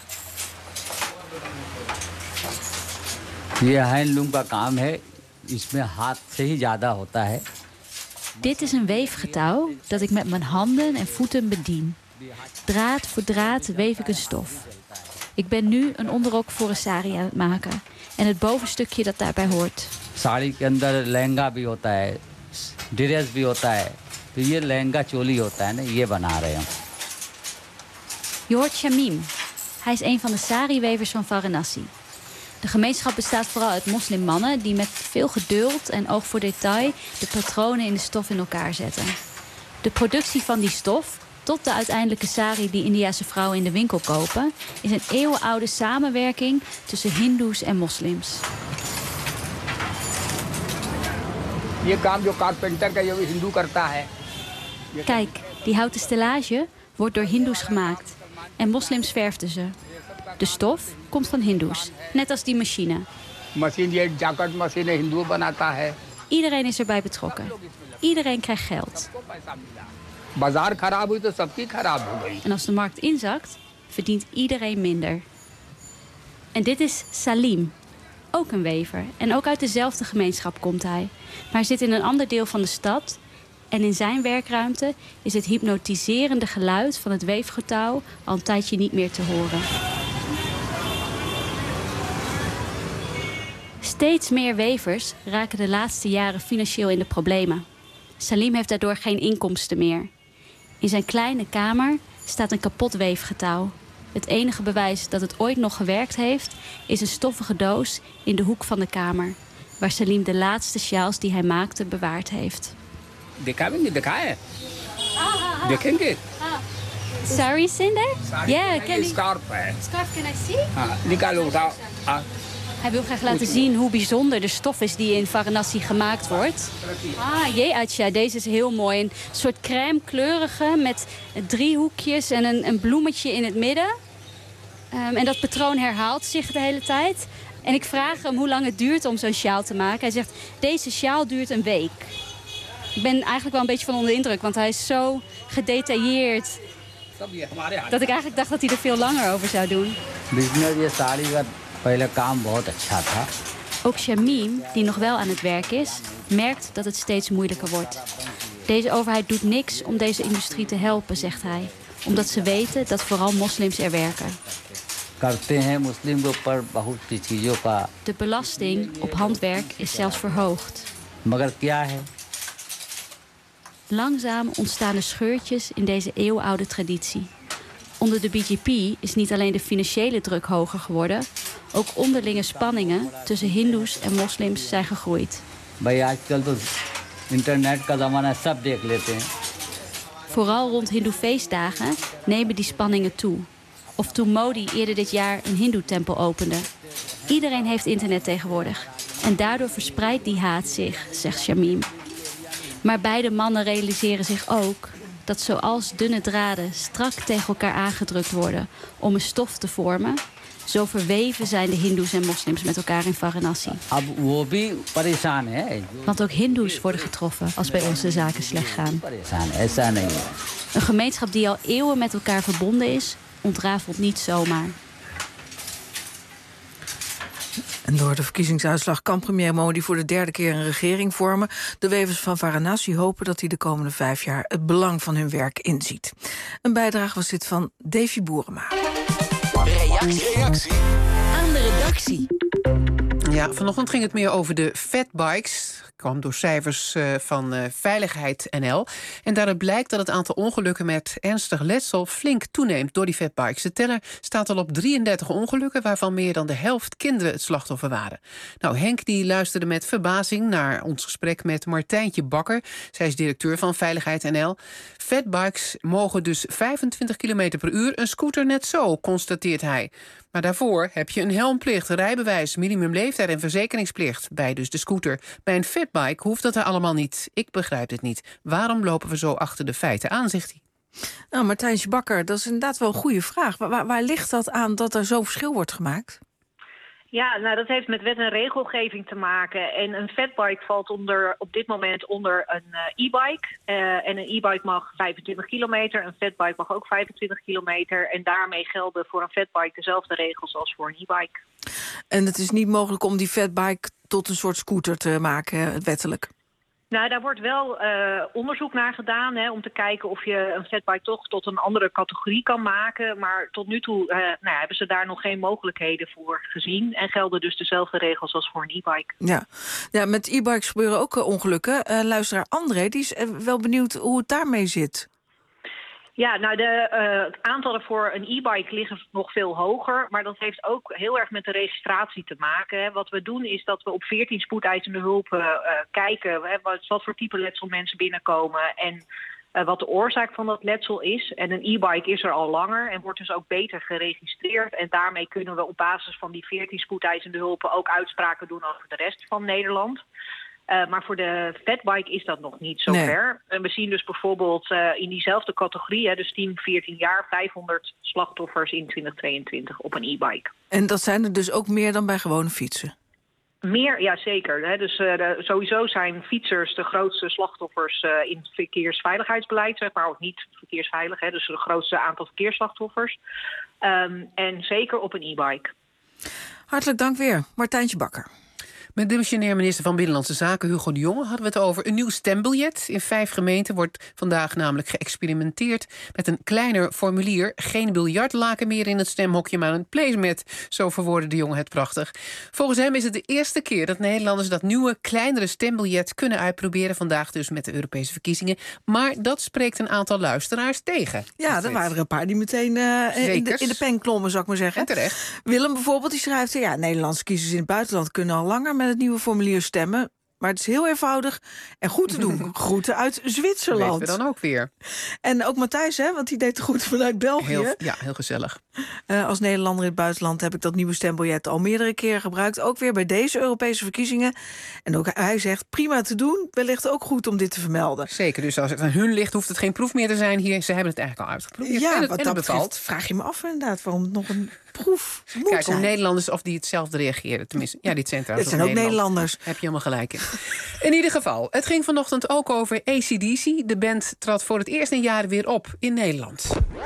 Dit is een weefgetouw dat ik met mijn handen en voeten bedien. Draad voor draad weef ik een stof. Ik ben nu een onderrok voor een sari aan het maken. En het bovenstukje dat daarbij hoort. Sari ke andar lehenga bhi hota hai, dress bhi hota hai. तो ये लहंगा चोली होता है ना, ये बना रहे हैं. Je hoort Shamim. Hij is een van de sari-wevers van Varanasi. De gemeenschap bestaat vooral uit moslimmannen die met veel geduld en oog voor detail de patronen in de stof in elkaar zetten. De productie van die stof, tot de uiteindelijke sari die Indiase vrouwen in de winkel kopen, is een eeuwenoude samenwerking tussen hindoes en moslims. Kijk, die houten stellage wordt door hindoes gemaakt en moslims verfden ze. De stof komt van hindoes, net als die machine. Iedereen is erbij betrokken. Iedereen krijgt geld. En als de markt inzakt, verdient iedereen minder. En dit is Salim, ook een wever. En ook uit dezelfde gemeenschap komt hij. Maar hij zit in een ander deel van de stad. En in zijn werkruimte is het hypnotiserende geluid van het weefgetouw al een tijdje niet meer te horen. Steeds meer wevers raken de laatste jaren financieel in de problemen. Salim heeft daardoor geen inkomsten meer. In zijn kleine kamer staat een kapot weefgetouw. Het enige bewijs dat het ooit nog gewerkt heeft is een stoffige doos in de hoek van de kamer, waar Salim de laatste sjaals die hij maakte bewaard heeft. Saris in there? Yeah, can scarf can I see? Hij wil graag laten zien hoe bijzonder de stof is die in Varanasi gemaakt wordt. Acha, deze is heel mooi. Een soort crème-kleurige met driehoekjes en een bloemetje in het midden. En dat patroon herhaalt zich de hele tijd. En ik vraag hem hoe lang het duurt om zo'n sjaal te maken. Hij zegt, deze sjaal duurt een week. Ik ben eigenlijk wel een beetje van onder de indruk, want hij is zo gedetailleerd dat ik eigenlijk dacht dat hij er veel langer over zou doen. Ook Shamim, die nog wel aan het werk is, merkt dat het steeds moeilijker wordt. Deze overheid doet niks om deze industrie te helpen, zegt hij. Omdat ze weten dat vooral moslims er werken. De belasting op handwerk is zelfs verhoogd. Langzaam ontstaan er scheurtjes in deze eeuwenoude traditie. Onder de BJP is niet alleen de financiële druk hoger geworden, ook onderlinge spanningen tussen hindoes en moslims zijn gegroeid. Vooral rond hindoe-feestdagen nemen die spanningen toe. Of toen Modi eerder dit jaar een hindoe-tempel opende. Iedereen heeft internet tegenwoordig. En daardoor verspreidt die haat zich, zegt Shamim. Maar beide mannen realiseren zich ook dat zoals dunne draden strak tegen elkaar aangedrukt worden om een stof te vormen, zo verweven zijn de hindoes en moslims met elkaar in Varanasi. Want ook hindoes worden getroffen als bij ons de zaken slecht gaan. Een gemeenschap die al eeuwen met elkaar verbonden is, ontrafelt niet zomaar. En door de verkiezingsuitslag kan premier Modi voor de derde keer een regering vormen. De wevers van Varanasi hopen dat hij de komende 5 jaar het belang van hun werk inziet. Een bijdrage was dit van Davy Boerema. Reactie aan de redactie. Ja, vanochtend ging het meer over de fatbikes. Kwam door cijfers van Veiligheid NL. En daaruit blijkt dat het aantal ongelukken met ernstig letsel flink toeneemt door die fatbikes. De teller staat al op 33 ongelukken, waarvan meer dan de helft kinderen het slachtoffer waren. Nou, Henk die luisterde met verbazing naar ons gesprek met Martijntje Bakker. Zij is directeur van Veiligheid NL. Fatbikes mogen dus 25 km per uur, een scooter net zo, constateert hij. Maar daarvoor heb je een helmplicht, rijbewijs, minimumleeftijd er een verzekeringsplicht bij, dus de scooter. Bij een fatbike hoeft dat er allemaal niet. Ik begrijp het niet. Waarom lopen we zo achter de feiten aan, zegt hij. Nou, Martijntje Bakker, dat is inderdaad wel een goede vraag. Waar ligt dat aan dat er zo'n verschil wordt gemaakt? Ja, nou dat heeft met wet en regelgeving te maken. En een fatbike valt op dit moment onder een e-bike. En een e-bike mag 25 kilometer, een fatbike mag ook 25 kilometer. En daarmee gelden voor een fatbike dezelfde regels als voor een e-bike. En het is niet mogelijk om die fatbike tot een soort scooter te maken, wettelijk? Nou, daar wordt wel onderzoek naar gedaan, om te kijken of je een fatbike toch tot een andere categorie kan maken. Maar tot nu toe hebben ze daar nog geen mogelijkheden voor gezien. En gelden dus dezelfde regels als voor een e-bike. Ja, met e-bikes gebeuren ook ongelukken. Luisteraar André, die is wel benieuwd hoe het daarmee zit. Ja, nou de aantallen voor een e-bike liggen nog veel hoger. Maar dat heeft ook heel erg met de registratie te maken. Hè. Wat we doen is dat we op 14 spoedeisende hulp kijken wat voor type letsel mensen binnenkomen en wat de oorzaak van dat letsel is. En een e-bike is er al langer en wordt dus ook beter geregistreerd. En daarmee kunnen we op basis van die 14 spoedeisende hulpen ook uitspraken doen over de rest van Nederland. Maar voor de fatbike is dat nog niet zo ver. En we zien dus bijvoorbeeld in diezelfde categorie, dus 10, 14 jaar, 500 slachtoffers in 2022 op een e-bike. En dat zijn er dus ook meer dan bij gewone fietsen? Meer, ja zeker. Hè. Dus sowieso zijn fietsers de grootste slachtoffers in het verkeersveiligheidsbeleid, zeg maar, of niet verkeersveilig, hè, dus de grootste aantal verkeersslachtoffers. En zeker op een e-bike. Hartelijk dank weer, Martijntje Bakker. Met demissionair minister van Binnenlandse Zaken Hugo de Jonge hadden we het over een nieuw stembiljet. In 5 gemeenten wordt vandaag namelijk geëxperimenteerd met een kleiner formulier. Geen biljartlaken meer in het stemhokje, maar een placemat. Zo verwoordde de Jonge het prachtig. Volgens hem is het de eerste keer dat Nederlanders dat nieuwe, kleinere stembiljet kunnen uitproberen. Vandaag dus met de Europese verkiezingen. Maar dat spreekt een aantal luisteraars tegen. Ja, er waren er een paar die meteen in de pen klommen, zou ik maar zeggen. En terecht. Willem bijvoorbeeld, die schrijft, Nederlandse kiezers in het buitenland kunnen al langer met het nieuwe formulier stemmen. Maar het is heel eenvoudig en goed te doen. Groeten uit Zwitserland. Dat weten we dan ook weer. En ook Matthijs, want die deed de groeten vanuit België. Heel gezellig. Als Nederlander in het buitenland heb ik dat nieuwe stembiljet al meerdere keren gebruikt. Ook weer bij deze Europese verkiezingen. En ook hij zegt, prima te doen. Wellicht ook goed om dit te vermelden. Zeker, dus als het aan hun ligt, hoeft het geen proef meer te zijn hier. Ze hebben het eigenlijk al uitgeprobeerd. Ja, en wat dat betreft vraag je me af inderdaad waarom het nog een proef moet Kijk, zijn. om Nederlanders of die hetzelfde reageren. Tenminste, ja, dit zijn trouwens Dit zijn ook Nederlanders. Heb je helemaal gelijk in. In ieder geval, het ging vanochtend ook over AC/DC. De band trad voor het eerst in jaren weer op in Nederland.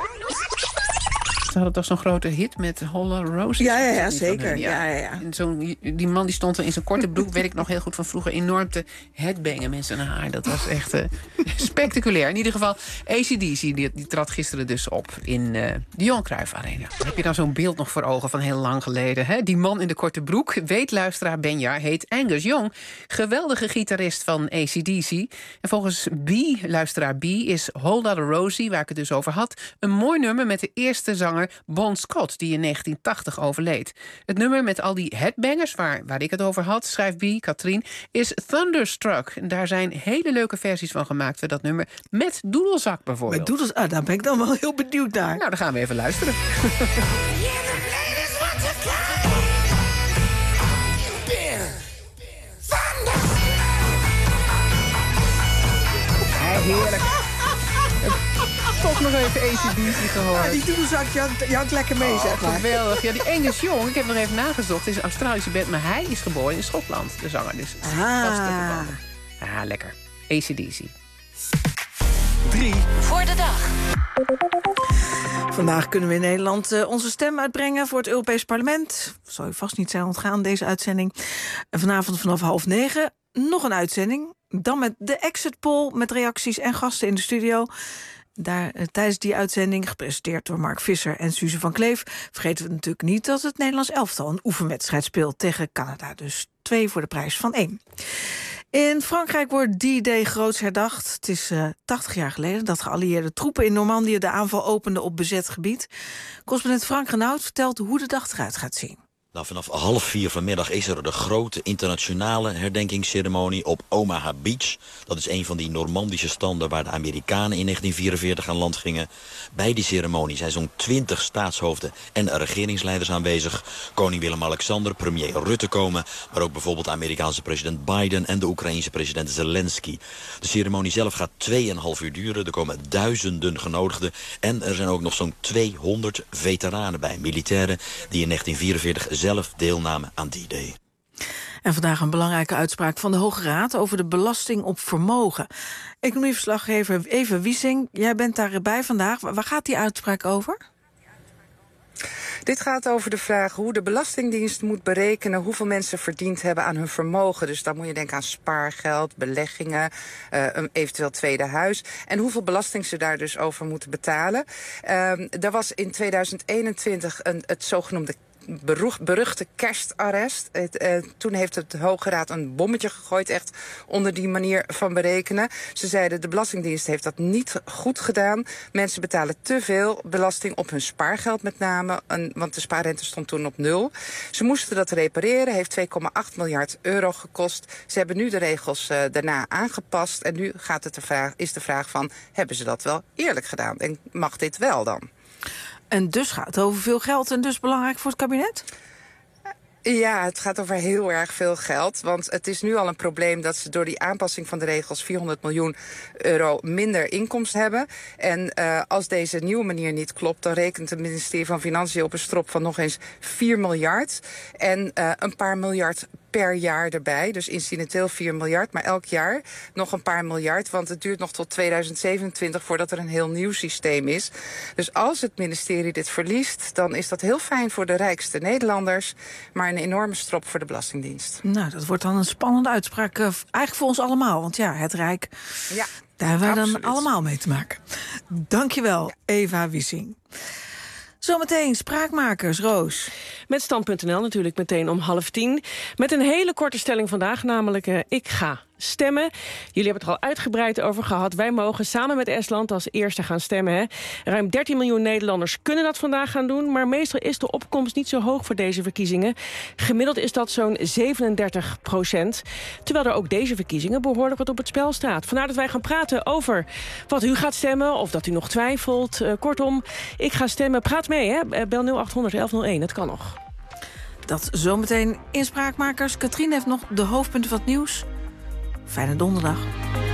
Ze hadden toch zo'n grote hit met Holla Roses? Ja, zeker. Ja. En die man die stond er in zijn korte broek, weet ik nog heel goed van vroeger, enorm te headbangen met zijn haar. Dat was echt spectaculair. In ieder geval, AC/DC die trad gisteren dus op in de Johan Cruijff Arena. Heb je dan zo'n beeld nog voor ogen van heel lang geleden? Hè? Die man in de korte broek, weet luisteraar Benja, heet Angus Young. Geweldige gitarist van AC/DC. En volgens luisteraar B, is Hold Out a Rosie, waar ik het dus over had, een mooi nummer met de eerste zanger Bon Scott, die in 1980 overleed. Het nummer met al die headbangers, waar ik het over had, schrijft B, Katrien, is Thunderstruck. En daar zijn hele leuke versies van gemaakt voor dat nummer. Met Doedelzak bijvoorbeeld. Met Doedelzak, daar ben ik dan wel heel benieuwd naar. Nou, dan gaan we even luisteren. Heerlijk. Toch nog even AC/DC gehoord. Ja, die Doedelzak, je hangt lekker mee, zeg maar. Geweldig. Ja, die Angus Young, ik heb nog even nagezocht. Het is een Australische band, maar hij is geboren in Schotland, de zanger. Dus vast te verbannen. Ah, lekker. AC/DC. 3 voor de dag. Vandaag kunnen we in Nederland onze stem uitbrengen voor het Europees Parlement. Zal je vast niet zijn ontgaan, deze uitzending. En vanavond vanaf 8:30 nog een uitzending. Dan met de exit poll met reacties en gasten in de studio. Daar tijdens die uitzending, gepresenteerd door Mark Visser en Suze van Kleef, vergeten we natuurlijk niet dat het Nederlands elftal een oefenwedstrijd speelt tegen Canada. Dus 2 voor de prijs van 1. In Frankrijk wordt D-Day groots herdacht. Het is 80 jaar geleden dat geallieerde troepen in Normandië de aanval openden op bezet gebied. Correspondent Frank Renaud vertelt hoe de dag eruit gaat zien. Nou, vanaf 3:30 vanmiddag is er de grote internationale herdenkingsceremonie op Omaha Beach. Dat is een van die Normandische standen waar de Amerikanen in 1944 aan land gingen. Bij die ceremonie zijn zo'n 20 staatshoofden en regeringsleiders aanwezig. Koning Willem-Alexander, premier Rutte komen, maar ook bijvoorbeeld de Amerikaanse president Biden en de Oekraïense president Zelensky. De ceremonie zelf gaat 2,5 uur duren. Er komen duizenden genodigden en er zijn ook nog zo'n 200 veteranen bij, militairen die in 1944 zelf deelnamen aan die day. En vandaag een belangrijke uitspraak van de Hoge Raad over de belasting op vermogen. Economieverslaggever Eva Wiesing, jij bent daarbij vandaag. Waar gaat die uitspraak over? Dit gaat over de vraag hoe de Belastingdienst moet berekenen hoeveel mensen verdiend hebben aan hun vermogen. Dus dan moet je denken aan spaargeld, beleggingen, een eventueel tweede huis. En hoeveel belasting ze daar dus over moeten betalen. Er was in 2021 het zogenoemde beruchte kerstarrest. Toen heeft het Hoge Raad een bommetje gegooid, echt onder die manier van berekenen. Ze zeiden, de Belastingdienst heeft dat niet goed gedaan. Mensen betalen te veel belasting op hun spaargeld met name, want de spaarrente stond toen op 0. Ze moesten dat repareren, heeft 2,8 miljard euro gekost. Ze hebben nu de regels daarna aangepast en nu is de vraag van, hebben ze dat wel eerlijk gedaan? En mag dit wel dan? En dus gaat het over veel geld en dus belangrijk voor het kabinet? Ja, het gaat over heel erg veel geld. Want het is nu al een probleem dat ze door die aanpassing van de regels 400 miljoen euro minder inkomsten hebben. En als deze nieuwe manier niet klopt, dan rekent het ministerie van Financiën op een strop van nog eens 4 miljard. En een paar miljard per jaar erbij. Dus incidenteel 4 miljard, maar elk jaar nog een paar miljard. Want het duurt nog tot 2027 voordat er een heel nieuw systeem is. Dus als het ministerie dit verliest, dan is dat heel fijn voor de rijkste Nederlanders, maar een enorme strop voor de Belastingdienst. Nou, dat wordt dan een spannende uitspraak. Eigenlijk voor ons allemaal, want ja, het Rijk, ja, daar hebben wij dan allemaal mee te maken. Dankjewel, Eva Wiesing. Zometeen Spraakmakers, Roos. Met Stand.nl natuurlijk meteen om 9:30. Met een hele korte stelling vandaag, namelijk ik ga stemmen. Jullie hebben het er al uitgebreid over gehad. Wij mogen samen met Estland als eerste gaan stemmen. Hè. Ruim 13 miljoen Nederlanders kunnen dat vandaag gaan doen, maar meestal is de opkomst niet zo hoog voor deze verkiezingen. Gemiddeld is dat zo'n 37%. Terwijl er ook deze verkiezingen behoorlijk wat op het spel staat. Vandaar dat wij gaan praten over wat u gaat stemmen, of dat u nog twijfelt. Kortom, ik ga stemmen. Praat mee, hè. Bel 0800 1101, dat kan nog. Dat zometeen in Spraakmakers. Katrien heeft nog de hoofdpunten van het nieuws. Fijne donderdag.